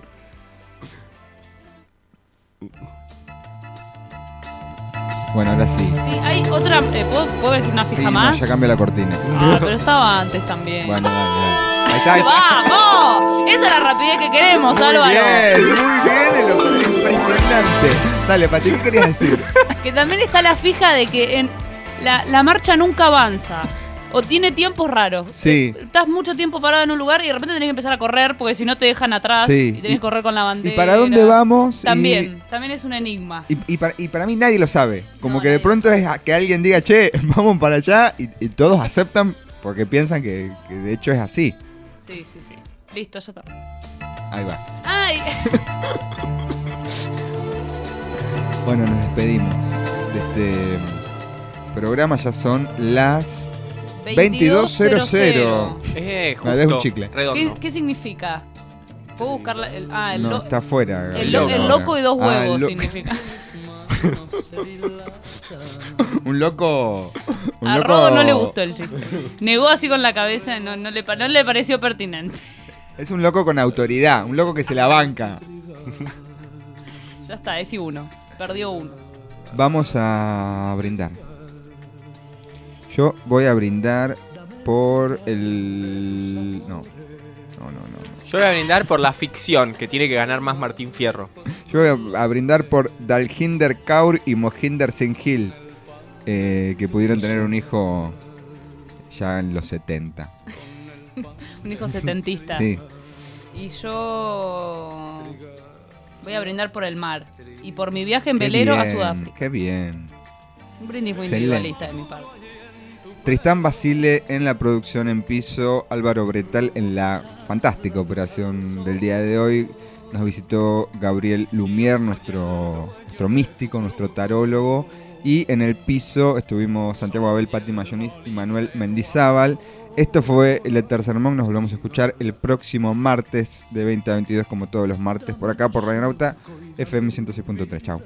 Bueno, ahora sí. Sí, hay otra, eh, ¿puedo, ¿puedo decir una fija Sí, no, más? ya cambia la cortina. Ah, pero estaba antes también. Bueno, dale, dale. Ahí está, ahí está. ¡Vamos! Esa es la rapidez que queremos, Muy Álvaro. bien, muy bien, lo- impresionante. Dale, Pati, ¿qué querías decir? Que también está la fija de que en la, la marcha nunca avanza. O tiene tiempos raros. Sí. Estás mucho tiempo parado en un lugar y de repente tenés que empezar a correr porque si no te dejan atrás Sí. y tenés que correr con la bandera. ¿Y para dónde vamos? También, también es un enigma. Y, y, para, y para mí nadie lo sabe. Como que de pronto es a- que alguien diga, che, vamos para allá, y, y todos aceptan porque piensan que, que de hecho es así. Sí, sí, sí. Listo, ya está. Ahí va. ¡Ay! Bueno, nos despedimos de este programa. Ya son las veintidós cero cero. Eh, Me des un chicle. ¿Qué, ¿Qué significa? ¿Puedo buscar la, el, ah, el No, lo- está afuera. El, lo- el loco y dos Ah, huevos el lo- significa. Un loco. Un A loco... Rodo no le gustó el chiste. Negó así con la cabeza, no, no, le, pa- no le pareció pertinente. Es un loco con autoridad, un loco que se la banca. Ya está, es y uno. Perdió uno. Vamos a brindar. Yo voy a brindar por el... No, no, no, no. Yo voy a brindar por la ficción, que tiene que ganar más Martín Fierro. Yo voy a, a brindar por Dalhinder Kaur y Mohinder Singh Gill, eh, que pudieron tener un hijo ya en los setenta. Un hijo setentista. Sí. Y yo voy a brindar por el mar. Y por mi viaje en Qué velero a bien, Sudáfrica. Qué bien. Un brindis muy Excelente. individualista de mi parte. Tristán Basile en la producción en piso, Álvaro Bretal en la fantástica operación del día de hoy. Nos visitó Gabriel Lumière, nuestro, nuestro místico, nuestro tarólogo. Y en el piso estuvimos Santiago Abel, Patti Mayonis y Manuel Mendizábal. Esto fue el Éter Sermón. Nos volvemos a escuchar el próximo martes de veinte a veintidós, como todos los martes, por acá por Radio Nauta, F M ciento seis punto tres. Chao.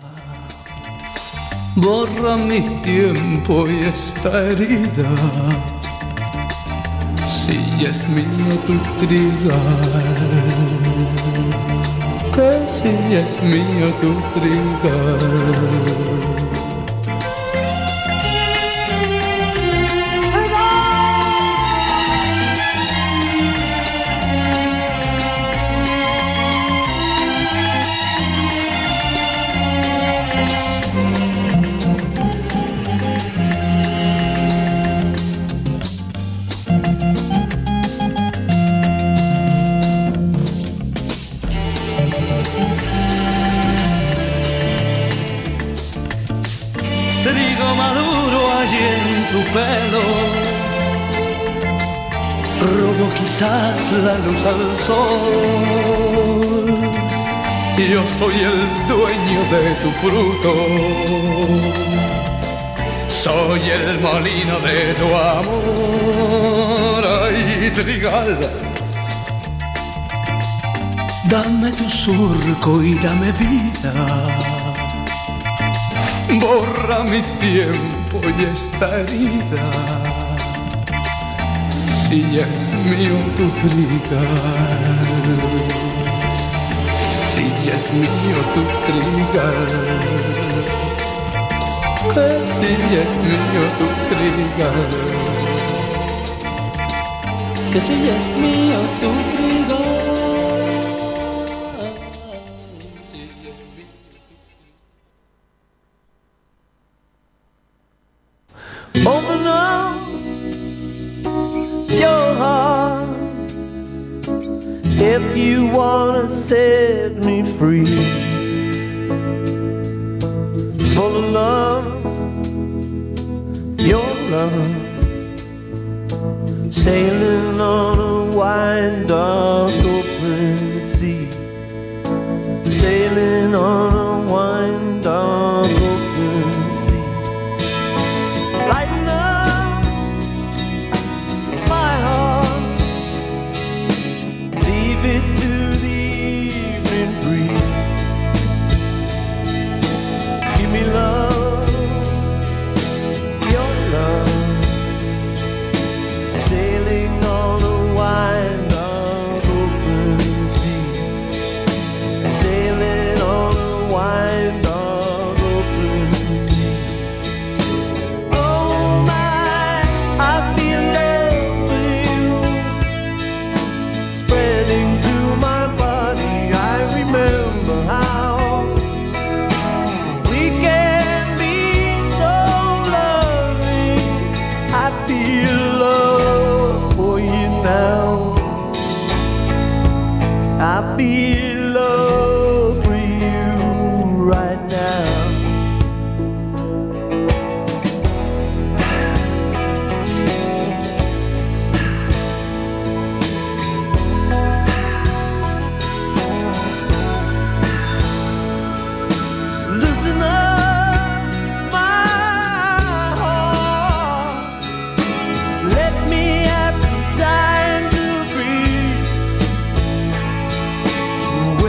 Borra mi tiempo y esta herida. Si ya es mío tu trigal, que si ya es mío tu trigal. Trigo maduro allí en tu pelo, robo quizás la luz al sol. Yo soy el dueño de tu fruto, soy el molino de tu amor. Ay, trigal, dame tu surco y dame vida. Borra mi tiempo y esta herida. Si ya es mío tu trigal, si ya es mío tu trigal, que si ya es mío tu trigal, que si ya es mío tu trigal. Open up your heart if you wanna set me free. Full of love, your love, sailing on a wide, dark, open sea. Sailing on a wide, dark, open sea. Lighten up my heart, leave it to the evening breeze. Give me love, your love, sailing on a wide, dark, open sea. Sailing on a wide, dark, open sea. I feel love for you right now. Loosen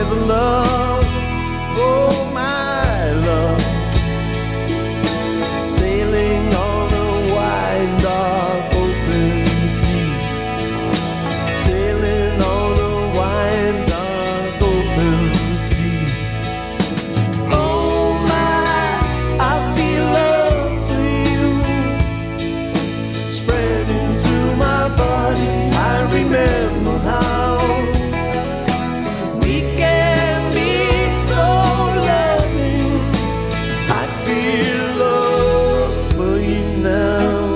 of love, oh my love, sailing on a wide, dark, open sea, sailing on a wide, dark, open sea. Oh my, I feel love for you, spreading through my body. I remember how we can be so loving. I feel love for you now.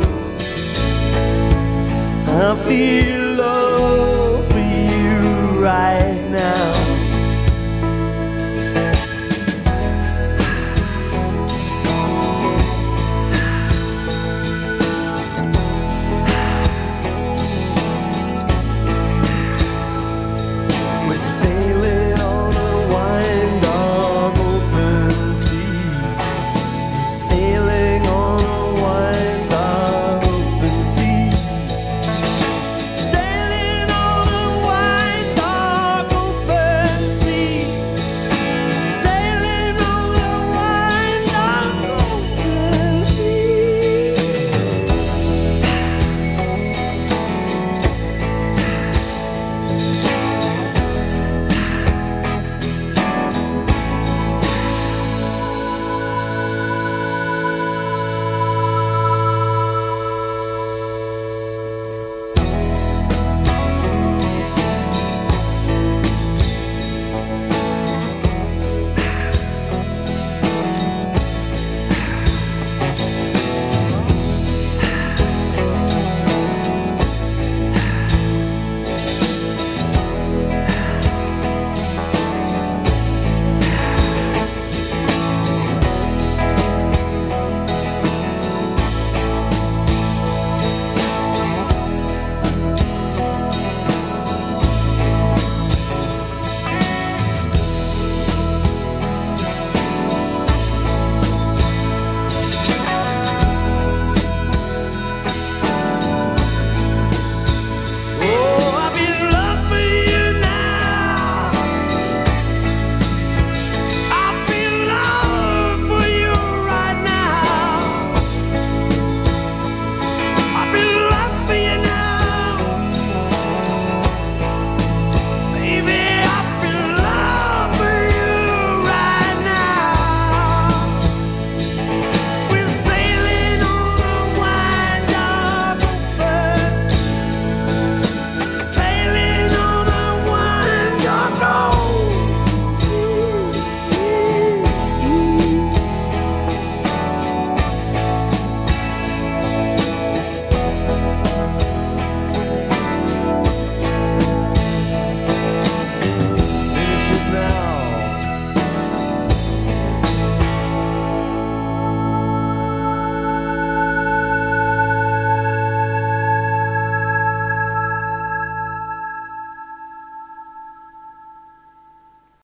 I feel love for you right now. We sing